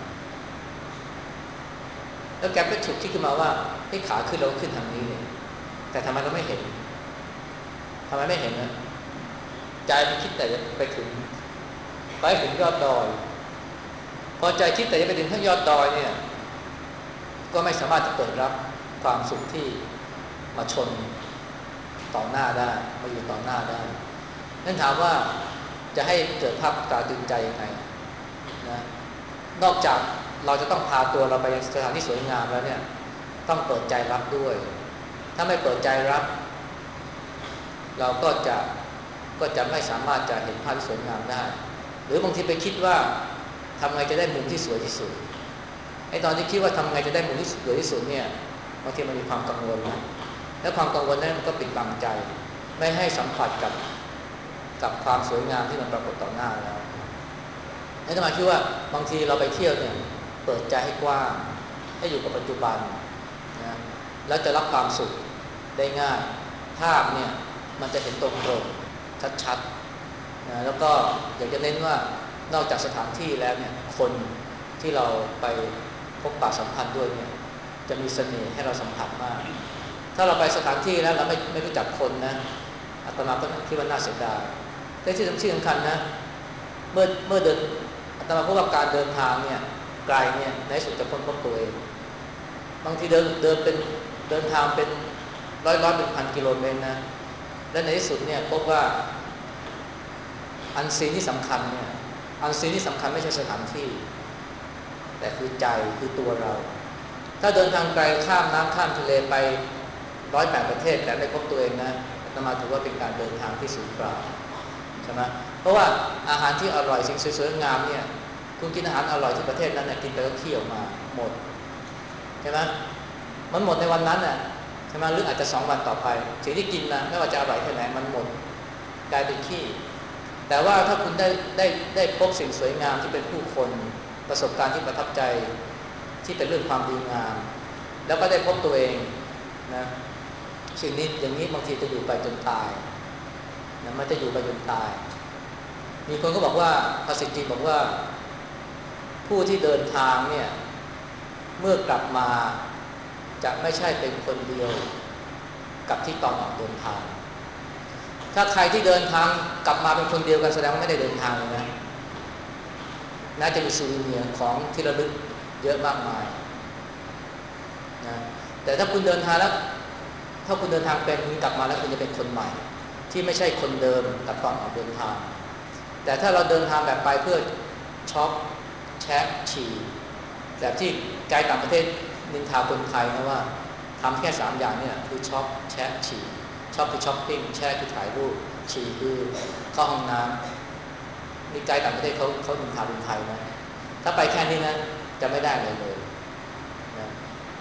แล้วแกก็ฉุกคิดขึ้นมาว่าให้ขาขึ้นเราขึ้นทางนี้เนี่ยแต่ทำไมเราไม่เห็นทำไมไม่เห็นนะใจมันคิดแต่จะไปถึงไปถึงยอดดอยพอใจคิดแต่จะไปถึงทั้งยอดดอยเนี่ยก็ไม่สามารถจะเปิดรับความสุขที่มาชนต่อหน้าได้มาอยู่ต่อหน้าได้นั่นถามว่าจะให้เกิดภาพตาตึงใจยังไงนะนอกจากเราจะต้องพาตัวเราไปยังสถานที่สวยงามแล้วเนี่ยต้องเปิดใจรับด้วยถ้าไม่เปิดใจรับเราก็จะก็จะไม่สามารถจะเห็นภาพที่สวยงามได้หรือบางทีไปคิดว่าทำไงจะได้มุมที่สวยที่สุดไอ้ตอนที่คิดว่าทำไงจะได้มุมที่สวยที่สุดเนี่ยบางทีมันมีความกังวลนะและความกังวลนั้นมันก็ปิดบังใจไม่ให้สัมผัสกับกับความสวยงามที่มันปรากฏต่อหน้าแล้วนั่นหมายถึงว่าบางทีเราไปเที่ยวเนี่ยเปิดใจให้กว้างให้อยู่กับปัจจุบันนะแล้วจะรับความสุขได้ง่ายภาพเนี่ยมันจะเห็นตรงๆชัดๆนะแล้วก็อยากจะเน้นว่านอกจากสถานที่แล้วเนี่ยคนที่เราไปพบปะสัมพันธ์ด้วยเนี่ยจะมีเสน่ห์ให้เราสัมผัสมากถ้าเราไปสถานที่แล้วเราไม่ไม่รู้จักคนนะอาตมาก็คิดว่าน่าเสียดายแต่ที่สำคัญนะเมื่อเมื่อเดินอาตมาพบว่าการเดินทางเนี่ยไกลเนี่ยในสุดจะค้นพบตัวเองบางทีเดินเดินเป็นเดินทางเป็นร้อยร้อยเป็นพันกิโลเมตรนะและในที่สุดเนี่ยพบว่าอันซีนที่สำคัญเนี่ยอันซีนที่สำคัญไม่ใช่สถานที่แต่คือใจคือตัวเราถ้าเดินทางไกลข้ามน้ำข้ามทะเลไปร้อยแปดประเทศแต่ไม่พบตัวเองนะอาตมาถือว่าเป็นการเดินทางที่สูญเปล่าใช่ไหมเพราะว่าอาหารที่อร่อยสิ่งสวยๆงามเนี่ยคุณกินอาหารอร่อยที่ประเทศนั้นเนี่ยกินไปก็เคี่ยวมาหมดใช่ไหมมันหมดในวันนั้นน่ะใช่ไหมหรืออาจจะสองวันต่อไปสิ่งที่กินนะไม่ว่าจะอร่อยแค่ไหนมันหมดกลายเป็นขี้แต่ว่าถ้าคุณได้ได้ได้พบสิ่งสวยงามที่เป็นผู้คนประสบการณ์ที่ประทับใจที่เป็นเรื่องความดีงามแล้วก็ได้พบตัวเองนะสิ่งนี้อย่างนี้บางทีจะอยู่ไปจนตายนะมันจะอยู่ไปจนตายมีคนก็บอกว่าภาษิตจีนบอกว่าผู้ที่เดินทางเนี่ยเมื่อกลับมาจะไม่ใช่เป็นคนเดียวกับที่ตอนออกเดินทางถ้าใครที่เดินทางกลับมาเป็นคนเดียวกันแสดงว่าไม่ได้เดินทางเลยนะน่าจะมีซูวิเนียร์ของที่ระลึกเยอะมากมายนะแต่ถ้าคุณเดินทางแล้วถ้าคุณเดินทางเป็นคุณกลับมาแล้วคุณจะเป็นคนใหม่ที่ไม่ใช่คนเดิมกับตอนออกเดินทางแต่ถ้าเราเดินทางแบบไปเพื่อช็อปแชะฉี่แบบที่ไกด์ต่างประเทศนินทาคนไทยนะว่าทำแค่สามอย่างนี่แหละคือช็อปแชะฉี่ช็อปคือช้อปปิ้งแชะคือถ่ายรูปฉี่คือเข้าห้องน้ำมีไกด์ต่างประเทศเขาเขานินทาคนไทยนะถ้าไปแค่นี้นะจะไม่ได้เลยเลยนะ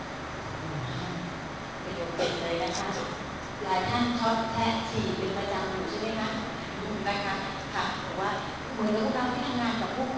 ประโยคเด็ดเลยนะคะหลายท่านช็อปแชะฉี่เป็นประจำอยู่ใช่ไหมคะนะคะค่ะบอกว่าเหมือนกับพวกเราที่ทำงานกับผู้ค